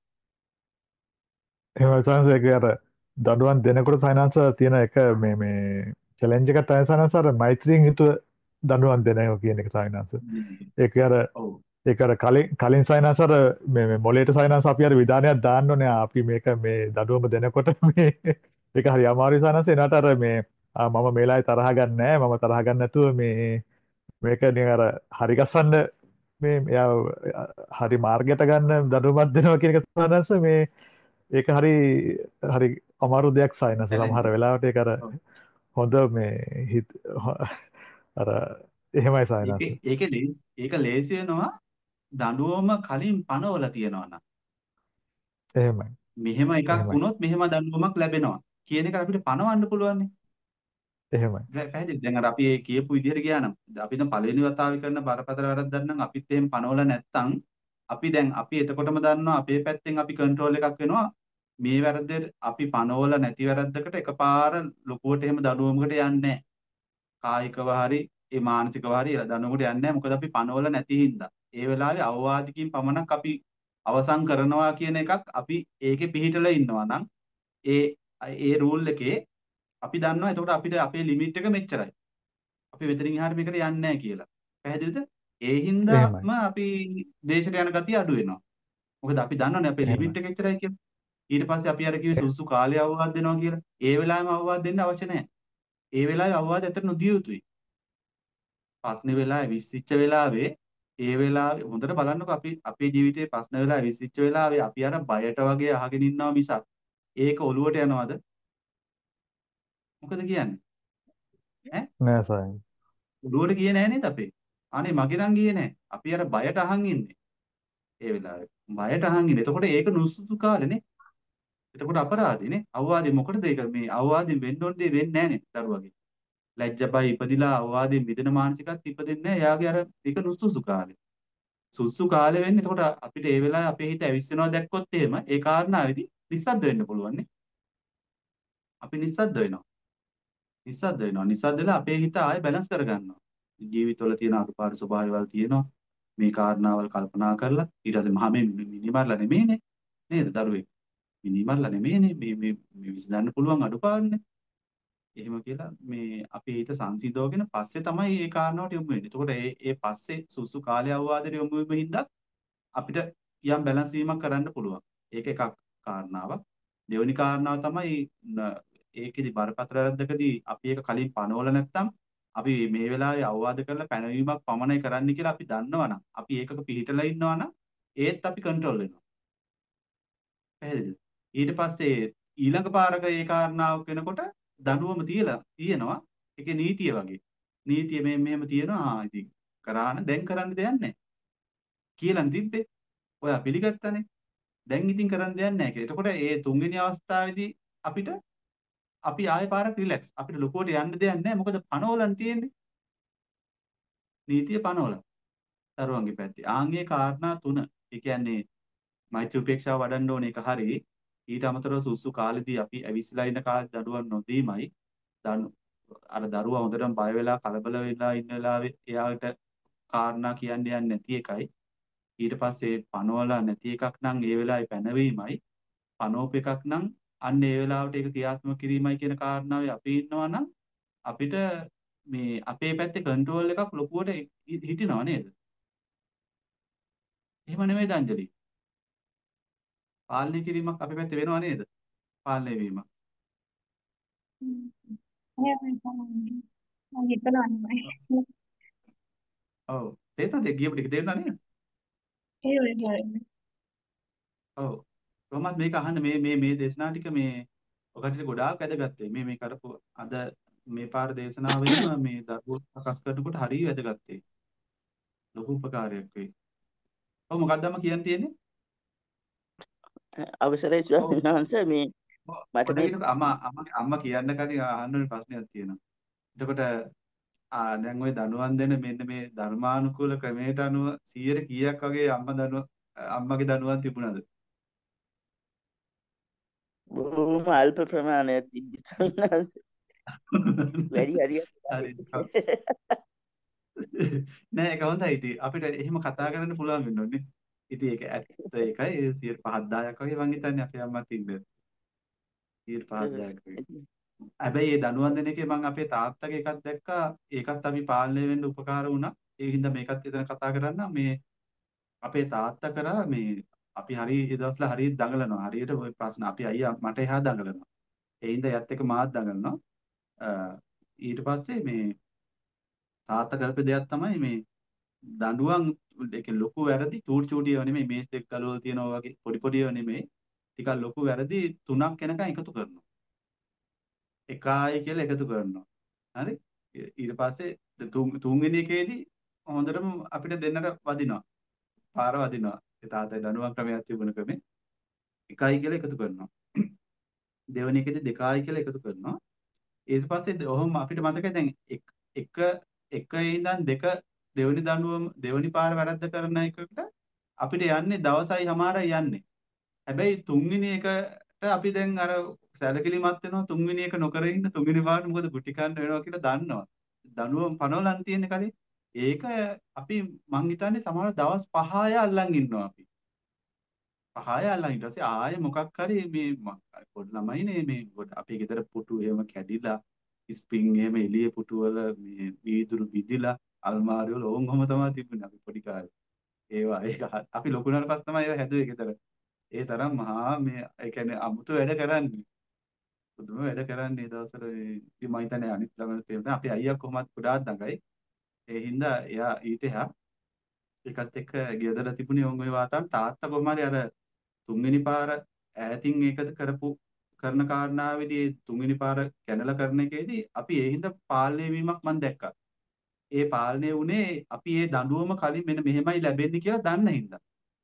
එහෙම සායනස් ඒක අර දඬුවම් දෙනකොට සායනස් තියෙන එක මේ මේ චැලෙන්ජ් එකක් තමයි සායනස් අර මෛත්‍රියෙන් යුතුව දඬුවම් දෙන එක කියන එක සායනස්. මේ, ඒක අර ඔව්. ඒක අර කලින් කලින් සායනස් අර මේ මේ මොලේට සායනස් අපි අර විධානයක් දාන්න ඕනේ අපි මේක මේ දඬුවම දෙනකොට මේ ඒක හරි අමාරුයි සායනස් එනට අර මේ ආ, මම මේලායි තරහ ගන්න නැහැ මම තරහ ගන්න නැතුව මේ මේක නිකන් අර හරි ගස්සන්න මේ එයා හරි මාර්ගයට ගන්න දඬුවමක් දෙනවා කියන එක සායනස් මේ ඒක හරි හරි අමාරු දෙයක් සායනස් චැලෙන්ජ් සමහර එක. වෙලාවට ඒක අර ඔව්. හොඳ මේ හිත අර එහෙමයි සායනස් ඒකේ ඒකේ ලේ- ඒක ලේසි වෙනවා දඬුවම කලින් පනවලා තියනවා නම්. එහෙමයි මෙහෙම එකක් එහෙමයි වුණොත් මෙහෙම දඬුවමක් ලැබෙනවා කියන එක අපිට පනවන්න පුළුවන් නේ. එහෙමයි. පැහැදිලි. දැන් අර අපි ඒ කියපු විදිහට ගියා නම් අපි දැන් පළවෙනි වතාවේ කරන බරපතල වැරද්දක් නම් අපිත් එහෙම පනවල නැත්තම් අපි දැන් අපි එතකොටම දන්නවා අපේ පැත්තෙන් අපි කන්ට්‍රෝල් එකක් වෙනවා මේ වැරද්දේ අපි පනවල නැති වැරද්දකට එකපාර ලොකුවට එහෙම දඩුවමකට යන්නේ නැහැ. කායිකව හරි ඒ මානසිකව හරි දඩුවමකට යන්නේ නැහැ. මොකද අපි පනවල නැති හින්දා. ඒ වෙලාවේ අවවාදකින් පමණක් අපි අවසන් කරනවා කියන එකක් අපි ඒකේ පිළිහිටලා ඉන්නවා නම් ඒ ඒ රූල් එකේ අපි දන්නවා එතකොට අපිට අපේ ලිමිට් එක මෙච්චරයි. අපි මෙතනින් එහාට මේකට යන්නේ නැහැ කියලා. පැහැදිලිද? ඒ එහෙමයි. හින්දාම අපි දේශයට යන ගතිය අඩු වෙනවා. මොකද අපි දන්නවනේ අපේ එහෙමයි. ලිමිට් එක එච්චරයි කියලා. ඊට පස්සේ අපි අර කිව්වේ සුසු කාලේ අවවාද දෙනවා කියලා. ඒ වෙලාවෙම අවවාද දෙන්න අවශ්‍ය නැහැ. ඒ වෙලාවේ අවවාද ඇත්තට නොදිය යුතුයි. ප්‍රශ්නේ වෙලාවේ විශ්සිච්ච වෙලාවේ ඒ වෙලාවේ හොඳට බලන්නකෝ අපි අපේ ජීවිතේ ප්‍රශ්න වෙලාවේ විශ්සිච්ච වෙලාවේ අපි අර බයට වගේ අහගෙන ඉන්නවා මිසක් ඒක ඔලුවට යනවද? මොකද කියන්නේ? ඈ නෑ සායන්. ඔලුවට ගියේ නැහැ නේද අපේ? අනේ මගේ නම් ගියේ නැහැ. අපි අර බයට අහන් ඉන්නේ. ඒ වෙලාවේ. බයට අහන් ඉන්නේ. එතකොට ඒක නුසුසු කාලේනේ. එතකොට අපරාධිනේ. අවවාදේ මොකටද ඒක මේ අවවාදෙන් වෙන්න ඕන දේ වෙන්නේ නැහැ නේ දරුවගේ. ලැජ්ජ බය ඉපදිලා අවවාදයෙන් මිදෙන මානසිකත් ඉපදෙන්නේ නැහැ. එයාගේ අර ඒක නුසුසු කාලේ. සුසු කාලේ වෙන්නේ එතකොට අපිට ඒ වෙලාවේ අපේ හිත ඇවිස්සෙනවා දැක්කොත් එහෙම ඒ කාරණාවේදී නිස්සද්ද වෙන්න පුළුවන් නේ. අපි නිස්සද්ද වෙනවා. නිස්සද්ද වෙනවා. නිස්සද්ද වෙලා අපේ හිත ආයෙ බැලන්ස් කරගන්නවා. ජීවිතවල තියෙන අඩුපාඩු ස්වභාවයවල් තියෙනවා. මේ කාරණාවල් කල්පනා කරලා ඊට පස්සේ මහා මේ මිනිමරලා නෙමෙයිනේ නේද දරුවෙක්. මිනිමරලා නෙමෙයිනේ මේ මේ මේ විසඳන්න පුළුවන් අඩුපාඩුනේ. එහෙම කියලා මේ අපේ හිත සංසිඳවගෙන පස්සේ තමයි මේ කාරණාවට යොමු වෙන්නේ. එතකොට ඒ ඒ පස්සේ සුසු කාලේ අවවාදයට යොමු වෙමින් හින්දා අපිට යම් බැලන්ස් වීමක් කරන්න පුළුවන්. ඒක එකක් කාරණාවක්. දෙවෙනි කාරණාව තමයි න- ඒකෙදි බරපතල වැරද්දකදී අපි ඒක කලින් පනවල නැත්තම් අපි මේ වෙලාවේ අවවාද කරලා පැනවීමක් පමණයි කරන්න කියලා අපි දන්නවනම් අපි ඒකක පිළිහිටලා ඉන්නවනම් ඒත් අපි කන්ට්‍රෝල් වෙනවා. පැහැදිලිද? ඊට පස්සේ ඊළඟ පාරක ඒ කාරණාවක් වෙනකොට දඬුවම තියලා තියෙනවා. ඒකේ නීතිය වගේ. නීතිය මේ මෙහෙම තියෙනවා. ආ ඉතින් කරාන දැන් කරන්න දෙයක් නැහැ. කියලා තිබ්බේ. ඔයා පිළිගත්තනේ. දැන් ඉතින් කරන්න දෙයක් නැහැ කියලා. එතකොට ඒ තුන්වෙනි අවස්ථාවේදී අපිට අපි ආයෙ පාරක් රිලැක්ස්. අපිට ලොකුවට යන්න දෙයක් නැහැ. මොකද පනවලන් තියෙන්නේ. නීතිය පනවල. දරුවන්ගේ පැත්තේ. ආන්ගේ කාරණා තුන. ඒ කියන්නේ මෛත්‍රී උපේක්ෂාව වඩන්න ඕන එක හරියි. ඊට අමතරව සුසු කාලෙදී අපි ඇවිස්සලා ඉන්න කාලේ දඩුවම් නොදීමයි. දනු අර දරුවා හොඳටම බය වෙලා කලබල වෙලා ඉන්න වෙලාවේ එයාට කාරණා කියන්න යන්නේ නැති එකයි. ඊට පස්සේ පනවලා නැති එකක් නම් ඒ වෙලාවේ පැනවීමයි. පනෝප එකක් නම් අන්න ඒ වෙලාවට ඒක ක්‍රියාත්මක කිරීමයි කියන කාරණාවේ අපි ඉන්නවා නම් අපිට මේ අපේ පැත්තේ කන්ට්‍රෝල් එකක් ලොකුවට හි- හිටිනවා නේද? එහෙම නෙමෙයි දංජලි. පාලනය කිරීමක් අපේ පැත්තේ වෙනව නේද? පාලනය වීමක්. එහෙමයි තමයි. මම හිතනවා නෙමෙයි. ඔව්. තේරුණාද? ඒ කියපු ටික තේරුණා නේද? ඒ වෙලාවේ ඔව්. කොහොමද මේක අහන්න මේ මේ මේ දේශනා ටික මේ ඔකට ගොඩාක් වැදගත් වෙයි. මේ මේ කරපු අද මේ පාර දේශනාවෙම මේ දරුවෝ සකස් කරනකොට හරිය වැදගත් වෙයි. ලොකු උපකාරයක් වෙයි. ඔව් මොකක්ද අම්මා කියන්න තියෙන්නේ? අවසරයි ඔව්. ස්වාමීන් වහන්සේ මේ ඔව්. මට මේ පොඩ්ඩක් අම්මා අම්මා අම්මා කියන්න කලින් අහන්න ඕනේ ප්‍රශ්නයක් තියෙනවා. එතකොට ආ දැන් ওই දනුවන් දෙන මෙන්න මේ ධර්මානුකූල ක්‍රමයට අනුව සීයට කීයක් වගේ අම්මා දනුව අම්මගේ දනුවන් තිබුණාද? බොහොම අල්ප ප්‍රමාණයක් තිබ්බ ස්වාමීන් වහන්සේ. වැඩි හරියක් හරි. නෑ ඒක හොඳයි ඉතින් අපිට එහෙම කතා කරන්න පුළුවන් වෙන්න ඕනේ. ඉතින් ඒක ඇත්ත ඒකයි සියයට පහක් දහයක් වගේ මං හිතන්නේ අපේ අම්මා තිබ්බේ. සියයට පහක් දහයක් වගේ. හැබැයි මේ දනුවන් දෙන එකේ මං අපේ තාත්තගේ එකක් දැක්කා. ඒකත් අපි පාලනය වෙන්න උපකාර වුණා. ඒ හින්දා මේකත් එතන කතා කරන්න මේ අපේ තාත්තා කරා මේ අපි හරි ඒ දවස්වල හරියට දඟලනවා. හරියට ওই ප්‍රශ්න අපි අයියා මට එහා දඟලනවා. ඒ හින්දා යත් එක මාත් දඟලනවා. අ, ඊට පස්සේ මේ තාත්තා කරපු දෙයක් තමයි මේ දඬුවම් ඒක ලොකු වැරදි චූටි චූටි ඒවා නෙමෙයි මේස් දෙක ගලවලා තියනවා වගේ පොඩි පොඩි ඒවා නෙමෙයි ටිකක් ලොකු වැරදි තුනක් වෙනකන් එකතු කරනවා එකයි කියලා එකතු කරනවා හරි ඊට පස්සේ තුන් තුන්වෙනි එකේදී හොඳටම අපිට දෙන්නට වදිනවා පාර වදිනවා ඒ තාත්තයි දඬුවම් ක්‍රමයක් තිබුණ ක්‍රමේ එකයි කියලා එකතු කරනවා දෙවෙනි එකේදී දෙකයි කියලා එකතු කරනවා ඊට පස්සේ ඔහොම අපිට මතකයි දැන් එක එක එක ඉඳන් දෙක දෙවෙනි දඬුවම දෙවෙනි පාර වැරද්ද කරන එකට අපිට යන්නේ දවසයි හමාරයි යන්නේ. හැබැයි තුන්වෙනි එකට අපි දැන් අර සැලකිලිමත් වෙනවා තුන්වෙනි එක නොකර ඉන්න තුන්වෙනි පාරට මොකද ගුටි කන්න වෙනවා කියලා දන්නවා. දඬුවම් පනවලන් තියෙන්නේ කලින්. ඒක අපි මං හිතන්නේ සමහර දවස් පහය අල්ලන් ඉන්නවා අපි. පහය අල්ලන් ඊට පස්සේ ආයෙ මොකක් හරි මේ ම- පොඩි ළමයිනේ මේ පොඩි- අපේ ගෙදර පුටු එහෙම කැඩිලා ස්ප්‍රින්ග් එහෙම එළිය පුටු වල මේ වීදුරු විදිලා අල්මාරි වල ඕන් ඔහම තමයි තිබුණේ අපි පොඩි කාලේ. ඒවා ඒක හ- අපි ලොකු වුණාට පස්සේ තමයි ඒවා හැදුවේ ගෙදර. ඒ තරම් මහා මේ ඒ කියන්නේ අමුතු වැඩ කරන්නේ. පුදුම වැඩ කරන්නේ ඒ දවස්වල මේ ඉතින් මම හිතන්නේ අනිත් ළමයිත් එහෙම තමයි. අපේ අයියා කොහොමත් ගොඩාක් දඟයි. ඒ හින්දා එයා ඊට එහා ඒකත් එක්ක ගෙදර තිබුණේ ඕන් ඔය වාතාවරණ තාත්තා කොහොම හරි අර තුන්වෙනි පාර ඈතින් ඒකද කරපු කරන කාරණාවේදී තුන්වෙනි පාර කැනලා කරන එකේදී අපි ඒ හින්දා පාලනය වීමක් මම දැක්කා. ඒ පාලනය වුණේ අපි ඒ දඬුවම කලින් මෙන්න මෙහෙමයි ලැබෙන්නේ කියලා දන්න හින්දා.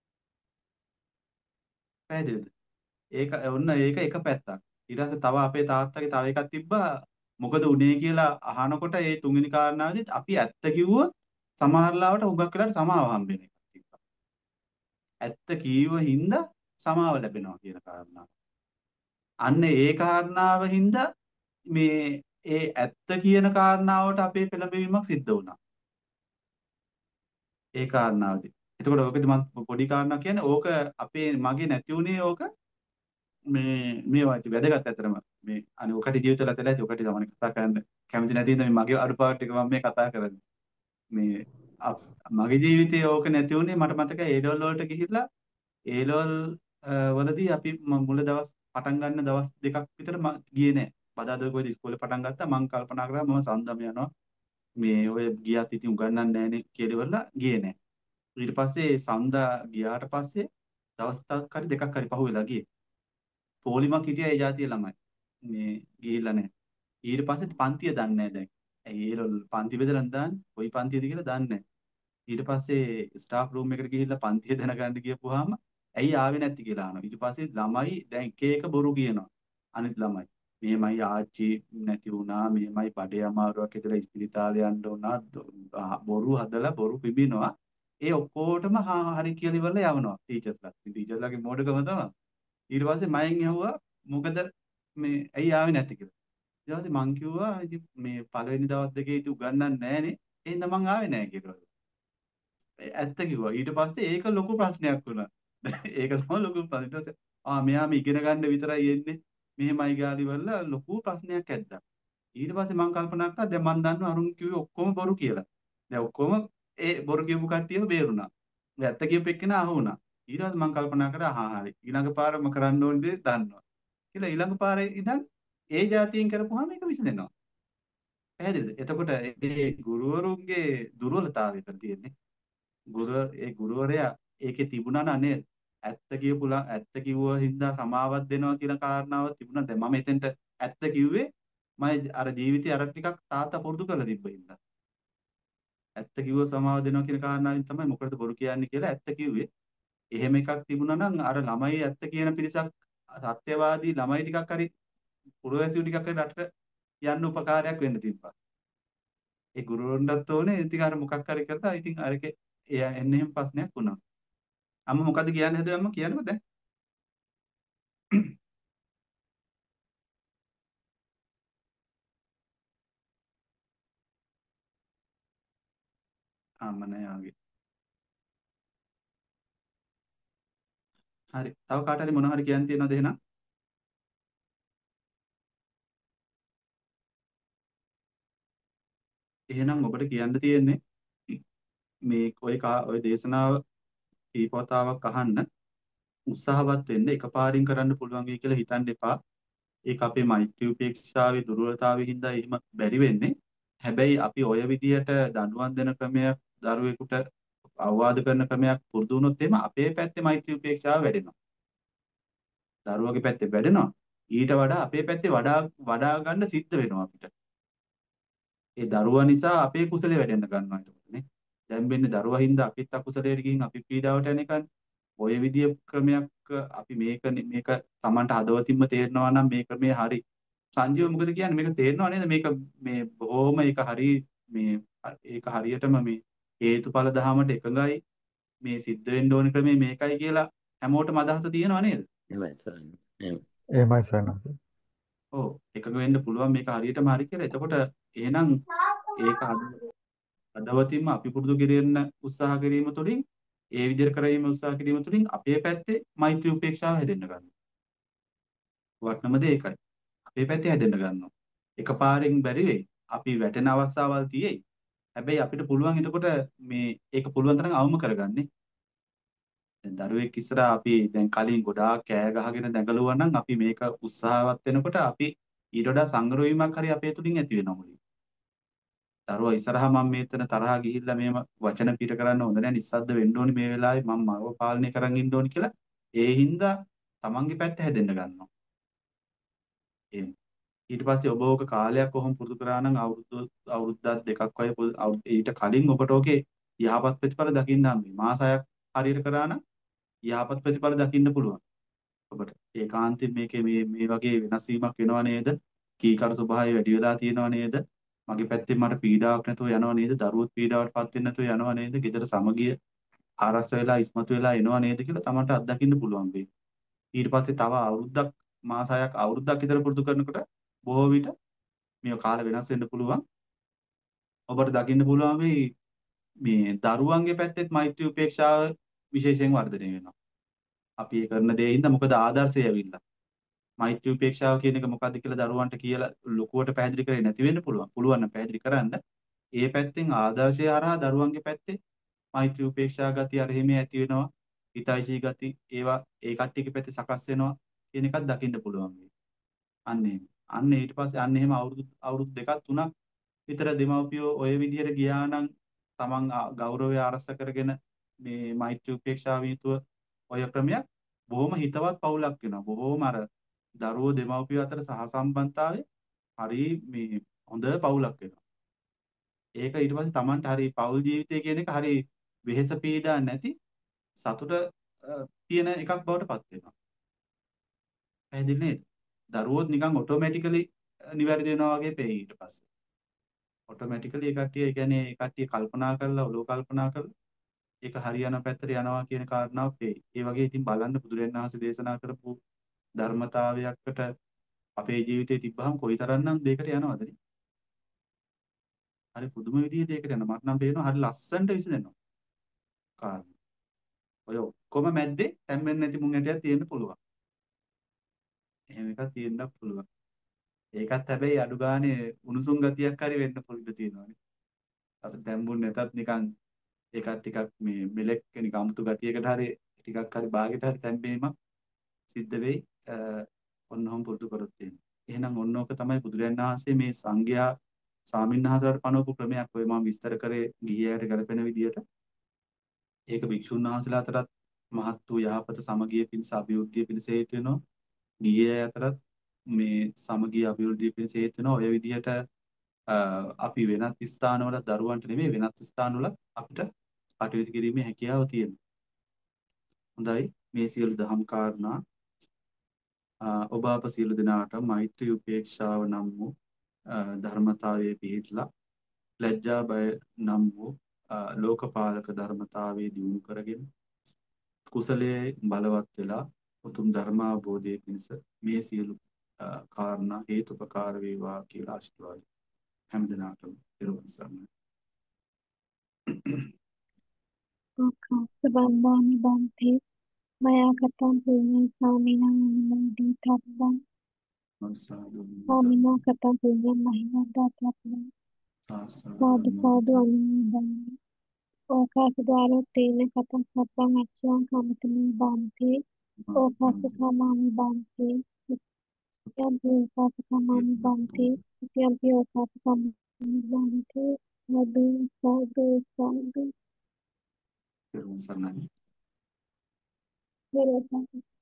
පැහැදිලිද? ඒක ඔන්න ඒක එක පැත්තක්. ඊට පස්සේ තව අපේ තාත්තගේ තව එකක් තිබ්බා මොකද උනේ කියලා අහනකොට ඒ තුන්වෙනි කාරණාවේදීත් අපි ඇත්ත කිව්වොත් සමහර ලාවට හුඟක් වෙලාවට සමාව හම්බෙන එකක් තිබ්බා. ඇත්ත කීව හින්දා සමාව ලැබෙනවා කියන කාරණාව. අන්න ඒ කාරණාව හින්දා මේ ඒ ඇත්ත කියන කාරණාවට අපේ පෙළඹවීමක් සිද්ධ වුණා. ඒ කාරණාවදී. එතකොට ඔකදී මම පොඩි කාරණා කියන්නේ ඕක අපේ මගේ නැති උනේ ඕක මේ මේවා ඉතින් වැදගත් ඇතරම මේ අනේ ඔකට ජීවිතවල ඇතලා ඇති ඔකට තමයි කතා කරන්න කැමති නැති හින්දා මේ මගේ අඩුපාඩු ටික මම මේ කතා කරන්නේ. මේ අප- මගේ ජීවිතයේ ඕක නැති උනේ මට මතකයි ඒ ඩෝල් වලට ගිහිල්ලා ඒ ලෙවල් වලදී අපි මම මුල දවස් පටන් ගන්න දවස් දෙකක් විතර මම ගියේ නෑ. බදාදා කොයිද ඉස්කෝලේ පටන් ගත්තා මම කල්පනා කරා මම සඳම යනවා. මේ ඔය ගියත් ඉතින් උගන්නන්නේ නෑනේ කියලා ඉවරලා ගියේ නෑ. ඊට පස්සේ සඳා ගියාට පස්සේ දවස් තාක් හරි දෙකක් හරි පහුවෙලා ගියේ. පොලිමක් හිටියා ඒ જાතිය ළමයි. මේ ගිහිල්ලා නෑ. ඊට පස්සේ පන්තිය දන්නේ නෑ දැන්. ඇයි ඒ ලොල් පන්ති බෙදලා දාන්නේ? කොයි පන්තියද කියලා දන්නේ නෑ. ඊට පස්සේ ස්ටාෆ් රූම් එකට ගිහිල්ලා පන්තිය දැනගන්න ගියපුවාම ඇයි ආවේ නැති කියලා අහනවා. ඊට පස්සේ ළමයි දැන් එක එක බොරු කියනවා. අනිත් ළමයි. මෙහෙමයි ආච්චි නැති වුණා, මෙහෙමයි බඩේ අමාරුවක් ඇදලා ඉස්පිරිතාලේ යන්න වුණා. දො- ආ, බොරු හදලා බොරු පිබිනවා. ඒ ඔක්කොටම හා හරි කියලා ඉවරලා යවනවා ටීචර්ස්ලා. ඉතින් ටීචර්ලාගේ මෝඩකම තමයි. ඊට පස්සේ මයෙන් ඇහුවා මොකද මේ ඇයි ආවේ නැති කියලා. ඊට පස්සේ මං කිව්වා ඉතින් මේ පළවෙනි දවස් දෙකේ ඉතින් උගන්වන්නේ නැහනේ. එහෙනම් මං ආවේ නැහැ කියලා. ඒ ඇත්ත කිව්වා. ඊට පස්සේ ඒක ලොකු ප්‍රශ්නයක් වුණා. ඒක තමයි ලොකු ප්‍රශ්නේ. ඊට පස්සේ ආ මෙයාම ඉගෙන ගන්න විතරයි එන්නේ. මෙහෙමයි ගාලි වල ලොකු ප්‍රශ්නයක් ඇද්දා. ඊට පස්සේ මම කල්පනා කරා දැන් මම දන්නවා අරුන් කිව්වේ ඔක්කොම බොරු කියලා. දැන් ඔක්කොම ඒ බොරු කියපු කට්ටියම බේරුණා. ඒ ඇත්ත කියපු එක්කෙනා අහු වුණා. ඊට පස්සේ මම කල්පනා කරා හා හරි. ඊළඟ පාරම කරන්න ඕන දේ දන්නවා. කියලා ඊළඟ පාරේ ඉඳන් ඒ જાතියෙන් කරපුවාම ඒක විසඳෙනවා. පැහැදිලිද? එතකොට ඒ ගුරුවරුන්ගේ දුර්වලතාවය විතර තියෙන්නේ. ගුරු ඒ ගුරුවරයා ඒකේ තිබුණා නනේ ඇත්ත කියපුලා ඇත්ත කිව්ව හින්දා සමාවක් දෙනවා කියන කාරණාව තිබුණා. දැන් මම එතෙන්ට ඇත්ත කිව්වේ මම අර ජීවිතේ අර ටිකක් තාත්තා පුරුදු කරලා තිබ්බ හින්දා. ඇත්ත කිව්ව සමාව දෙනවා කියන කාරණාවෙන් තමයි මොකටද බොරු කියන්නේ කියලා ඇත්ත කිව්වේ. එහෙම එකක් තිබුණා නම් අර ළමයි ඇත්ත කියන පිරිසක් සත්‍යවාදී ළමයි ටිකක් හරි පුරවැසියෝ ටිකක් හරි රටට යන්න උපකාරයක් වෙන්න තිබ්බා. ඒ ගුරුවරුන්ටත් ඕනේ ඉතින් අර මොකක් හරි කරලා ඉතින් අරකේ එයා එන්නේ එහෙම ප්‍රශ්නයක් වුණා. අම්ම මොකද්ද කියන්න හදුවේ අම්ම කියන්නකෝ දැන්. අම්ම නෑ ආගේ. හරි. තව කාට හරි මොනවා හරි කියන්න තියෙනවද එහෙනම්? එහෙනම් ඔබට කියන්න තියෙන්නේ මේ ඔය කා- ඔය දේශනාව කීපවතාවක් අහන්න උත්සාහවත් වෙන්න එකපාරින් කරන්න පුළුවන් වෙයි කියලා හිතන්න එපා. ඒක අපේ මෛත්‍රී උපේක්ෂාවේ දුර්වලතාවය හින්දා එහෙම බැරි වෙන්නේ. හැබැයි අපි ඔය විදියට දඬුවම් දෙන ක්‍රමයක් දරුවෙකුට අවවාද කරන ක්‍රමයක් පුරුදු වුණොත් එහෙම අපේ පැත්තේ මෛත්‍රී උපේක්ෂාව වැඩෙනවා. දරුවගේ පැත්තේ වැඩෙනවා. ඊට වඩා අපේ පැත්තේ වඩා වඩා ගන්න සිද්ධ වෙනවා අපිට. ඒ දරුවා නිසා අපේ කුසලයේ වැඩෙන්න ගන්නවා එතකොට නේ. දැන් වෙන්නේ දරුවා හින්දා අපිත් අකුසලයට ගිහින් අපි පීඩාවට යන එකනේ. ඔය විදිය ක්‍රමයක් අපි මේක මේක Tamanට හදවතින්ම තේරෙනවා නම් මේ ක්‍රමය හරි. සංජීව මොකද කියන්නේ මේක තේරෙනව නේද මේක මේ බොහොම ඒක හරි මේ ඒක හරියටම මේ හේතුඵල ධහමට එකඟයි මේ සිද්ධ වෙන්න ඕන ක්‍රමය මේකයි කියලා හැමෝටම අදහස තියෙනව නේද? එහෙමයි ස්වාමීන් වහන්සේ. එහෙම. එහෙමයි සයන්ස්. ඔව් එකඟ වෙන්න පුළුවන් මේක හරියටම හරි කියලා. එතකොට එහෙනම් ඒක හදවතින්ම අපි පුරුදු කිරෙන්න උත්සාහ කිරීම තුළින් ඒ විදිහට කරවීම උත්සාහ කිරීම තුළින් අපේ පැත්තේ මෛත්‍රී උපේක්ෂාව හැදෙන්න ගන්නවා. වටනම දේ ඒකයි. අපේ පැත්තේ හැදෙන්න ගන්නවා. එකපාරෙන් බැරි වෙයි. අපි වැටෙන අවස්ථාවල් තියෙයි. හැබැයි අපිට පුළුවන් එතකොට මේ ඒක පුළුවන් තරම් අවම කරගන්නේ. දැන් දරුවෙක් ඉස්සරහා අපි දැන් කලින් ගොඩාක් කෑ ගහගෙන දැඟලුවා නම් අපි මේක උත්සාහවත් වෙනකොට අපි ඊට වඩා සංවර වීමක් හරි අපේ තුලින් ඇති වෙනවා මුලින්. දරුවා ඉස්සරහා මම මේතන තරහා ගිහිල්ලා මේම වචන පිට කරන්න හොඳ නැහැ නිස්සද්ද වෙන්න ඕනි මේ වෙලාවේ මම මාව පාලනය කරන් ඉන්න ඕනි කියලා ඒ හින්දා තමන්ගේ පැත්ත හැදෙන්න ගන්නවා. එහෙම. ඊට පස්සේ ඔබ ඕක කාලයක් කොහොම පුරුදු කරා නම් අවුරුදු අවුරුද්දක් දෙකක් වගේ පුරුදු- අවුරුදු- ඊට කලින් ඔබට ඕකේ යහපත් ප්‍රතිඵල දකින්න හම්බෙයි. මාස හයක් හරියට කරා නම් යහපත් ප්‍රතිඵල දකින්න පුළුවන්. ඔබට ඒකාන්තයෙන් මේකේ මේ මේ වගේ වෙනස් වීමක් වෙනව නේද? කීකරු ස්වභාවය වැඩි වෙලා තියෙනව නේද? මගේ පැත්තෙන් මට පීඩාවක් නැතුව යනව නේද? දරුවොත් පීඩාවටපත් වෙන්නේ නැතුව යනව නේද? ගෙදර සමගිය ආරස්ස වෙලා ඉස්මතු වෙලා එනව නේද කියලා තමන්ට අත්දකින්න පුළුවන් වෙයි. ඊට පස්සේ තව අවුරුද්දක් මාස හයක් අවුරුද්දක් විතර පුරුදු කරනකොට බොහෝ විට මේ කාල වෙනස් වෙන්න පුළුවන්. ඔබට දකින්න පුළුවන් වෙයි මේ දරුවන්ගේ පැත්තෙත් මෛත්‍රී උපේක්ෂාව විශේෂයෙන් වර්ධනය වෙනවා. අපි ඒ කරන දේ හින්දා මොකද ආදර්ශය ඇවිල්ලා. මෛත්‍රී උපේක්ෂාව කියන එක මොකද්ද කියලා දරුවන්ට කියලා ලොකුවට පැහැදිලි කරේ නැති වෙන්න පුළුවන්. පුළුවන් නම් පැහැදිලි කරන්න. ඒ පැත්තෙන් ආදර්ශය හරහා දරුවන්ගේ පැත්තේ මෛත්‍රී උපේක්ෂා ගති අරහිමේ ඇති වෙනවා. හිතයිශී ගති ඒවා ඒ කට්ටියගේ පැත්තේ සකස් වෙනවා කියන එකක් දකින්න පුළුවන් වෙයි. අන්න එහෙම. අන්න ඊට පස්සේ අන්න එහෙම අවුරුදු අවුරුදු දෙකක් තුනක් විතර දෙමව්පියෝ ඔය විදිහට ගියා නම් තමන් ආ- ගෞරවය ආරක්ෂා කරගෙන මේ මෛත්‍රී උපේක්ෂාව යුතුව ඔය ක්‍රමයක් බොහොම හිතවත් පවුලක් වෙනවා. බොහොම අර දරුවෝ දෙමව්පියෝ අතර සහසම්බන්ධතාවය හරි මේ හොඳ පවුලක් වෙනවා. ඒක ඊට පස්සේ තමන්ට හරි පවුල් ජීවිතය කියන එක හරි වෙහෙස පීඩා නැති සතුට අ, තියෙන එකක් බවට පත් වෙනවා. පැහැදිලි නේද? දරුවෝත් නිකන් ඔටෝමැටිකලි නිවැරදි වෙනවා වගේ පෙයි ඊට පස්සේ. ඔටෝමැටිකලි ඒ කට්ටිය ඒ කියන්නේ ඒ කට්ටිය කල්පනා කරලා ඔලෝ කල්පනා කරලා ඒක හරියන පැත්තට යනවා කියන කාරණාව පෙයි. ඒ වගේ ඉතින් බලන්න බුදුරජාණන් වහන්සේ දේශනා කරපු ධර්මතාවයකට අපේ ජීවිතේ තිබ්බහම කොයිතරම්නම් දෙයකට යනවද නේ? හරි පුදුම විදිහේ දෙයකට යනවා. මට නම් පේනවා හරි ලස්සනට විසඳෙනවා කාරණා. ඔය ඔක්කොම මැද්දේ තැම්බෙන්නේ නැති මුං ඇටයක් තියෙන්න පුළුවන්. එහෙම එකක් තියෙන්නත් පුළුවන්. ඒකත් හැබැයි අඩු ගානේ උණුසුම් ගතියක් හරි වෙන්න පුළුවන් තියෙනවානේ. අත තැම්බුනේ නැතත් නිකන් ඒකත් ටිකක් මේ මෙලෙක් නිකන් අමුතු ගතියකට හරි ටිකක් හරි භාගයට හරි තැම්බීමක් සිද්ධ වෙයි. අ, ඔන්නෝම පුරුදු කරොත් එහෙම. එහෙනම් ඔන්නෝක තමයි බුදුරජාණන් වහන්සේ මේ සංඝයා ස්වාමින්වහන්සේලාට පනවපු ක්‍රමයක්. ඔය මම විස්තර කරේ ගිහියයට ගැලපෙන විදියට. ඒක භික්ෂුන් වහන්සේලා අතරත් මහත් වූ යහපත සමගිය පිණිස අභිවෘද්ධිය පිණිස හේතු වෙනවා. ගිහිය අතරත් මේ සමගිය අභිවෘද්ධිය පිණිස හේතු වෙනවා. ඔය විදිහට අ, අපි වෙනත් ස්ථානවල දරුවන්ට නෙමෙයි වෙනත් ස්ථානවල අපිට කටයුතු කිරීමේ හැකියාව තියෙනවා. හොඳයි මේ සියලු දහම් කාරණා අ, ඔබ අප සියලු දෙනාට මෛත්‍රී උපේක්ෂාව නම් වූ අ, ධර්මතාවයේ පිහිටලා ලැජ්ජා බය නම් වූ අ, ලෝකපාලක ධර්මතාවයේ දියුණු කරගෙන කුසලයේ බලවත් වෙලා උතුම් ධර්මාභෝධයේ පිණිස මේ සියලු අ, කාරණා හේතුපකාර වේවා කියලා ආශිර්වාද හැමදිනාටම පෙරවන් සරණයි. ඕකාස බන්දානි බන්තේ මයා කතං පුඤ්ඤං සාමිනං අනුමෝදි තබ්බං සාදු සාමිනා කතං පුඤ්ඤං මහිමං දාතබ්බං සාදු සාදු අනුමෝදන් ඕකාස ද්වාරෝ තේන කතං සබ්බං අච්ඡං කමතමේ බන්තේ ඕකාස කමාමි බන්තේ යම් ඕකාස කමාමි බන්තේ යම් ඕකාස කමාමි බන්තේ සාදු සාදු සාදු පෙරවන් සරණයි. පෙරවන්